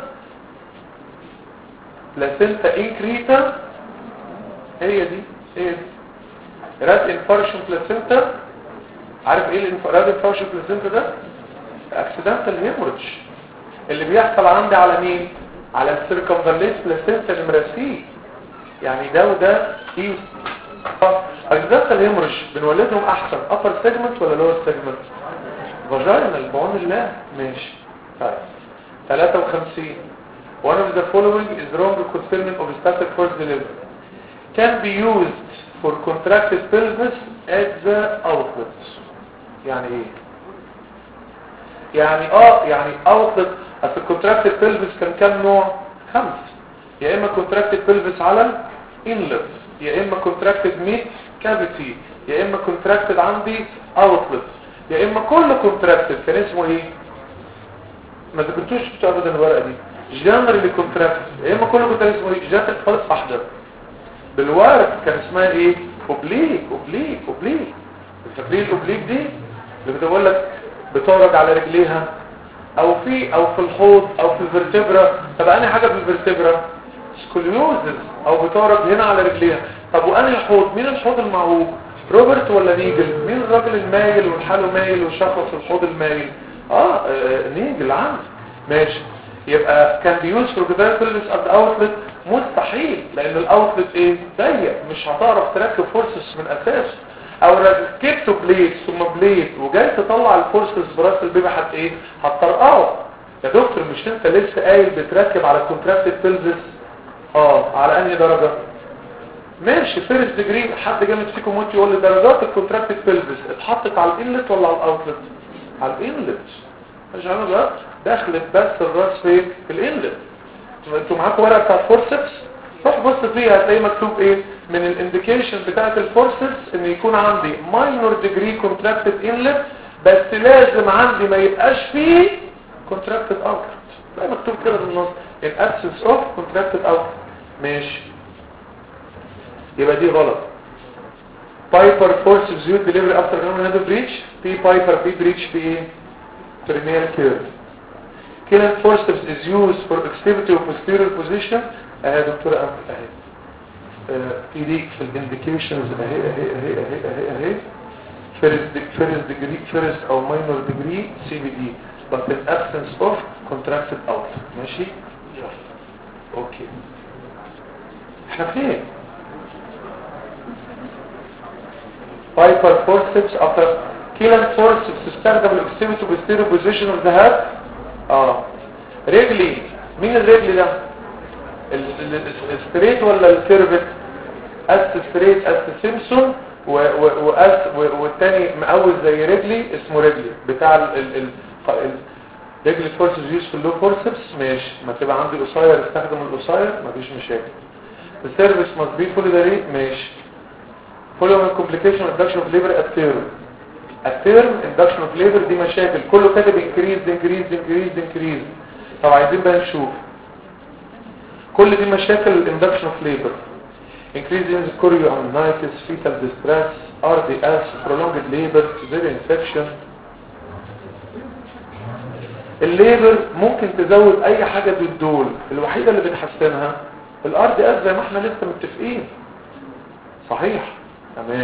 بلاسنتا انكريتا هي دي هي دي راد انفارشن بلاسنتا. عارف ايه راد انفارشن بلاسنتا ده؟ اكسيدنتال هيموريدج اللي بيحصل عندي على مين؟ على السيركمفاليت بلاسنتا نمرة سي. يعني ده وده ايه؟ اكسيدنتال هيموريدج بنولدهم احسن ابر سيجمنت ولا لور سيجمنت؟ فاجينال بعون الله. ماشي طيب ثلاثة وخمسين. One of the following is wrong concerning obstetric force delivery. Can be used for contracted pelvis at the outlet. يعني ايه؟ يعني اه يعني outlet اصل contracted pelvis كان كام نوع؟ خمس. يا اما contracted pelvis على inlet يا اما contracted mid cavity يا اما contracted عندي outlet يا اما كله contracted. كان اسمه ايه؟ ما ذكرتوش بتوع ابدا الورقه دي. جنرالي كونتراكت يا اما كله كنت اسمه ايه؟ جات خالص واحده بالورق كان اسمها ايه؟ اوبليك اوبليك اوبليك. التقليل الاوبليك دي اللي بتقول لك بتورج على رجليها او في او في الحوض او في الفرتبرا. طب انهي حاجه في الفرتبرا؟ سكوليوزز او بتورج هنا على رجليها. طب وانهي حوض؟ مين الحوض المعوج؟ روبرت ولا نيجل؟ مين الراجل المايل والحاله مايل وشخص الحوض المايل؟ اه, آه نيجل عندي. ماشي يبقى كان بيوز فور جدارتلس اب اوتلت مستحيل لان الاوتلت ايه؟ ضيق مش هتعرف تركب فورسز من اساسه. او ركبته بليد ثم بليد وجاي تطلع الفورسز براس البيبي حت ايه؟ هتطرقعه. يا دكتور مش انت لسه قايل بتركب على الكونتراكتد بيلفس؟ اه على انهي درجه؟ ماشي فيرست ديجري. حد جامد فيكم وانت يقول لي درجات الكونتراكتد بيلفس اتحطت على الانلت ولا على الاوتلت؟ على الانلت. مش عارف بقى دخلت بس الراس في الانلت. انتوا معاكم ورقه بتاعت فورسبس روح بص فيها هتلاقي مكتوب ايه من الانديكيشن بتاعت الفورسبس ان يكون عندي ماينور ديجري كونتراكتد انلت بس لازم عندي ما يبقاش فيه كونتراكتد اوتلت. تلاقي مكتوب كده بالنص ان ابسنس اوف كونتراكتد اوتلت. ماشي يبقى دي غلط. بايبر فورسبس يوز ديليفري افتر نورمال هيد بريتش. في بايبر في بريتش في ايه؟ perineal curve. Killing forceps is used for extremity of posterior position. اهي دكتورة أمل اهي ايديك في الانديكيشنز اهي اهي اهي اهي اهي اهي first first degree first او minor degree سي بي دي but in absence of contracted outlet. ماشي اوكي احنا فين؟ Piper forceps after killing forceps تستخدم الاكستريميتي posterior position of the head. اه رجلي مين الرجل ده؟ الستريت ولا الكيرفت؟ اس ستريت اس سيمسون واس والتاني مقوز زي رجلي اسمه رجلي بتاع ال ال رجلي فورسز يوز في اللو فورسبس. ماشي ما تبقى عندي قصير استخدم القصير مفيش مشاكل. السيرفيس ماست بي فولي داري. ماشي فولو كومبليكيشن اندكشن اوف ليبر ات تيرم. التيرم اندكشن اوف ليبر دي مشاكل كله كاتب انكريز انكريز انكريز انكريز. طب عايزين بقى نشوف كل دي مشاكل الاندكشن اوف ليبر. increase in the chorioamnitis, fetal distress, ار دي اس, prolonged labor, severe infection. الليبر ممكن تزود اي حاجة بالدول. الوحيدة اللي بتحسنها الار دي اس زي ما احنا لسه متفقين. صحيح تمام.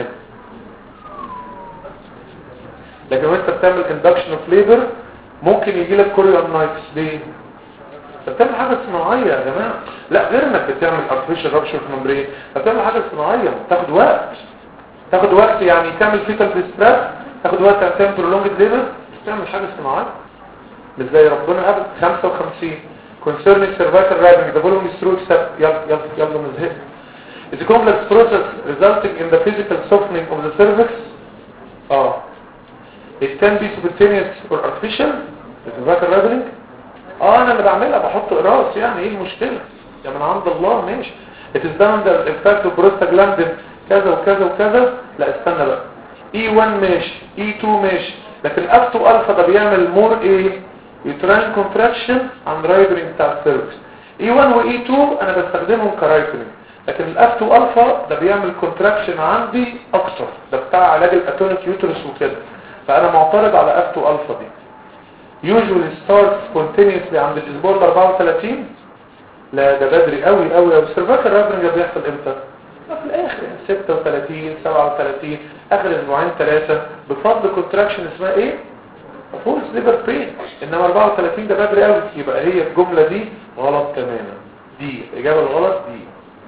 لكن وانت بتعمل induction of labor ممكن يجي لك chorioamnitis. ليه؟ انت بتعمل حاجة صناعية يا جماعة. لا غير انك بتعمل artificial rupture of membrane. انت بتعمل حاجة صناعية تاخد وقت تاخد وقت يعني تعمل fetal distress تاخد وقت عشان تعمل prolonged labor. تعمل حاجة صناعية مش زي ربنا قبل. خمسة وخمسين concerning cervical wrapping the volume is through except يلا يلا يلا مزهق. It's a complex process resulting in the physical softening of the cervix. اه it can be spontaneous or artificial. the cervical wrapping اه انا اللي بعملها بحط قراص يعني ايه المشكلة؟ يا من عند الله. ماشي it is done under the effect of prostaglandin كذا وكذا وكذا. لا استنى بقى، إي واحد ماشي، إي اتنين ماشي، لكن اف تو الفا ده بيعمل مور ايه؟ يوتراين كونتراكشن عن رايبرين بتاع السيرفكس. إي واحد و إي اتنين انا بستخدمهم كرايبرين، لكن الاف تو الفا ده بيعمل كونتراكشن عندي اكتر، ده بتاع علاج الاتونيك يوترس وكده، فانا معترض على اف تو الفا دي. usually starts continuously عند الاسبوع ال اربعة وثلاثين. لا ده بدري قوي قوي. والسيرفاكال رايبرنج بيحصل امتى؟ في الاخر يعني ستة وثلاثين سبعة وثلاثين، اخر اسبوعين ثلاثه بفضل كونتراكشن اسمها ايه؟ فورس ليبر بين. انما اربعة وثلاثين ده بدري قوي، يبقى هي الجمله دي غلط تماما. دي الاجابه الغلط دي.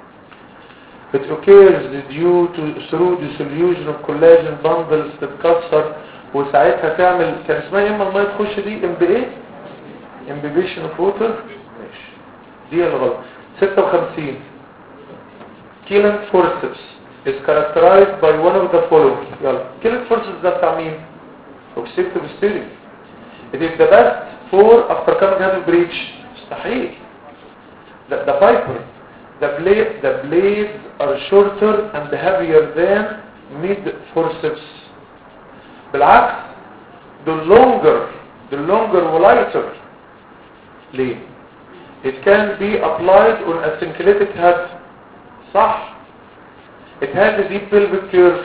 It occurs due to through dissolution of collagen bundles تتكسر، وساعتها تعمل كان اسمها اما الميه تخش دي ام بي ايه؟ امبيبيشن اوف ووتر. ماشي دي الغلط. ستة وخمسين killing forceps is characterized by one of the following. يلا killing forceps ده بتاع مين؟ occipital posterior. It is the best for after coming out of breach. مستحيل. The, the viper, the blade, the blades are shorter and heavier than mid forceps. بالعكس the longer the longer lighter. ليه؟ It can be applied on a synclitic head. صح. It has a deep pelvic curve.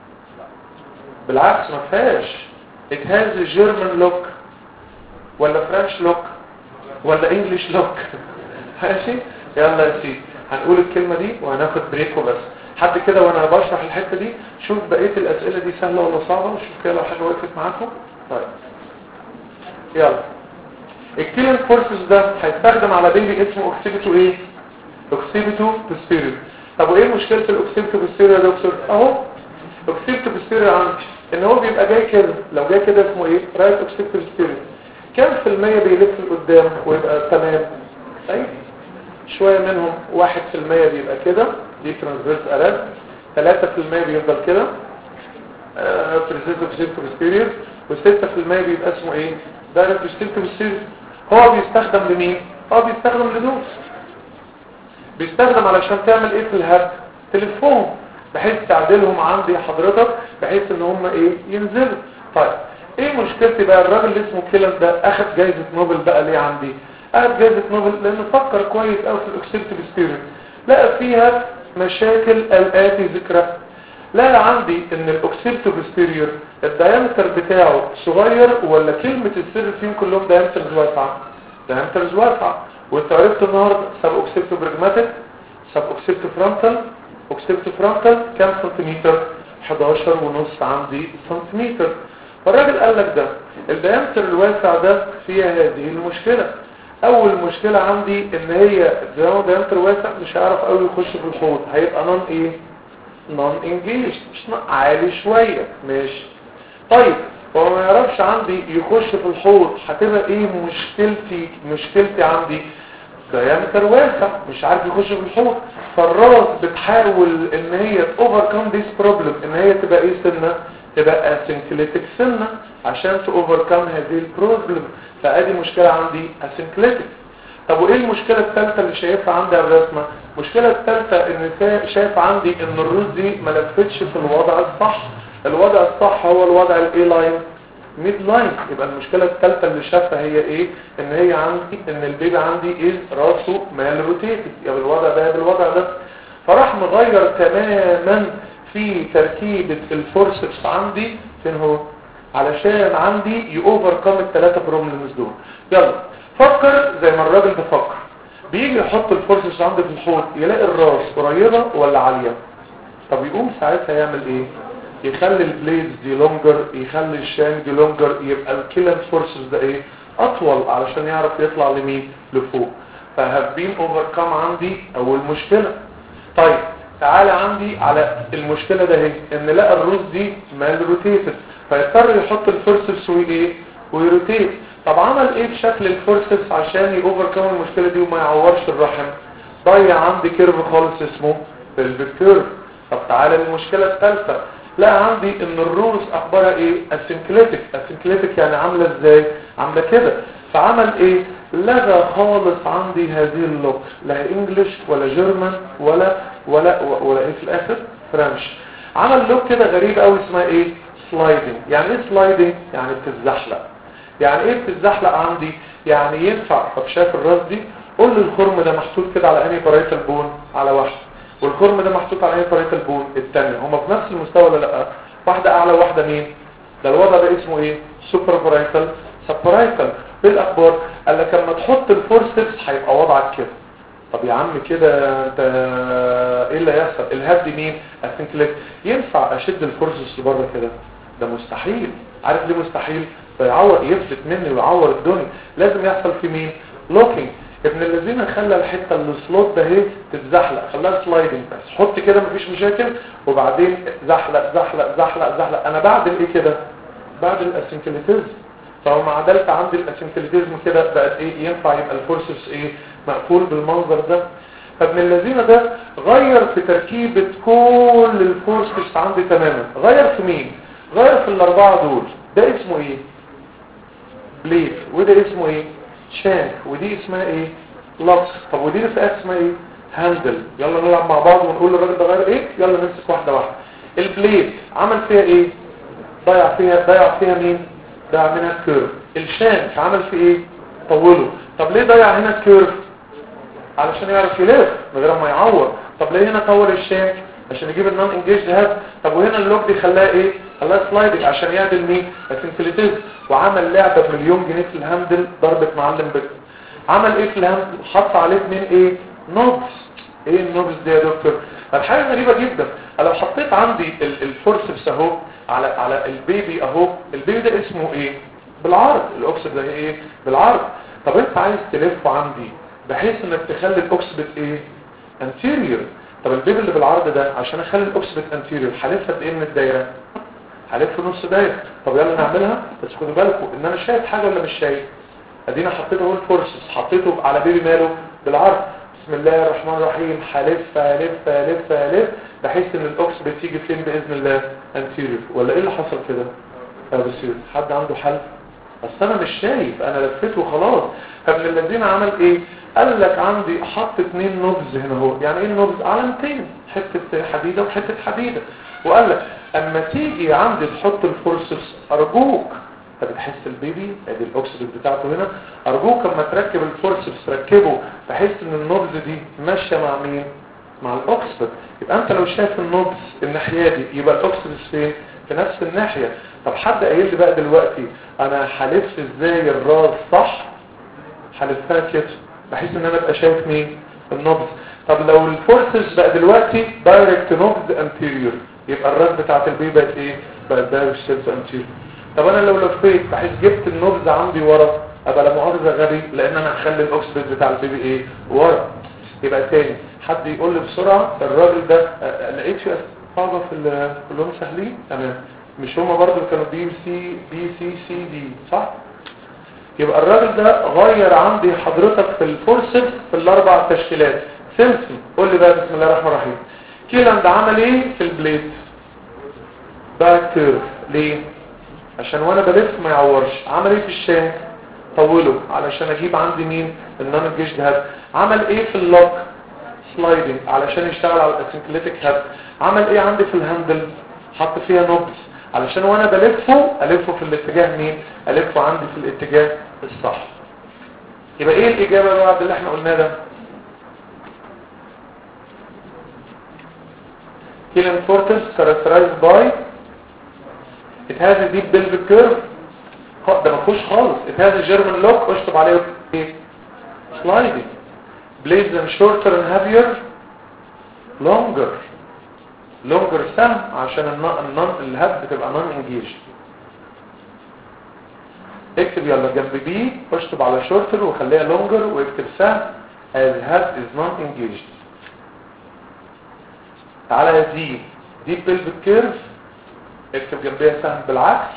بالعكس ما فيهاش. It has a German look ولا French look ولا English look. ماشي. يلا يا سيدي هنقول الكلمة دي وهناخد بريك وبس. حد كده وانا بشرح الحتة دي شوف بقية الاسئلة دي سهلة ولا صعبة. شوف كده لو حاجة وقفت معاكم. طيب يلا الكيلين فورسز ده هيستخدم على بيبي اسمه اوكسيبيتو ايه؟ اوكسيبيتو بوستيريور. طب وايه مشكلة الاوكسيبيتو بوستيريور يا دكتور؟ اهو اوكسيبيتو بوستيريور عندي ان هو بيبقى جاي كده، لو جاي كده اسمه ايه؟ رايت اوكسيبيتو بوستيريور. كام في المية بيلف لقدام ويبقى تمام؟ ايوه شوية منهم واحد في المية بيبقى كده دي ترانسفيرس اراد، ثلاثة في المية بيفضل كده بريزيتو اوكسيبيتو بوستيريور، وستة في المية بيبقى اسمه ايه؟ دايركت اوكسيبيتو بوستيريور. هو بيستخدم لمين؟ هو بيستخدم لدول، بيستخدم علشان تعمل ايه في الهد؟ تليفون، بحيث تعدلهم عندي حضرتك بحيث ان هم ايه؟ ينزلوا. طيب ايه مشكلتي بقى؟ الراجل اللي اسمه كيلن ده اخد جايزة نوبل بقى ليه عندي؟ اخد جايزة نوبل لانه فكر كويس قوي في الاوكسيبيتو بوستيريور، لقى فيها مشاكل الاتي ذكرى. لا عندي ان الاوكسيبيتو بوستيريور الدايمتر بتاعه صغير ولا كلمة السر فيهم كلهم دايمترز واسعة؟ دايمترز واسعة. وانت عرفت النهارده سب اوكسيبيتو برجماتيك، سب اوكسيبيتو فرونتال، اوكسيبيتو فرونتال كام سنتيمتر؟ حداشر ونص عندي سنتيمتر. فالراجل قال لك ده الدايمتر الواسع ده فيها هذه المشكلة. اول مشكلة عندي ان هي زي دايمتر واسع مش هيعرف قوي يخش في الحوض، هيبقى نون ايه؟ نون انجيج، مش عالي شوية. ماشي طيب هو ما يعرفش عندي يخش في الحوض، هتبقى ايه مشكلتي؟ مشكلتي عندي دايمتر واسع مش عارف يخش في الحوض. فالراس بتحاول ان هي اوفركم ذيس بروبلم، ان هي تبقى ايه سنة؟ تبقى اسنكليتك سنة عشان تاوفركم هذه البروبلم. فادي مشكلة عندي اسنكليتك. طب وايه المشكلة الثالثة اللي شايفها عندي على الرسمة؟ المشكلة الثالثة ان شايف عندي ان الروس دي ما لفتش في الوضع الصح. الوضع الصح هو الوضع الاي لاين ميد لاين. يبقى المشكلة الثالثة اللي شافها هي ايه؟ ان هي عندي ان البيبي عندي ايه؟ راسه مال روتيتد، يبقى بالوضع ده بالوضع ده. فراح مغير تماما في تركيبة الفورسبس عندي فين هو؟ علشان عندي يوفركم الثلاثة بروبلمز دول. يلا فكر زي ما الراجل ده فكر. بيجي يحط الفورسبس عندي في الحوض يلاقي الراس قريبة ولا عالية؟ طب يقوم ساعتها يعمل ايه؟ يخلي البليدز دي لونجر، يخلي الشان دي لونجر، يبقى الكيلن فورسز ده ايه؟ اطول علشان يعرف يطلع لمين؟ لفوق. فهبين اوفركم عندي اول مشكلة. طيب تعالى عندي على المشكلة ده اهي، ان لقى الروس دي مال روتيتد، فيضطر يحط الفورسبس وايه؟ ويروتيت. طب عمل ايه بشكل الفورسبس عشان يوفركم المشكلة دي وما يعورش الرحم؟ ضيع عندي كيرف خالص اسمه pelvic curve. طب تعالى للمشكلة الثالثة، لا عندي ان الروس اخبارها ايه؟ اسنكليتك. اسنكليتك يعني عاملة ازاي؟ عاملة كده. فعمل ايه؟ لغى خالص عندي هذه اللغة، لا انجلش ولا جيرمان ولا ولا ولا ايه في الاخر فرنش. عمل لغة كده غريب قوي اسمها ايه؟ سلايدنج. يعني ايه سلايدنج؟ يعني بتتزحلق. يعني ايه بتتزحلق عندي؟ يعني ينفع. طب شايف الراس دي؟ قول لي الخرم ده محطوط كده على انهي بارايتال بون؟ على واحده. والخرم ده محطوط على انهي بارايتال بون؟ الثانيه. هما في نفس المستوى ولا لا؟ واحده اعلى وواحده مين؟ ده الوضع ده اسمه ايه؟ سوبر بارايتال سبرايتال. ايه الاخبار؟ قال لك لما تحط الفورسبس هيبقى وضعك كده. طب يا عم كده انت ايه اللي هيحصل؟ الهاب دي مين؟ اسنكليت. ينفع اشد الفورسبس لبره كده؟ ده مستحيل. عارف ليه مستحيل؟ فيعور، يفلت مني ويعور الدنيا. لازم يحصل في مين؟ لوكينج. ابن الذين خلى الحته اللي سلوت ده اهي تتزحلق، خلاها سلايدنج بس. حط كده مفيش مشاكل، وبعدين زحلق زحلق زحلق زحلق. انا بعد الايه كده؟ بعد الاسنكليتيزم. فهو مع عدلت عندي الاسنكليتيزم كده بقت ايه؟ ينفع يبقى الفورسبس ايه؟ مقفول بالمنظر ده. فابن الذين ده غير في تركيبة كل الفورسبس عندي تماما. غير في مين؟ غير في الاربعة دول. ده اسمه ايه؟ بليد. وده اسمه ايه؟ شانك. ودي اسمها ايه؟ لوك. طب ودي اللي اسمها ايه؟ هاندل. يلا نلعب مع بعض ونقول للراجل ده غير ايه. يلا نمسك واحدة واحدة. البليد عمل فيها ايه؟ ضيع فيها ضيع فيها مين؟ ضيع منها الكيرف. الشانك عمل في ايه؟ طوله. طب ليه ضيع هنا الكيرف؟ علشان يعرف يلف من غير ما يعور. طب ليه هنا طول الشانك؟ عشان يجيب النون انجيج هاب. طب وهنا اللوك دي خلاها ايه؟ خلاها سلايدنج عشان يعدل مين؟ السنكليتيز. وعمل لعبه بمليون جنيه في الهاندل، ضربه معلم بك. عمل ايه في الهاندل؟ حط عليه اتنين ايه؟ نوبز. ايه النوبز دي يا دكتور؟ الحاجه غريبه جدا. انا لو حطيت عندي الفورسبس اهو على على البيبي اهو، البيبي ده اسمه ايه؟ بالعرض. الاوكسيد ده ايه؟ بالعرض. طب انت عايز تلفه عندي بحيث انك تخلي الاوكسبت ايه؟ انتيريور. طب البيبي اللي بالعرض ده عشان اخلي الاوكسبت انتيريور هلف قد ايه من الدايره؟ هلف نص دايره. طب يلا نعملها. بس خدوا بالكم ان انا شايف حاجه ولا مش شايف؟ ادينا حطيته اهو الفورسس، حطيته على بيبي ماله بالعرض. بسم الله الرحمن الرحيم. هلف هلف هلف هلف بحيث ان الاوكسبت يجي فين باذن الله؟ انتيريور. ولا ايه اللي حصل كده؟ يا بصير حد عنده حل؟ بس انا مش شايف، انا لفيته وخلاص. فابن الذين عمل ايه؟ قال لك عندي حط اتنين نوبز هنا اهو. يعني ايه النوبز؟ علامتين، حته حديده وحته حديده. وقال لك اما تيجي عندي تحط الفورسبس ارجوك، فبتحس البيبي ادي الاوكسيد بتاعته هنا، ارجوك اما تركب الفورسبس ركبه بحيث ان النوبز دي ماشيه مع مين؟ مع الاوكسيد. يبقى انت لو شايف النوبز الناحيه دي يبقى الاوكسيد فين؟ في نفس الناحيه. طب حد قايل لي بقى دلوقتي انا هلف ازاي الراس صح؟ هلفها كده بحيث ان انا ابقى شايف مين؟ النوبز. طب لو الفورسز بقى دلوقتي دايركت نوبز انتيريور يبقى الراس بتاعت البيبي بقت ايه؟ بقت دايركت انتيريور. طب انا لو لفيت بحيث جبت النوبز عندي ورا ابقى لا مؤاخذه غبي، لان انا هخلي الاوكسيد بتاع البيبي ايه؟ ورا. يبقى تاني حد يقول لي بسرعه الراجل ده لقيت في حاجه في كلهم سهلين؟ تمام. مش هما برضو كانوا بي سي بي سي سي دي صح؟ يبقى الراجل ده غير عندي حضرتك في الفورسبس في الاربع تشكيلات. سيمسون قول لي بقى بسم الله الرحمن الرحيم. كيلاند عمل ايه في البليد؟ باك كيرف. ليه؟ عشان وانا بلف ما يعورش. عمل ايه في الشانك؟ طوله علشان اجيب عندي مين؟ النون انجيجد هاب. عمل ايه في اللوك؟ سلايدنج علشان يشتغل على الاسنكليتيك هاب. عمل ايه عندي في الهاندل؟ حط فيها نوبز علشان وانا بلفه الفه في الاتجاه مين؟ الفه عندي في الاتجاه الصح. يبقى ايه الاجابه بقى بعد اللي احنا قلناه ده؟ Killing fortress characterized by it has a deep pelvic curve. ده ما فيهوش خالص. it has a German lock. اشطب عليه ايه؟ sliding. blades and shorter and heavier longer longer سهم عشان النون الهاب بتبقى نون انجيج. اكتب يلا جنب بي اشطب على شورتر وخليها لونجر واكتب سهم الهاب is non engaged. تعالى دي دي pelvic curve اكتب جنبها سهم بالعكس.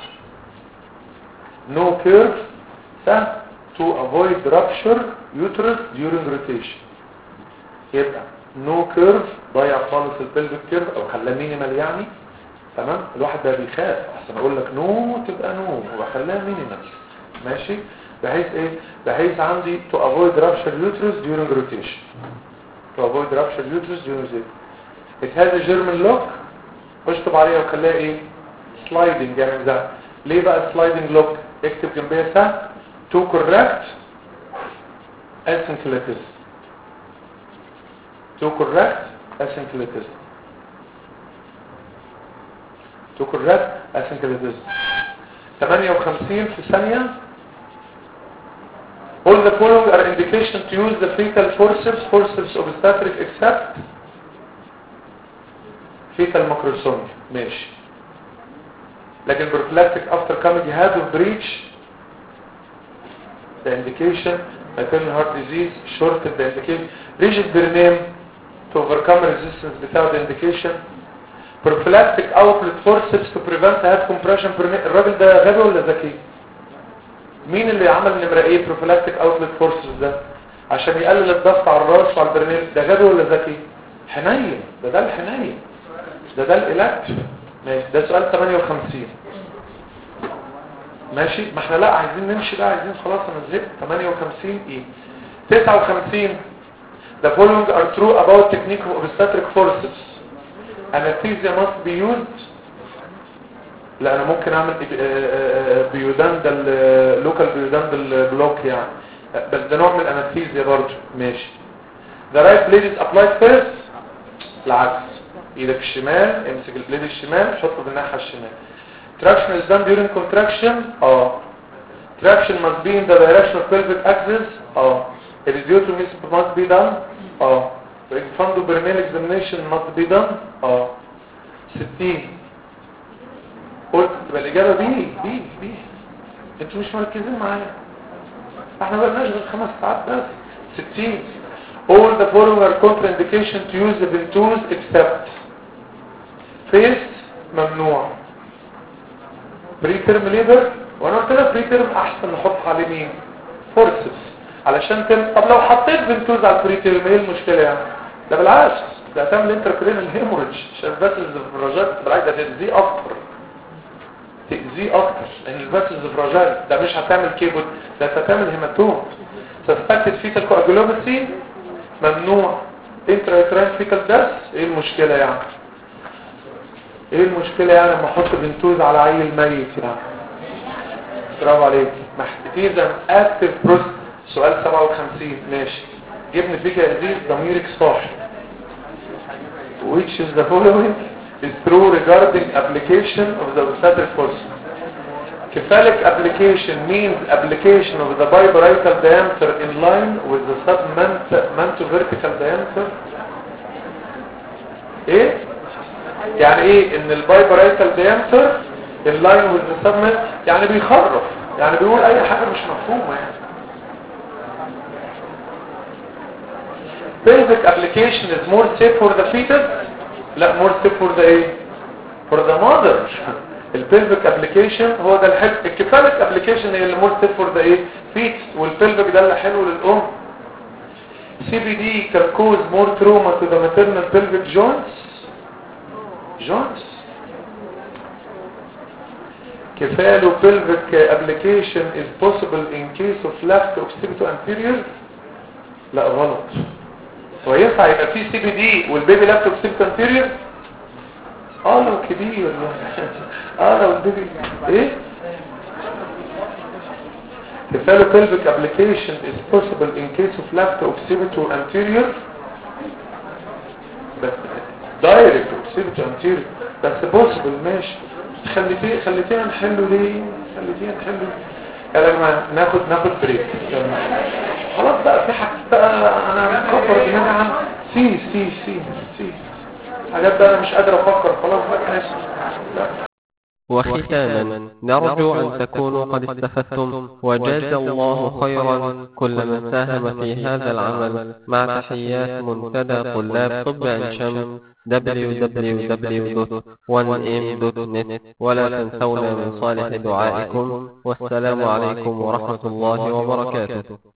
no curve سهم to avoid rupture uterus during rotation. يبقى نو كيرف ضيع خالص البلفيك كيرف او خلاه مينيمال يعني. تمام. الواحد بقى بيخاف احسن اقول لك نو تبقى نو وبخليها مينيمال. ماشي. بحيث ايه؟ بحيث عندي to avoid rupture uterus during rotation. to avoid rupture uterus during rotation. it has a German lock. اشطب عليها وخليها ايه؟ sliding يعني ده. ليه بقى sliding lock؟ اكتب جنبيها سهم to correct asynclitism. to correct asynclitism. to correct asynclitism. ثمانية وخمسين في ثانية. all the following are indication to use the fetal forceps forceps obstetric except fetal macrosomy. ماشي. لكن prophylactic after coming head of breach the indication maternal heart disease shortened the indication rigid Bernheim to overcome resistance without the indication prophylactic outlet forceps to prevent head compression. الراجل ده غبي ولا ذكي؟ مين اللي عمل نمرة ايه prophylactic outlet forceps ده؟ عشان يقلل الضغط على الراس وعلى البرنامج. ده غبي ولا ذكي؟ حنين. ده ده الحنين. ده ده الالكتف. ماشي. ده سؤال ثمانية وخمسين. ماشي. ما احنا لا عايزين نمشي بقى، عايزين خلاص انا زهقت. ثمانية وخمسين ايه؟ تسعة وخمسين. The following are true about technique of obstetric forceps. Anesthesia must be used. لا انا ممكن اعمل بيوداندل لوكال بيوداندل بلوك يعني، بس ده نوع من الانستيزيا برضه. ماشي. The right blade is applied first. العكس. ايدك الشمال امسك البليد الشمال حطه بالناحيه الشمال. Traction is done during contraction. اه. Traction must be in the direction of pelvic axis. اه. Episiotomy must be done. اه. Fundobernal examination must be done. اه. ستين. قلت تبقى الإجابة بي بي بي انتوا مش مركزين معايا، احنا بقناش غير خمس ساعات بس. ستين. all the following are contraindication to use the ventouse except face ممنوع. preterm labor وانا قلت لك preterm احسن نحط عليه مين؟ forceps علشان تم. طب لو حطيت ventouse على preterm ايه المشكلة يعني؟ ده بالعكس ده هتعمل intracranial hemorrhage عشان بس الفراجات بالعكس ده تأذيه اكتر تأذيه اكتر لان الفاسلز فراجايل. ده مش هتعمل كيبل، ده هتعمل هيماتوم. suspected fetal coagulopathy ممنوع. intrauterine fetal death ايه المشكلة يعني؟ ايه المشكلة يعني لما احط بنتوز على عيل ميت يعني؟ برافو عليك. محتاجين اكتف بروس. سؤال سبعة وخمسين. ماشي. جبن فيك يا عزيز ضميرك صاحي. which is the following is true regarding application of the obstetric force. Cephalic application means application of the biparietal diameter in line with the submanto-vertical diameter. ايه؟ يعني ايه ان البايبرايتال diameter in line with the submanto يعني بيخرف، يعني بيقول اي حاجة مش مفهومة يعني. pelvic application is more safe for the fetus. لا more safe for the ايه؟ for the mother. البلفيك ابليكيشن هو ده الحلو. الكفالك ابليكيشن هي اللي مور سيف فور ذا ايه فيت، والبلفيك ده اللي حلو للام. سي بي دي كان كوز مور تروما تو ذا ماتيرنال بلفيك جوينتس جوينتس. كفالو بلفيك ابليكيشن از بوسيبل ان كيس اوف لافت اوكسيبيتو انتيريور. لا غلط. هو ينفع يبقى في سي بي دي والبيبي لافت اوكسيبيتو انتيريور؟ اه لو كبير اه لو البيبي ايه Cephalopelvic application is possible in case of left occipital anterior بس direct occipital anterior بس possible. ماشي. خليتيه خليتينا نحله ليه خليتينا نحله يا جماعه. ناخد ناخد بريك خلاص بقى. في حاجه بقى انا مكبر دماغي عن سي سي سي سي حاجات بقى مش قادر افكر خلاص بقى ناس. وختاما نرجو أن تكونوا قد استفدتم وجزى الله خيرا كل من ساهم في هذا العمل مع تحيات منتدى طلاب طب عين شمس دبليو دبليو دبليو دوت وان ام دوت نت. ولا تنسونا من صالح دعائكم. والسلام عليكم ورحمة الله وبركاته.